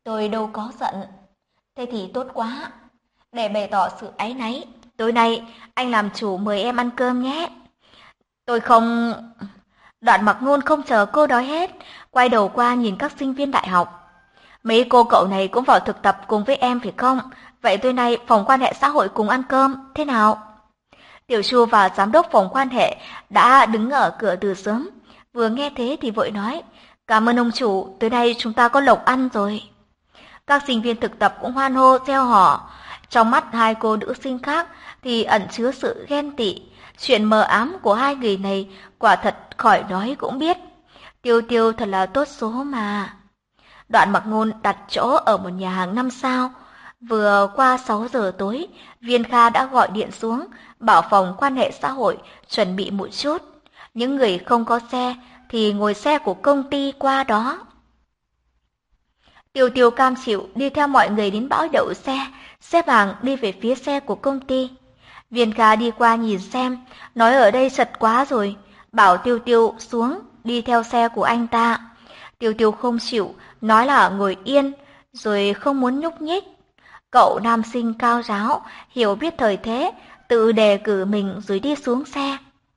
Speaker 1: Tôi đâu có giận. Thế thì tốt quá. Để bày tỏ sự áy náy, tối nay anh làm chủ mời em ăn cơm nhé. Tôi không... Đoạn Mặc Ngôn không chờ cô nói hết, quay đầu qua nhìn các sinh viên đại học. Mấy cô cậu này cũng vào thực tập cùng với em phải không? Vậy tối nay phòng quan hệ xã hội cùng ăn cơm, thế nào? Tiểu Chu và giám đốc phòng quan hệ đã đứng ở cửa từ sớm. Vừa nghe thế thì vội nói, cảm ơn ông chủ, tối nay chúng ta có lộc ăn rồi. Các sinh viên thực tập cũng hoan hô reo hò. Trong mắt hai cô nữ sinh khác thì ẩn chứa sự ghen tị. Chuyện mờ ám của hai người này quả thật khỏi nói cũng biết. Tiêu Tiêu thật là tốt số mà. Đoạn Mặc Ngôn đặt chỗ ở một nhà hàng năm sao. Vừa qua sáu giờ tối, Viên Kha đã gọi điện xuống, bảo phòng quan hệ xã hội chuẩn bị một chút. Những người không có xe thì ngồi xe của công ty qua đó. Tiêu Tiêu cam chịu đi theo mọi người đến bãi đậu xe, xếp hàng đi về phía xe của công ty. Viên Kha đi qua nhìn xem, nói ở đây chật quá rồi, bảo Tiêu Tiêu xuống đi theo xe của anh ta. Tiêu Tiêu không chịu, nói là ngồi yên, rồi không muốn nhúc nhích. Cậu nam sinh cao ráo, hiểu biết thời thế, tự đề cử mình rồi đi xuống xe.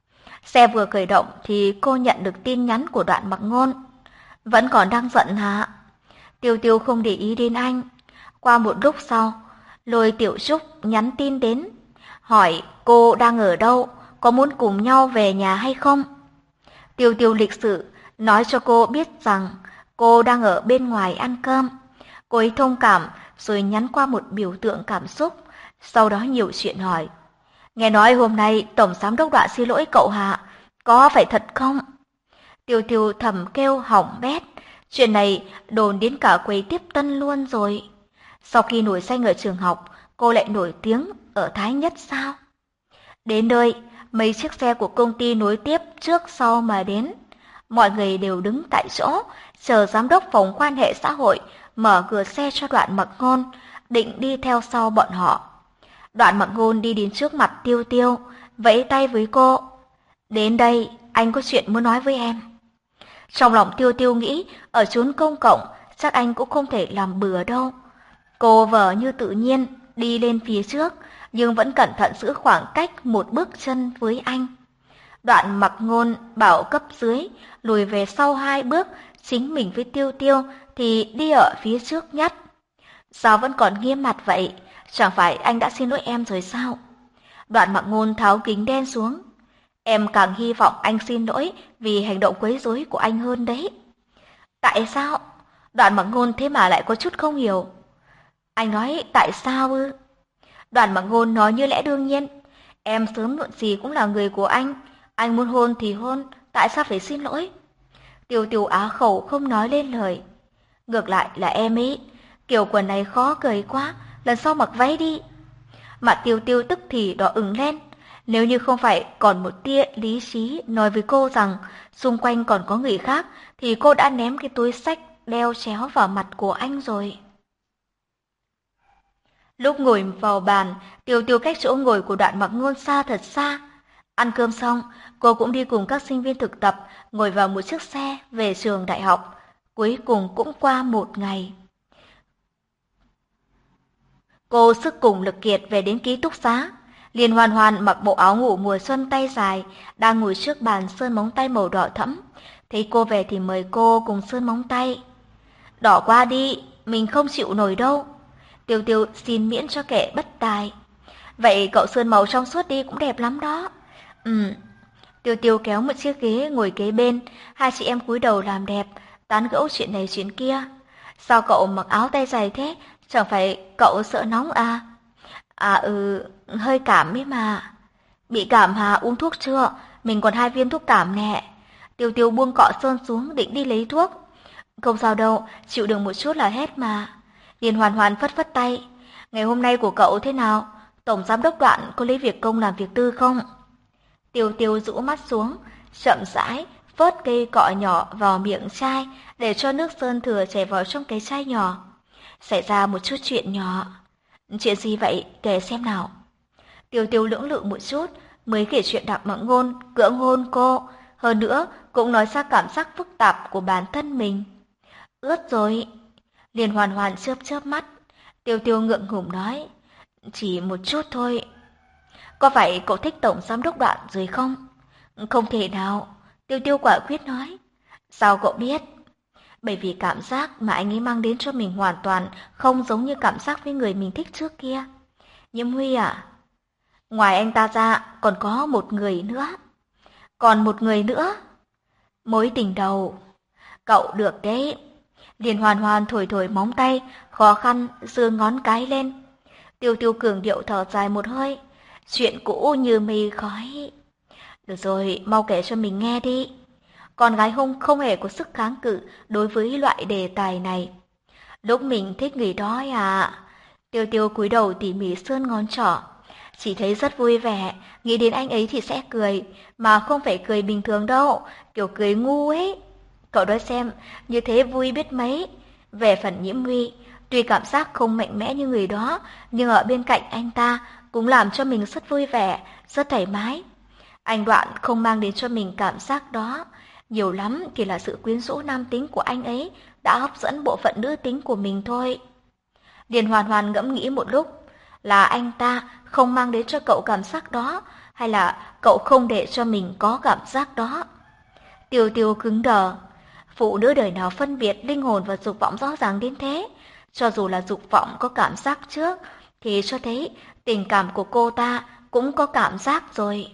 Speaker 1: Xe vừa khởi động thì cô nhận được tin nhắn của Đoạn Mặc Ngôn. Vẫn còn đang giận hả? Tiêu Tiêu không để ý đến anh. Qua một lúc sau, Lôi Tiểu Trúc nhắn tin đến, hỏi cô đang ở đâu, có muốn cùng nhau về nhà hay không? Tiêu Tiêu lịch sự nói cho cô biết rằng cô đang ở bên ngoài ăn cơm. Cô ấy thông cảm rồi nhắn qua một biểu tượng cảm xúc, sau đó nhiều chuyện hỏi. Nghe nói hôm nay Tổng Giám đốc Đoạn xin lỗi cậu hả? Có phải thật không? Tiêu Tiêu thầm kêu hỏng bét. Chuyện này đồn đến cả quầy tiếp tân luôn rồi. Sau khi nổi danh ở trường học, cô lại nổi tiếng ở Thái Nhất sao? Đến nơi, mấy chiếc xe của công ty nối tiếp trước sau mà đến. Mọi người đều đứng tại chỗ, chờ giám đốc phòng quan hệ xã hội mở cửa xe cho Đoạn Mặc Ngôn, định đi theo sau bọn họ. Đoạn Mặc Ngôn đi đến trước mặt Tiêu Tiêu, vẫy tay với cô. Đến đây, anh có chuyện muốn nói với em. Trong lòng Tiêu Tiêu nghĩ, ở chốn công cộng, chắc anh cũng không thể làm bừa đâu. Cô vờ như tự nhiên, đi lên phía trước, nhưng vẫn cẩn thận giữ khoảng cách một bước chân với anh. Đoạn Mặc Ngôn bảo cấp dưới, lùi về sau hai bước, chính mình với Tiêu Tiêu thì đi ở phía trước nhất. Sao vẫn còn nghiêm mặt vậy? Chẳng phải anh đã xin lỗi em rồi sao? Đoạn Mặc Ngôn tháo kính đen xuống. Em càng hy vọng anh xin lỗi vì hành động quấy rối của anh hơn đấy. Tại sao? Đoạn Mặc Ngôn thế mà lại có chút không hiểu. Anh nói tại sao ư? Đoạn Mặc Ngôn nói như lẽ đương nhiên. Em sớm muộn gì cũng là người của anh. Anh muốn hôn thì hôn, tại sao phải xin lỗi? Tiêu Tiêu á khẩu không nói lên lời. Ngược lại là em ấy, kiểu quần này khó cười quá, lần sau mặc váy đi. Mặt Tiêu Tiêu tức thì đỏ ửng lên. Nếu như không phải còn một tia lý trí nói với cô rằng xung quanh còn có người khác, thì cô đã ném cái túi xách đeo chéo vào mặt của anh rồi. Lúc ngồi vào bàn, Tiêu Tiêu cách chỗ ngồi của Đoạn Mặc Ngôn xa thật xa. Ăn cơm xong, cô cũng đi cùng các sinh viên thực tập ngồi vào một chiếc xe về trường đại học. Cuối cùng cũng qua một ngày. Cô sức cùng lực kiệt về đến ký túc xá. Liên Hoan Hoan mặc bộ áo ngủ mùa xuân tay dài, đang ngồi trước bàn sơn móng tay màu đỏ thẫm. Thấy cô về thì mời cô cùng sơn móng tay. Đỏ qua đi, mình không chịu nổi đâu. Tiêu Tiêu xin miễn cho kẻ bất tài. Vậy cậu sơn màu trong suốt đi cũng đẹp lắm đó. Ừm. Tiêu Tiêu kéo một chiếc ghế ngồi kế bên, hai chị em cúi đầu làm đẹp, tán gẫu chuyện này chuyện kia. Sao cậu mặc áo tay dài thế? Chẳng phải cậu sợ nóng à? À ừ, hơi cảm ấy mà. Bị cảm hả? Uống thuốc chưa? Mình còn hai viên thuốc cảm nè. Tiêu Tiêu buông cọ sơn xuống định đi lấy thuốc. Không sao đâu, chịu đựng một chút là hết mà. Liên Hoàn Hoàn phất phất tay. Ngày hôm nay của cậu thế nào? Tổng giám đốc Đoạn có lấy việc công làm việc tư không? Tiêu Tiêu rũ mắt xuống, chậm rãi vớt cây cọ nhỏ vào miệng chai để cho nước sơn thừa chảy vào trong cái chai nhỏ. Xảy ra một chút chuyện nhỏ. Chuyện gì vậy? Kể xem nào. Tiêu Tiêu lưỡng lự một chút mới kể chuyện Đặng Mặc Ngôn cưỡng hôn cô, hơn nữa cũng nói ra cảm giác phức tạp của bản thân mình. Ướt rồi. Liên Hoàn Hoàn chớp chớp mắt, Tiêu Tiêu ngượng ngùng nói, chỉ một chút thôi. Có phải cậu thích tổng giám đốc Đoạn rồi không? Không thể nào, Tiêu Tiêu quả quyết nói. Sao cậu biết? Bởi vì cảm giác mà anh ấy mang đến cho mình hoàn toàn không giống như cảm giác với người mình thích trước kia. Nhiễm Huy à? Ngoài anh ta ra còn có một người nữa. Còn một người nữa? Mối tình đầu. Cậu được đấy. Liên Hoàn Hoàn thổi thổi móng tay, khó khăn giơ ngón cái lên. Tiêu Tiêu cường điệu thở dài một hơi. Chuyện cũ như mây khói. Được rồi, mau kể cho mình nghe đi. Con gái Hung không hề có sức kháng cự đối với loại đề tài này. Lúc mình thích người đó à? Tiêu Tiêu cúi đầu tỉ mỉ sơn ngón trỏ. Chỉ thấy rất vui vẻ, nghĩ đến anh ấy thì sẽ cười, mà không phải cười bình thường đâu, kiểu cười ngu ấy. Cậu đoán xem, như thế vui biết mấy. Về phần Nhiễm Huy, tuy cảm giác không mạnh mẽ như người đó, nhưng ở bên cạnh anh ta cũng làm cho mình rất vui vẻ, rất thoải mái. Anh Đoạn không mang đến cho mình cảm giác đó, nhiều lắm thì là sự quyến rũ nam tính của anh ấy đã hấp dẫn bộ phận nữ tính của mình thôi. Liên Hoàn Hoàn ngẫm nghĩ một lúc, là anh ta không mang đến cho cậu cảm giác đó, hay là cậu không để cho mình có cảm giác đó? Tiêu Tiêu cứng đờ. Phụ nữ đời nào phân biệt linh hồn và dục vọng rõ ràng đến thế? Cho dù là dục vọng có cảm giác trước, thì cho thấy tình cảm của cô ta cũng có cảm giác rồi.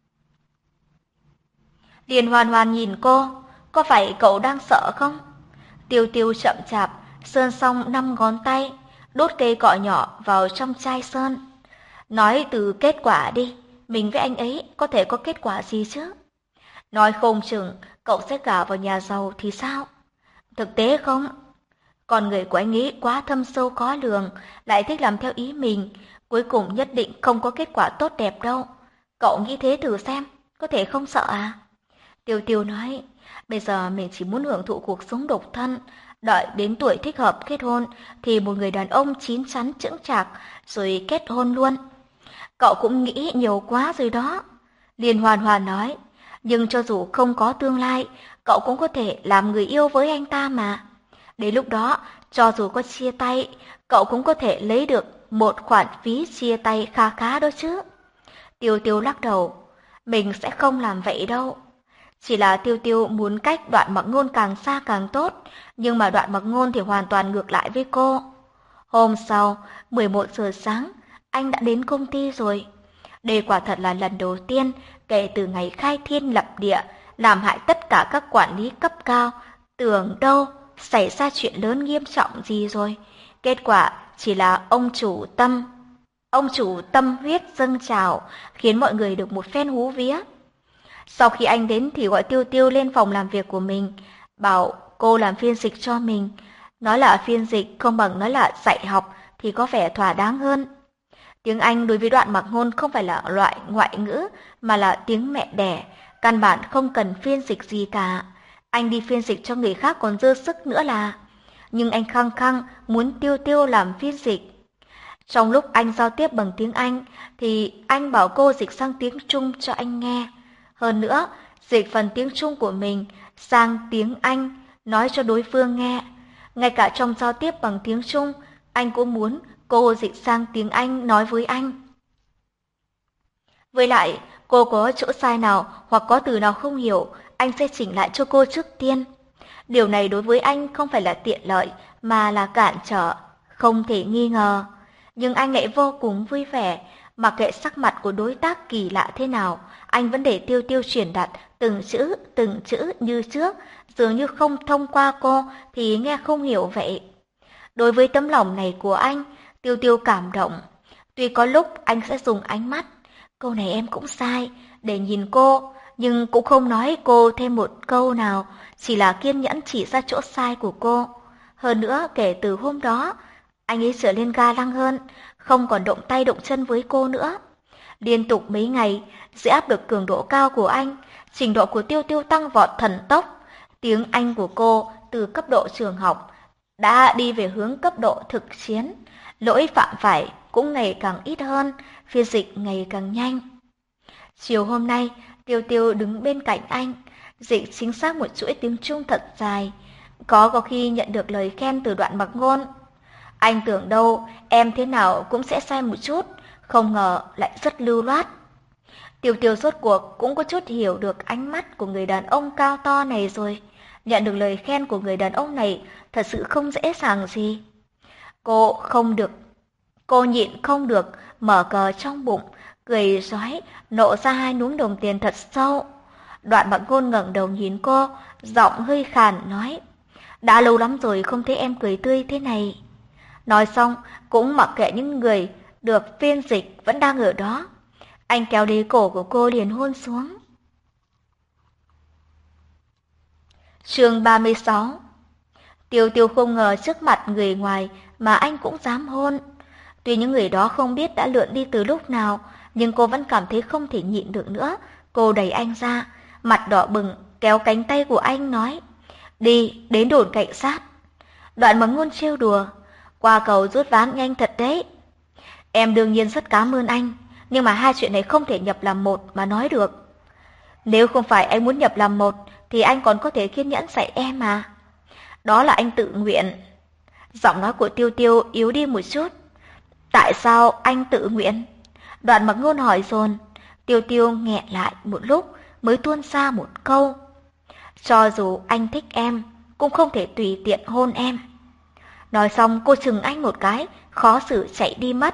Speaker 1: Liên Hoàn Hoàn nhìn cô, có phải cậu đang sợ không? Tiêu Tiêu chậm chạp, sơn xong năm ngón tay, đốt cây cọ nhỏ vào trong chai sơn. Nói từ kết quả đi, mình với anh ấy có thể có kết quả gì chứ? Nói không chừng cậu sẽ gả vào nhà giàu thì sao? Thực tế không? Con người của anh ấy quá thâm sâu khó lường, lại thích làm theo ý mình, cuối cùng nhất định không có kết quả tốt đẹp đâu. Cậu nghĩ thế thử xem, có thể không sợ à? Tiêu Tiêu nói, bây giờ mình chỉ muốn hưởng thụ cuộc sống độc thân, đợi đến tuổi thích hợp kết hôn thì một người đàn ông chín chắn chững chạc rồi kết hôn luôn. Cậu cũng nghĩ nhiều quá rồi đó. Liên Hoàn Hoàn nói, nhưng cho dù không có tương lai, cậu cũng có thể làm người yêu với anh ta mà. Đến lúc đó, cho dù có chia tay, cậu cũng có thể lấy được một khoản phí chia tay kha khá đó chứ. Tiêu Tiêu lắc đầu, mình sẽ không làm vậy đâu. Chỉ là Tiêu Tiêu muốn cách Đoạn Mặc Ngôn càng xa càng tốt, nhưng mà Đoạn Mặc Ngôn thì hoàn toàn ngược lại với cô. Hôm sau, mười một giờ sáng, anh đã đến công ty rồi. Đây quả thật là lần đầu tiên kể từ ngày khai thiên lập địa, làm hại tất cả các quản lý cấp cao, tưởng đâu xảy ra chuyện lớn nghiêm trọng gì rồi. Kết quả chỉ là ông chủ tâm, ông chủ tâm huyết dâng trào, khiến mọi người được một phen hú vía. Sau khi anh đến thì gọi Tiêu Tiêu lên phòng làm việc của mình, bảo cô làm phiên dịch cho mình. Nói là phiên dịch không bằng nói là dạy học thì có vẻ thỏa đáng hơn. Tiếng Anh đối với Đoạn Mặc Ngôn không phải là loại ngoại ngữ mà là tiếng mẹ đẻ, căn bản không cần phiên dịch gì cả. Anh đi phiên dịch cho người khác còn dư sức nữa là. Nhưng anh khăng khăng muốn Tiêu Tiêu làm phiên dịch. Trong lúc anh giao tiếp bằng tiếng Anh thì anh bảo cô dịch sang tiếng Trung cho anh nghe. Hơn nữa, dịch phần tiếng Trung của mình sang tiếng Anh nói cho đối phương nghe. Ngay cả trong giao tiếp bằng tiếng Trung, anh cũng muốn cô dịch sang tiếng Anh nói với anh. Với lại, cô có chỗ sai nào hoặc có từ nào không hiểu, anh sẽ chỉnh lại cho cô trước tiên. Điều này đối với anh không phải là tiện lợi, mà là cản trở, không thể nghi ngờ. Nhưng anh lại vô cùng vui vẻ, mặc kệ sắc mặt của đối tác kỳ lạ thế nào, anh vẫn để Tiêu Tiêu truyền đạt từng chữ, từng chữ như trước, dường như không thông qua cô thì nghe không hiểu vậy. Đối với tấm lòng này của anh, Tiêu Tiêu cảm động. Tuy có lúc anh sẽ dùng ánh mắt, câu này em cũng sai, để nhìn cô, nhưng cũng không nói cô thêm một câu nào, chỉ là kiên nhẫn chỉ ra chỗ sai của cô. Hơn nữa, kể từ hôm đó, anh ấy trở lên ga lăng hơn, không còn động tay động chân với cô nữa. Liên tục mấy ngày, dưới áp lực cường độ cao của anh, trình độ của Tiêu Tiêu tăng vọt thần tốc. Tiếng Anh của cô từ cấp độ trường học đã đi về hướng cấp độ thực chiến. Lỗi phạm phải cũng ngày càng ít hơn, phiên dịch ngày càng nhanh. Chiều hôm nay, Tiêu Tiêu đứng bên cạnh anh, dịch chính xác một chuỗi tiếng Trung thật dài. có có khi nhận được lời khen từ Đoạn Mặc Ngôn. Anh tưởng đâu em thế nào cũng sẽ sai một chút, không ngờ lại rất lưu loát. Tiêu Tiêu rốt cuộc cũng có chút hiểu được ánh mắt của người đàn ông cao to này rồi. Nhận được lời khen của người đàn ông này thật sự không dễ dàng gì. Cô không được, cô nhịn không được, mở cờ trong bụng, cười rói, nộ ra hai núm đồng tiền thật sâu. Đoạn Mặc Ngôn ngẩng đầu nhìn cô, giọng hơi khàn nói, đã lâu lắm rồi không thấy em cười tươi thế này. Nói xong, cũng mặc kệ những người được phiên dịch vẫn đang ở đó. Anh kéo lấy cổ của cô liền hôn xuống. Chương ba mươi sáu. Tiêu Tiêu không ngờ trước mặt người ngoài mà anh cũng dám hôn. Tuy những người đó không biết đã lượn đi từ lúc nào, nhưng cô vẫn cảm thấy không thể nhịn được nữa. Cô đẩy anh ra, mặt đỏ bừng, kéo cánh tay của anh nói, đi, đến đồn cảnh sát. Đoạn Mặc Ngôn trêu đùa, qua cầu rút ván nhanh thật đấy. Em đương nhiên rất cảm ơn anh, nhưng mà hai chuyện này không thể nhập làm một mà nói được. Nếu không phải anh muốn nhập làm một, thì anh còn có thể kiên nhẫn dạy em mà. Đó là anh tự nguyện. Giọng nói của Tiêu Tiêu yếu đi một chút. Tại sao anh tự nguyện? Đoạn Mặc Ngôn hỏi dồn. Tiêu Tiêu nghẹn lại một lúc mới tuôn ra một câu. Cho dù anh thích em, cũng không thể tùy tiện hôn em. Nói xong cô chừng anh một cái, khó xử chạy đi mất.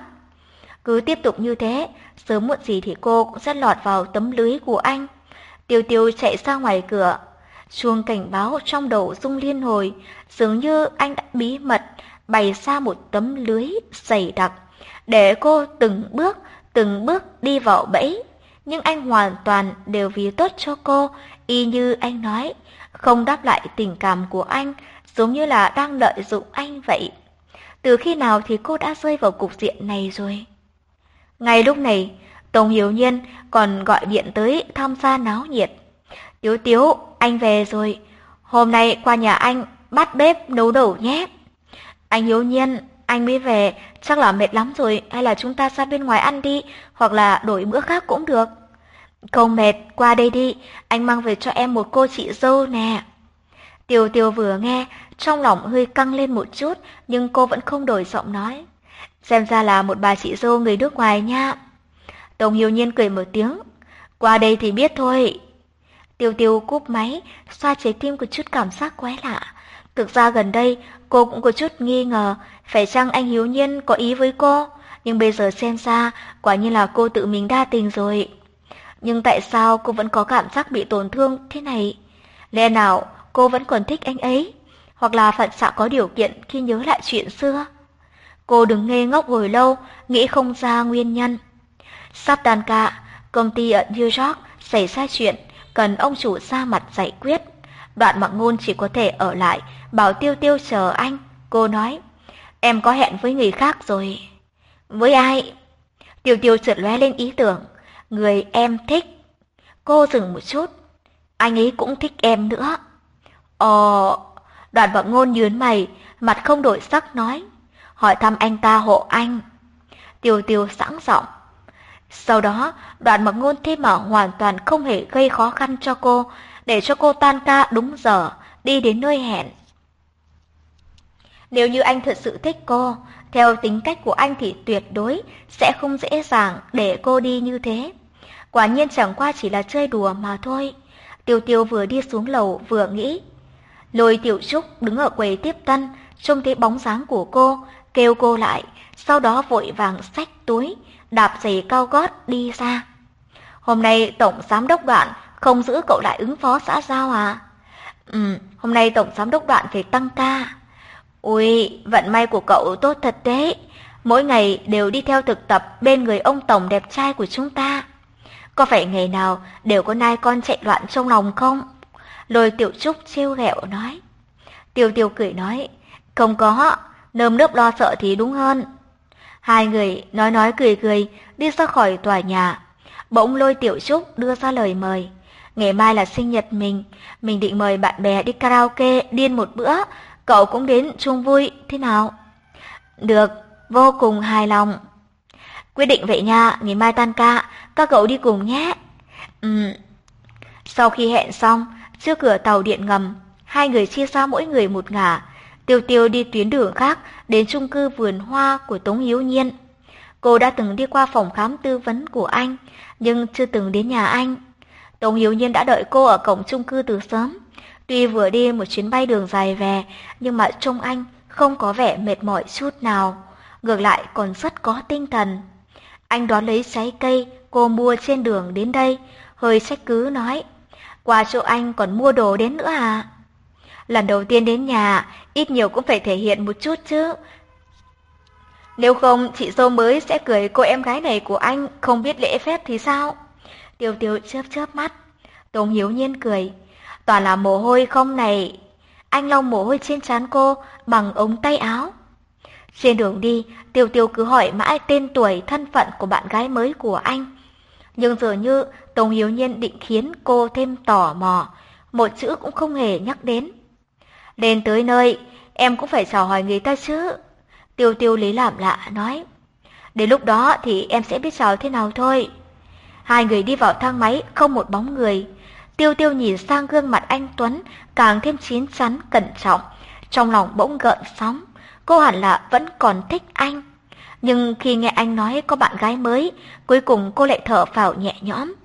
Speaker 1: Cứ tiếp tục như thế, sớm muộn gì thì cô cũng sẽ lọt vào tấm lưới của anh. Tiêu Tiêu chạy ra ngoài cửa. Chuông cảnh báo trong đầu rung liên hồi, dường như anh đã bí mật bày ra một tấm lưới dày đặc, để cô từng bước, từng bước đi vào bẫy. Nhưng anh hoàn toàn đều vì tốt cho cô, y như anh nói, không đáp lại tình cảm của anh, giống như là đang lợi dụng anh vậy. Từ khi nào thì cô đã rơi vào cục diện này rồi? Ngay lúc này, Tống Hiếu Nhiên còn gọi điện tới tham gia náo nhiệt. Tiếu Tiếu, anh về rồi. Hôm nay qua nhà anh bắt bếp nấu đồ nhé. Anh Hiếu Nhiên, anh mới về, chắc là mệt lắm rồi, hay là chúng ta ra bên ngoài ăn đi, hoặc là đổi bữa khác cũng được. Không mệt, qua đây đi, anh mang về cho em một cô chị dâu nè. Tiêu Tiêu vừa nghe, trong lòng hơi căng lên một chút, nhưng cô vẫn không đổi giọng nói. Xem ra là một bà chị dâu người nước ngoài nha. Tống Hiếu Nhiên cười một tiếng. Qua đây thì biết thôi. Tiêu Tiêu cúp máy, xoa trái tim có chút cảm giác quái lạ. Thực ra gần đây, cô cũng có chút nghi ngờ, phải chăng anh Hiếu Nhiên có ý với cô, nhưng bây giờ xem ra, quả nhiên là cô tự mình đa tình rồi. Nhưng tại sao cô vẫn có cảm giác bị tổn thương thế này? Lẽ nào cô vẫn còn thích anh ấy? Hoặc là phận xạ có điều kiện khi nhớ lại chuyện xưa? Cô đừng ngây ngốc hồi lâu, nghĩ không ra nguyên nhân. Sắp tan ca, công ty ở New York xảy ra chuyện, cần ông chủ ra mặt giải quyết. Đoạn Mặc Ngôn chỉ có thể ở lại, bảo Tiêu Tiêu chờ anh. Cô nói, em có hẹn với người khác rồi. Với ai? Tiêu Tiêu chợt lóe lên ý tưởng, người em thích. Cô dừng một chút, anh ấy cũng thích em nữa. Ồ, Đoạn Mặc Ngôn nhướng mày, mặt không đổi sắc nói, hỏi thăm anh ta hộ anh. Tiêu Tiêu sẵn giọng. Sau đó, Đoạn Mặc Ngôn thêm mà hoàn toàn không hề gây khó khăn cho cô, để cho cô tan ca đúng giờ, đi đến nơi hẹn. Nếu như anh thật sự thích cô, theo tính cách của anh thì tuyệt đối sẽ không dễ dàng để cô đi như thế. Quả nhiên chẳng qua chỉ là chơi đùa mà thôi. Tiêu Tiêu vừa đi xuống lầu vừa nghĩ. Lôi Tiểu Trúc đứng ở quầy tiếp tân, trông thấy bóng dáng của cô, kêu cô lại, sau đó vội vàng xách túi, đạp giày cao gót đi ra. Hôm nay Tổng Giám đốc Đoạn không giữ cậu lại ứng phó xã giao à? Ừ, hôm nay Tổng Giám đốc Đoạn phải tăng ca. Ui, vận may của cậu tốt thật đấy. Mỗi ngày đều đi theo thực tập bên người ông Tổng đẹp trai của chúng ta. Có phải ngày nào đều có nai con chạy loạn trong lòng không? Lôi Tiểu Trúc trêu ghẹo nói. Tiêu Tiêu cười nói, không có, nơm nớp lo sợ thì đúng hơn. Hai người nói nói cười cười đi ra khỏi tòa nhà. Bỗng Lôi Tiểu Trúc đưa ra lời mời. Ngày mai là sinh nhật mình, mình định mời bạn bè đi karaoke điên một bữa, cậu cũng đến chung vui, thế nào? Được, vô cùng hài lòng. Quyết định vậy nha, ngày mai tan ca, các cậu đi cùng nhé. Ừ. Sau khi hẹn xong, trước cửa tàu điện ngầm, Hai người chia ra mỗi người một ngả. Tiêu Tiêu đi tuyến đường khác đến chung cư vườn hoa của Tống Hiếu Nhiên. Cô đã từng đi qua phòng khám tư vấn của anh, nhưng chưa từng đến nhà anh. Tống Hiếu Nhiên đã đợi cô ở cổng chung cư từ sớm. Tuy vừa đi một chuyến bay đường dài về, nhưng mà trông anh không có vẻ mệt mỏi chút nào, ngược lại còn rất có tinh thần. Anh đón lấy trái cây cô mua trên đường đến đây, hơi trách cứ nói, qua chỗ anh còn mua đồ đến nữa à? Lần đầu tiên đến nhà, ít nhiều cũng phải thể hiện một chút chứ. Nếu không, chị dâu mới sẽ cười cô em gái này của anh không biết lễ phép thì sao? Tiêu Tiêu chớp chớp mắt. Tống Hiếu Nhiên cười, toàn là mồ hôi không này. Anh lau mồ hôi trên trán cô bằng ống tay áo. Trên đường đi, Tiêu Tiêu cứ hỏi mãi tên tuổi thân phận của bạn gái mới của anh. Nhưng dường như Tống Hiếu Nhiên định khiến cô thêm tò mò, một chữ cũng không hề nhắc đến. Lên tới nơi, em cũng phải chào hỏi người ta chứ. Tiêu Tiêu lấy làm lạ nói. Đến lúc đó thì em sẽ biết chào thế nào thôi. Hai người đi vào thang máy không một bóng người. Tiêu Tiêu nhìn sang gương mặt anh Tuấn càng thêm chín chắn cẩn trọng, trong lòng bỗng gợn sóng. Cô hẳn là vẫn còn thích anh. Nhưng khi nghe anh nói có bạn gái mới, cuối cùng cô lại thở phào nhẹ nhõm.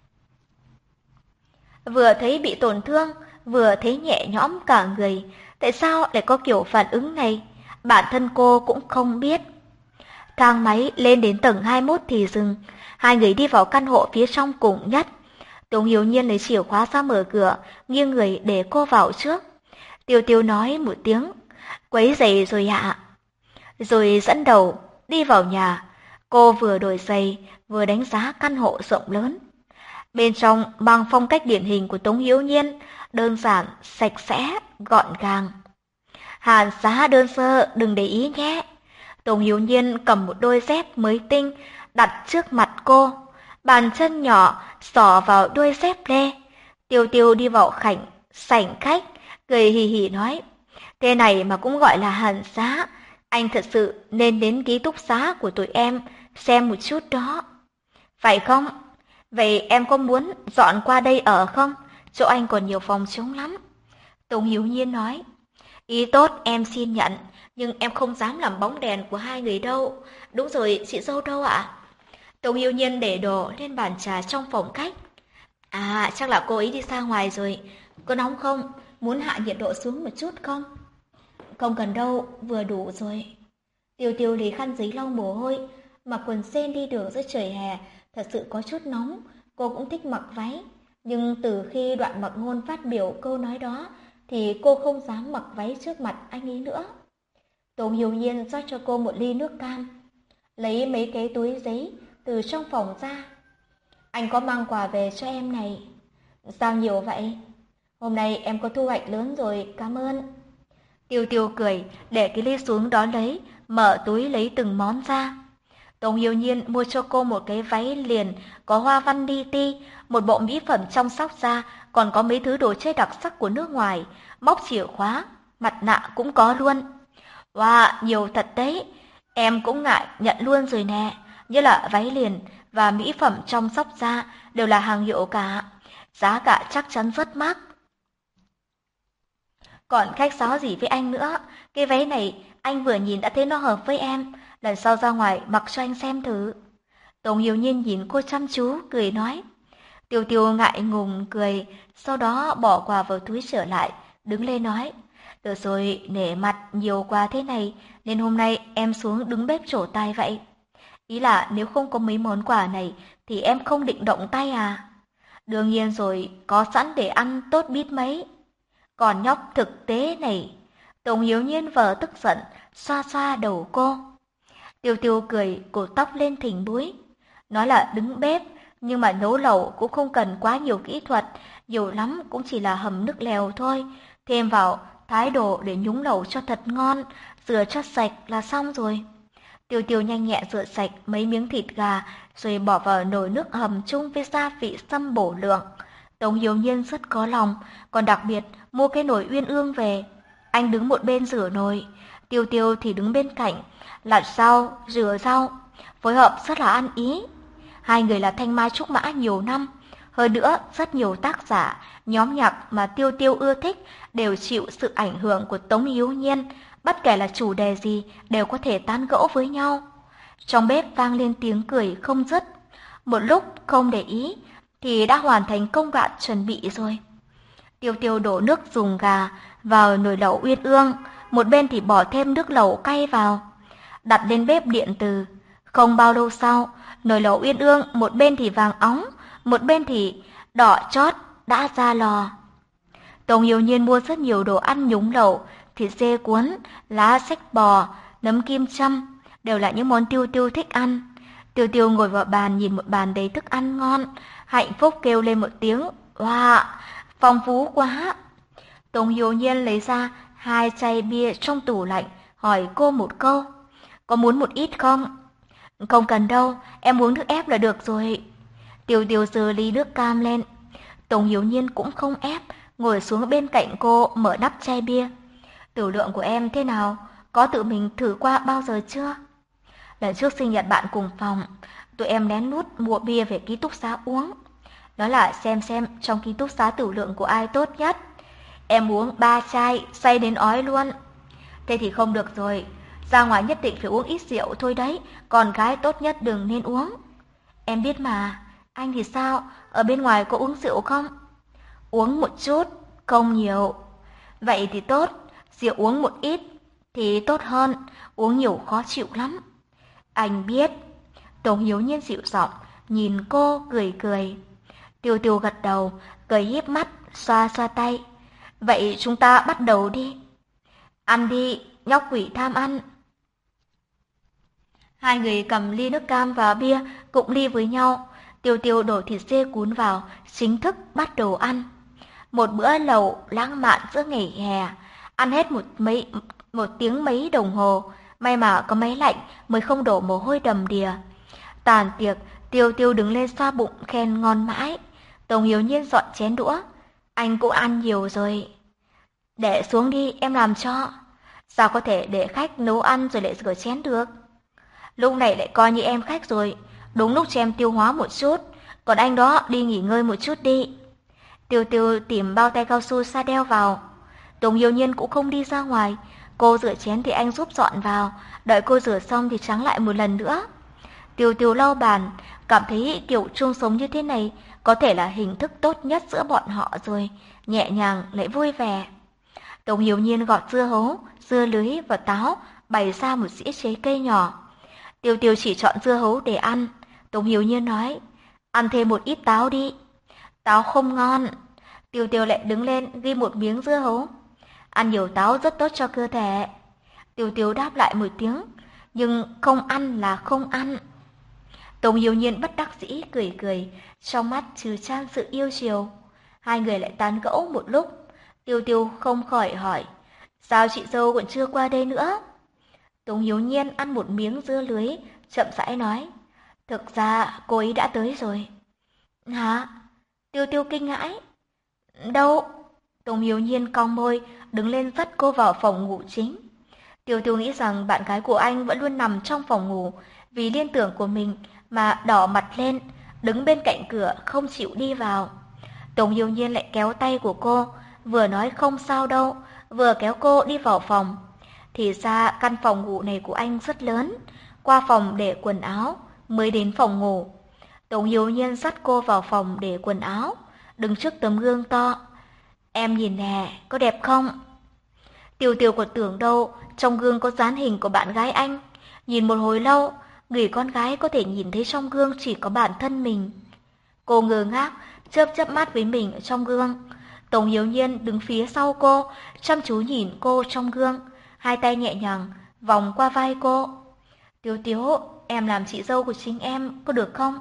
Speaker 1: Vừa thấy bị tổn thương, vừa thấy nhẹ nhõm cả người. Tại sao lại có kiểu phản ứng này? Bản thân cô cũng không biết. Thang máy lên đến tầng hai mươi mốt thì dừng. Hai người đi vào căn hộ phía trong cùng nhất. Tống Hiếu Nhiên lấy chìa khóa ra mở cửa, nghiêng người để cô vào trước. Tiêu Tiêu nói một tiếng, quấy giày rồi ạ. Rồi dẫn đầu, đi vào nhà. Cô vừa đổi giày, vừa đánh giá căn hộ rộng lớn. Bên trong mang phong cách điển hình của Tống Hiếu Nhiên, đơn giản, sạch sẽ, gọn gàng. Hàn giá đơn sơ, đừng để ý nhé. Tống Hiếu Nhiên cầm một đôi dép mới tinh, đặt trước mặt cô. Bàn chân nhỏ xỏ vào đôi dép lê. Tiêu Tiêu đi vào khảnh, sảnh khách, cười hì hì nói. Thế này mà cũng gọi là hàn giá. Anh thật sự nên đến ký túc xá của tụi em, xem một chút đó. Phải không? Vậy em có muốn dọn qua đây ở không? Chỗ anh còn nhiều phòng trống lắm. Tống Hiếu Nhiên nói. Ý tốt em xin nhận, nhưng em không dám làm bóng đèn của hai người đâu. Đúng rồi, chị dâu đâu ạ? Tống Hiếu Nhiên để đồ lên bàn trà trong phòng khách. À, chắc là cô ấy đi ra ngoài rồi. Có nóng không? Muốn hạ nhiệt độ xuống một chút không? Không cần đâu, vừa đủ rồi. Tiêu Tiêu lấy khăn giấy lau mồ hôi, mặc quần jean đi đường giữa trời hè, thật sự có chút nóng. Cô cũng thích mặc váy, nhưng từ khi Đoạn Mặc Ngôn phát biểu câu nói đó, thì cô không dám mặc váy trước mặt anh ấy nữa. Tống Hiếu Nhiên rót cho cô một ly nước cam, lấy mấy cái túi giấy từ trong phòng ra. Anh có mang quà về cho em này. Sao nhiều vậy? Hôm nay em có thu hoạch lớn rồi, cảm ơn. Tiêu Tiêu cười, để cái ly xuống đó lấy, mở túi lấy từng món ra. Tống Hiếu Nhiên mua cho cô một cái váy liền có hoa văn li ti, một bộ mỹ phẩm chăm sóc da, còn có mấy thứ đồ chơi đặc sắc của nước ngoài, móc chìa khóa, mặt nạ cũng có luôn. Wow, nhiều thật đấy. Em cũng ngại nhận luôn rồi nè, như là váy liền và mỹ phẩm chăm sóc da đều là hàng hiệu cả, giá cả chắc chắn rất mắc. Còn khách sáo gì với anh nữa, cái váy này anh vừa nhìn đã thấy nó hợp với em, lần sau ra ngoài mặc cho anh xem thử. Tống Hiếu Nhiên nhìn cô chăm chú, cười nói. Tiêu Tiêu ngại ngùng cười, sau đó bỏ quà vào túi trở lại, đứng lên nói. Được rồi, nể mặt nhiều quà thế này, nên hôm nay em xuống đứng bếp trổ tay vậy. Ý là nếu không có mấy món quà này, thì em không định động tay à? Đương nhiên rồi, có sẵn để ăn tốt biết mấy. Còn nhóc thực tế này. Tống Hiếu Nhiên vờ tức giận, xoa xoa đầu cô. Tiêu Tiêu cười, cột tóc lên thỉnh búi. Nói là đứng bếp, nhưng mà nấu lẩu cũng không cần quá nhiều kỹ thuật, nhiều lắm cũng chỉ là hầm nước lèo thôi. Thêm vào thái đồ để nhúng lẩu cho thật ngon, rửa cho sạch là xong rồi. Tiêu Tiêu nhanh nhẹn rửa sạch mấy miếng thịt gà, rồi bỏ vào nồi nước hầm chung với gia vị sâm bổ lượng. Tống Hiếu Nhiên rất có lòng, còn đặc biệt mua cái nồi uyên ương về. Anh đứng một bên rửa nồi, Tiêu Tiêu thì đứng bên cạnh, lặt rau, rửa rau, phối hợp rất là ăn ý. Hai người là thanh mai trúc mã nhiều năm, Hơn nữa, rất nhiều tác giả, nhóm nhạc mà Tiêu Tiêu ưa thích đều chịu sự ảnh hưởng của Tống Hiếu Nhiên, bất kể là chủ đề gì đều có thể tán gẫu với nhau. Trong bếp vang lên tiếng cười không dứt. Một lúc không để ý thì đã hoàn thành công đoạn chuẩn bị rồi. Tiêu Tiêu đổ nước dùng gà vào nồi lẩu uyên ương, một bên thì bỏ thêm nước lẩu cay vào, đặt lên bếp điện từ. Không bao lâu sau, nồi lẩu uyên ương một bên thì vàng óng, một bên thì đỏ chót đã ra lò. Tống Hiếu Nhiên mua rất nhiều đồ ăn nhúng lẩu, thịt dê cuốn, lá xách bò, nấm kim châm, đều là những món Tiêu Tiêu thích ăn. Tiêu Tiêu ngồi vào bàn nhìn một bàn đầy thức ăn ngon, hạnh phúc kêu lên một tiếng, wow, phong phú quá. Tống Hiếu Nhiên lấy ra hai chai bia trong tủ lạnh, hỏi cô một câu, có muốn một ít không? Không cần đâu, em uống nước ép là được rồi. Tiêu Tiêu giơ ly nước cam lên. Tống Hiếu Nhiên cũng không ép, ngồi xuống bên cạnh cô mở nắp chai bia. Tiểu lượng của em thế nào? Có tự mình thử qua bao giờ chưa? Lần trước sinh nhật bạn cùng phòng, tụi em lén lút mua bia về ký túc xá uống. Đó là xem xem trong ký túc xá tiểu lượng của ai tốt nhất. Em uống ba chai, say đến ói luôn. Thế thì không được rồi, ra ngoài nhất định phải uống ít rượu thôi đấy, con gái tốt nhất đừng nên uống. Em biết mà, anh thì sao, ở bên ngoài có uống rượu không? Uống một chút, không nhiều. Vậy thì tốt, rượu uống một ít thì tốt hơn, uống nhiều khó chịu lắm. Anh biết. Tống Hiếu Nhiên dịu giọng, nhìn cô cười cười. Tiêu Tiêu gật đầu, cười híp mắt, xoa xoa tay. Vậy chúng ta bắt đầu đi. Ăn đi, nhóc quỷ tham ăn. Hai người cầm ly nước cam và bia, cụng ly với nhau. Tiêu Tiêu đổ thịt dê cuốn vào, chính thức bắt đầu ăn. Một bữa lẩu lãng mạn giữa ngày hè, ăn hết một mấy một tiếng mấy đồng hồ, may mà có máy lạnh mới không đổ mồ hôi đầm đìa. Tàn tiệc, Tiêu Tiêu đứng lên xoa bụng khen ngon mãi. Tống Hiếu Nhiên dọn chén đũa, anh cũng ăn nhiều rồi. Để xuống đi, em làm cho. Sao có thể để khách nấu ăn rồi lại rửa chén được? Lúc này lại coi như em khách rồi, đúng lúc cho em tiêu hóa một chút, còn anh đó đi nghỉ ngơi một chút đi. Tiêu Tiêu tìm bao tay cao su sa đeo vào. Tống Hiếu Nhiên cũng không đi ra ngoài, cô rửa chén thì anh giúp dọn vào, đợi cô rửa xong thì tráng lại một lần nữa. Tiêu Tiêu lau bàn, cảm thấy kiểu chung sống như thế này có thể là hình thức tốt nhất giữa bọn họ rồi, nhẹ nhàng lại vui vẻ. Tống Hiếu Nhiên gọt dưa hấu, dưa lưới và táo, bày ra một dĩa trái cây nhỏ. Tiêu Tiêu chỉ chọn dưa hấu để ăn. Tống Hiếu Nhiên nói, ăn thêm một ít táo đi. Táo không ngon. Tiêu Tiêu lại đứng lên ghi một miếng dưa hấu. Ăn nhiều táo rất tốt cho cơ thể. Tiêu Tiêu đáp lại một tiếng, nhưng không ăn là không ăn. Tống Hiếu Nhiên bất đắc dĩ cười cười, trong mắt trừ chan sự yêu chiều. Hai người lại tán gẫu một lúc. Tiêu Tiêu không khỏi hỏi, sao chị dâu còn chưa qua đây nữa? Tống Hiếu Nhiên ăn một miếng dưa lưới, chậm rãi nói, thực ra cô ấy đã tới rồi. Hả? Tiêu Tiêu kinh hãi. Đâu? Tống Hiếu Nhiên cong môi, đứng lên dắt cô vào phòng ngủ chính. Tiêu Tiêu nghĩ rằng bạn gái của anh vẫn luôn nằm trong phòng ngủ, vì liên tưởng của mình mà đỏ mặt lên, đứng bên cạnh cửa không chịu đi vào. Tống Hiếu Nhiên lại kéo tay của cô, vừa nói không sao đâu, vừa kéo cô đi vào phòng. Thì ra căn phòng ngủ này của anh rất lớn, qua phòng để quần áo mới đến phòng ngủ. Tống Hiếu Nhiên dắt cô vào phòng để quần áo, đứng trước tấm gương to. Em nhìn nè, có đẹp không? Tiêu Tiêu còn tưởng đâu trong gương có dán hình của bạn gái anh. Nhìn một hồi lâu, người con gái có thể nhìn thấy trong gương chỉ có bản thân mình. Cô ngơ ngác, chớp chớp mắt với mình ở trong gương. Tống Hiếu Nhiên đứng phía sau cô, chăm chú nhìn cô trong gương, hai tay nhẹ nhàng vòng qua vai cô. Tiêu Tiêu, em làm chị dâu của chính em, có được không?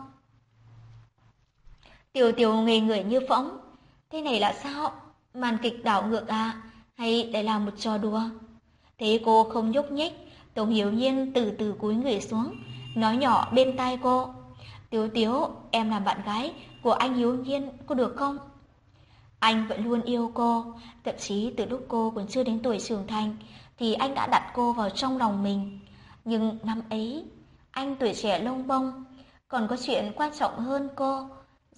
Speaker 1: Tiêu Tiêu ngây người như phỗng. Thế này là sao? Màn kịch đảo ngược à? Hay để làm một trò đùa? Thấy cô không nhúc nhích, Tống Hiếu Nhiên từ từ cúi người xuống, nói nhỏ bên tai cô. Tiêu Tiêu, em làm bạn gái của anh Hiếu Nhiên, có được không? Anh vẫn luôn yêu cô, thậm chí từ lúc cô còn chưa đến tuổi trưởng thành thì anh đã đặt cô vào trong lòng mình. Nhưng năm ấy, anh tuổi trẻ lông bông, còn có chuyện quan trọng hơn cô.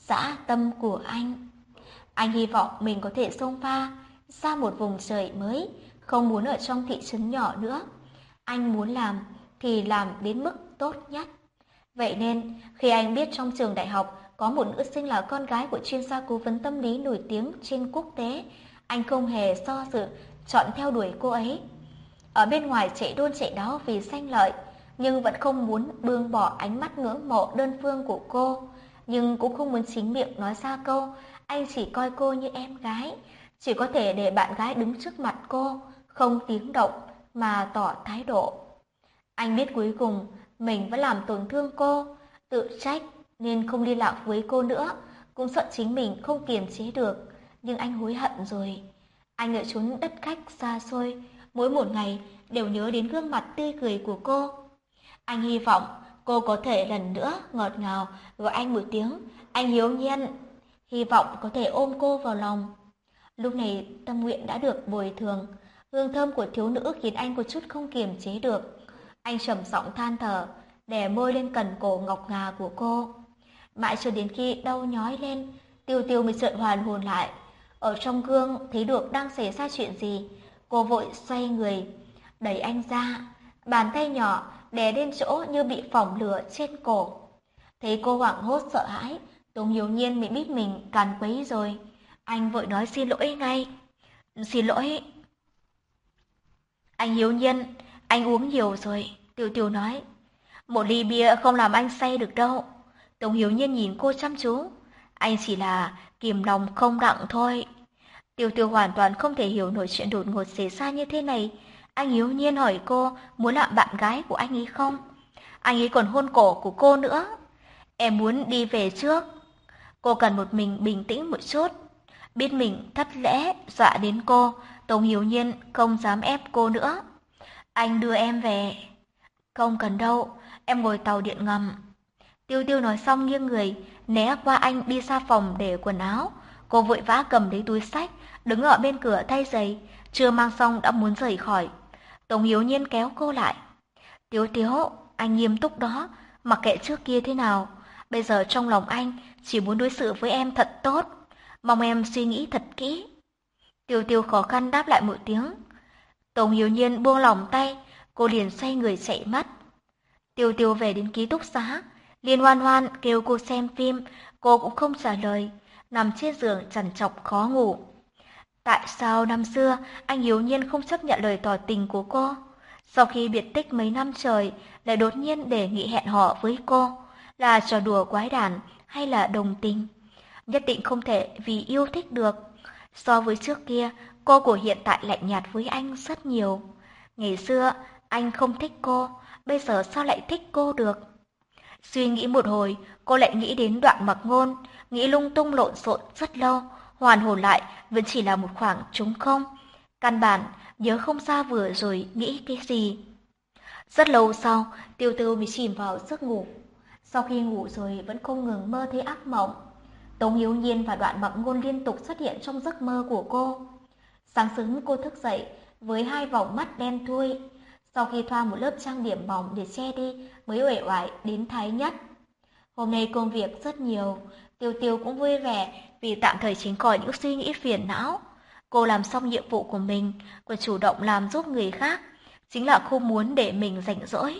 Speaker 1: dã tâm của anh. Anh hy vọng mình có thể xông pha ra một vùng trời mới, không muốn ở trong thị trấn nhỏ nữa. Anh muốn làm thì làm đến mức tốt nhất. Vậy nên, khi anh biết trong trường đại học có một nữ sinh là con gái của chuyên gia cố vấn tâm lý nổi tiếng trên quốc tế, anh không hề do dự chọn theo đuổi cô ấy. Ở bên ngoài chạy đôn chạy đáo vì danh lợi, nhưng vẫn không muốn buông bỏ ánh mắt ngưỡng mộ đơn phương của cô, nhưng cũng không muốn chính miệng nói ra câu anh chỉ coi cô như em gái, chỉ có thể để bạn gái đứng trước mặt cô, không tiếng động mà tỏ thái độ. Anh biết cuối cùng mình vẫn làm tổn thương cô, tự trách nên không liên lạc với cô nữa, cũng sợ chính mình không kiềm chế được, nhưng anh hối hận rồi. Anh ở chốn đất khách xa xôi, mỗi một ngày đều nhớ đến gương mặt tươi cười của cô. Anh hy vọng cô có thể lần nữa ngọt ngào gọi anh một tiếng anh Hiếu Nhiên, hy vọng có thể ôm cô vào lòng. Lúc này tâm nguyện đã được bồi thường, hương thơm của thiếu nữ khiến anh có chút không kiềm chế được. Anh trầm giọng than thở, đè môi lên cẩn cổ ngọc ngà của cô. Mãi cho đến khi đau nhói lên, Tiêu Tiêu mới chợt hoàn hồn lại. Ở trong gương thấy được đang xảy ra chuyện gì, cô vội xoay người, đẩy anh ra, bàn tay nhỏ đè lên chỗ như bị phỏng lửa trên cổ. Thấy cô hoảng hốt sợ hãi, Tống Hiếu Nhiên mới biết mình càn quấy rồi. Anh vội nói xin lỗi ngay. Xin lỗi. Anh Hiếu Nhiên, anh uống nhiều rồi, Tiêu Tiêu nói. Một ly bia không làm anh say được đâu. Tống Hiếu Nhiên nhìn cô chăm chú. Anh chỉ là kìm lòng không đặng thôi. Tiêu Tiêu hoàn toàn không thể hiểu nổi chuyện đột ngột xảy ra như thế này. Anh Hiếu Nhiên hỏi cô muốn làm bạn gái của anh ấy không? Anh ấy còn hôn cổ của cô nữa. Em muốn đi về trước. Cô cần một mình bình tĩnh một chút. Biết mình thất lễ, dọa đến cô, Tống Hiếu Nhiên không dám ép cô nữa. Anh đưa em về. Không cần đâu, em ngồi tàu điện ngầm. Tiêu Tiêu nói xong nghiêng người, né qua anh đi ra phòng để quần áo. Cô vội vã cầm lấy túi xách, đứng ở bên cửa thay giày, chưa mang xong đã muốn rời khỏi. Tống Hiếu Nhiên kéo cô lại. Tiếu Tiếu, anh nghiêm túc đó, mặc kệ trước kia thế nào. Bây giờ trong lòng anh chỉ muốn đối xử với em thật tốt. Mong em suy nghĩ thật kỹ. Tiêu Tiêu khó khăn đáp lại một tiếng. Tống Hiếu Nhiên buông lỏng tay, cô liền xoay người chạy mất. Tiêu Tiêu về đến ký túc xá, Liên Hoan Hoan kêu cô xem phim, cô cũng không trả lời, nằm trên giường trằn trọc khó ngủ. Tại sao năm xưa anh Hiếu Nhiên không chấp nhận lời tỏ tình của cô? Sau khi biệt tích mấy năm trời, lại đột nhiên đề nghị hẹn hò với cô, là trò đùa quái đản hay là đồng tình? Nhất định không thể vì yêu thích được. So với trước kia, cô của hiện tại lạnh nhạt với anh rất nhiều. Ngày xưa, anh không thích cô, bây giờ sao lại thích cô được? Suy nghĩ một hồi, cô lại nghĩ đến Đoạn Mặc Ngôn, nghĩ lung tung lộn xộn rất lâu, hoàn hồn lại vẫn chỉ là một khoảng trống không. Căn bản, nhớ không ra vừa rồi nghĩ cái gì. Rất lâu sau, Tiêu Tiêu mới chìm vào giấc ngủ. Sau khi ngủ rồi vẫn không ngừng mơ thấy ác mộng. Tống Hiếu Nhiên và Đoạn Mặc Ngôn liên tục xuất hiện trong giấc mơ của cô. Sáng sớm cô thức dậy với hai vòng mắt đen thui. Sau khi thoa một lớp trang điểm mỏng để che đi mới uể oải đến thái nhất. Hôm nay công việc rất nhiều, Tiêu Tiêu cũng vui vẻ vì tạm thời tránh khỏi những suy nghĩ phiền não. Cô làm xong nhiệm vụ của mình, còn chủ động làm giúp người khác, chính là không muốn để mình rảnh rỗi.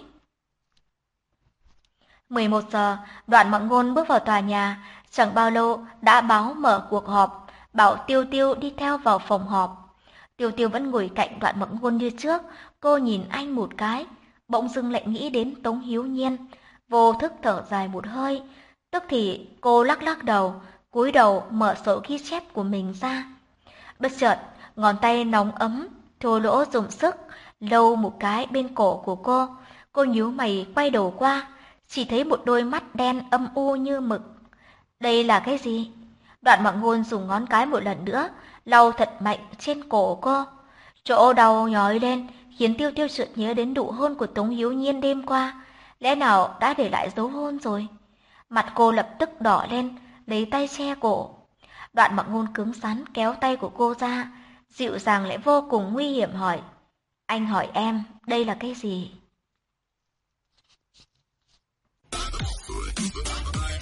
Speaker 1: mười một giờ, Đoạn Mặc Ngôn bước vào tòa nhà, chẳng bao lâu đã báo mở cuộc họp, bảo Tiêu Tiêu đi theo vào phòng họp. Tiêu Tiêu vẫn ngồi cạnh Đoạn Mặc Ngôn như trước, cô nhìn anh một cái, bỗng dưng lại nghĩ đến Tống Hiếu Nhiên, vô thức thở dài một hơi, tức thì cô lắc lắc đầu, cúi đầu mở sổ ghi chép của mình ra. Bất chợt, ngón tay nóng ấm, thô lỗ dùng sức, lâu một cái bên cổ của cô, cô nhíu mày quay đầu qua, chỉ thấy một đôi mắt đen âm u như mực. Đây là cái gì? Đoạn Mặc Ngôn dùng ngón cái một lần nữa, lau thật mạnh trên cổ cô. Chỗ đau nhói lên, khiến Tiêu Tiêu chợt nhớ đến nụ hôn của Tống Hiếu Nhiên đêm qua. Lẽ nào đã để lại dấu hôn rồi? Mặt cô lập tức đỏ lên, lấy tay che cổ. Đoạn Mặc Ngôn cứng rắn kéo tay của cô ra, dịu dàng lại vô cùng nguy hiểm hỏi. Anh hỏi em, đây là cái gì?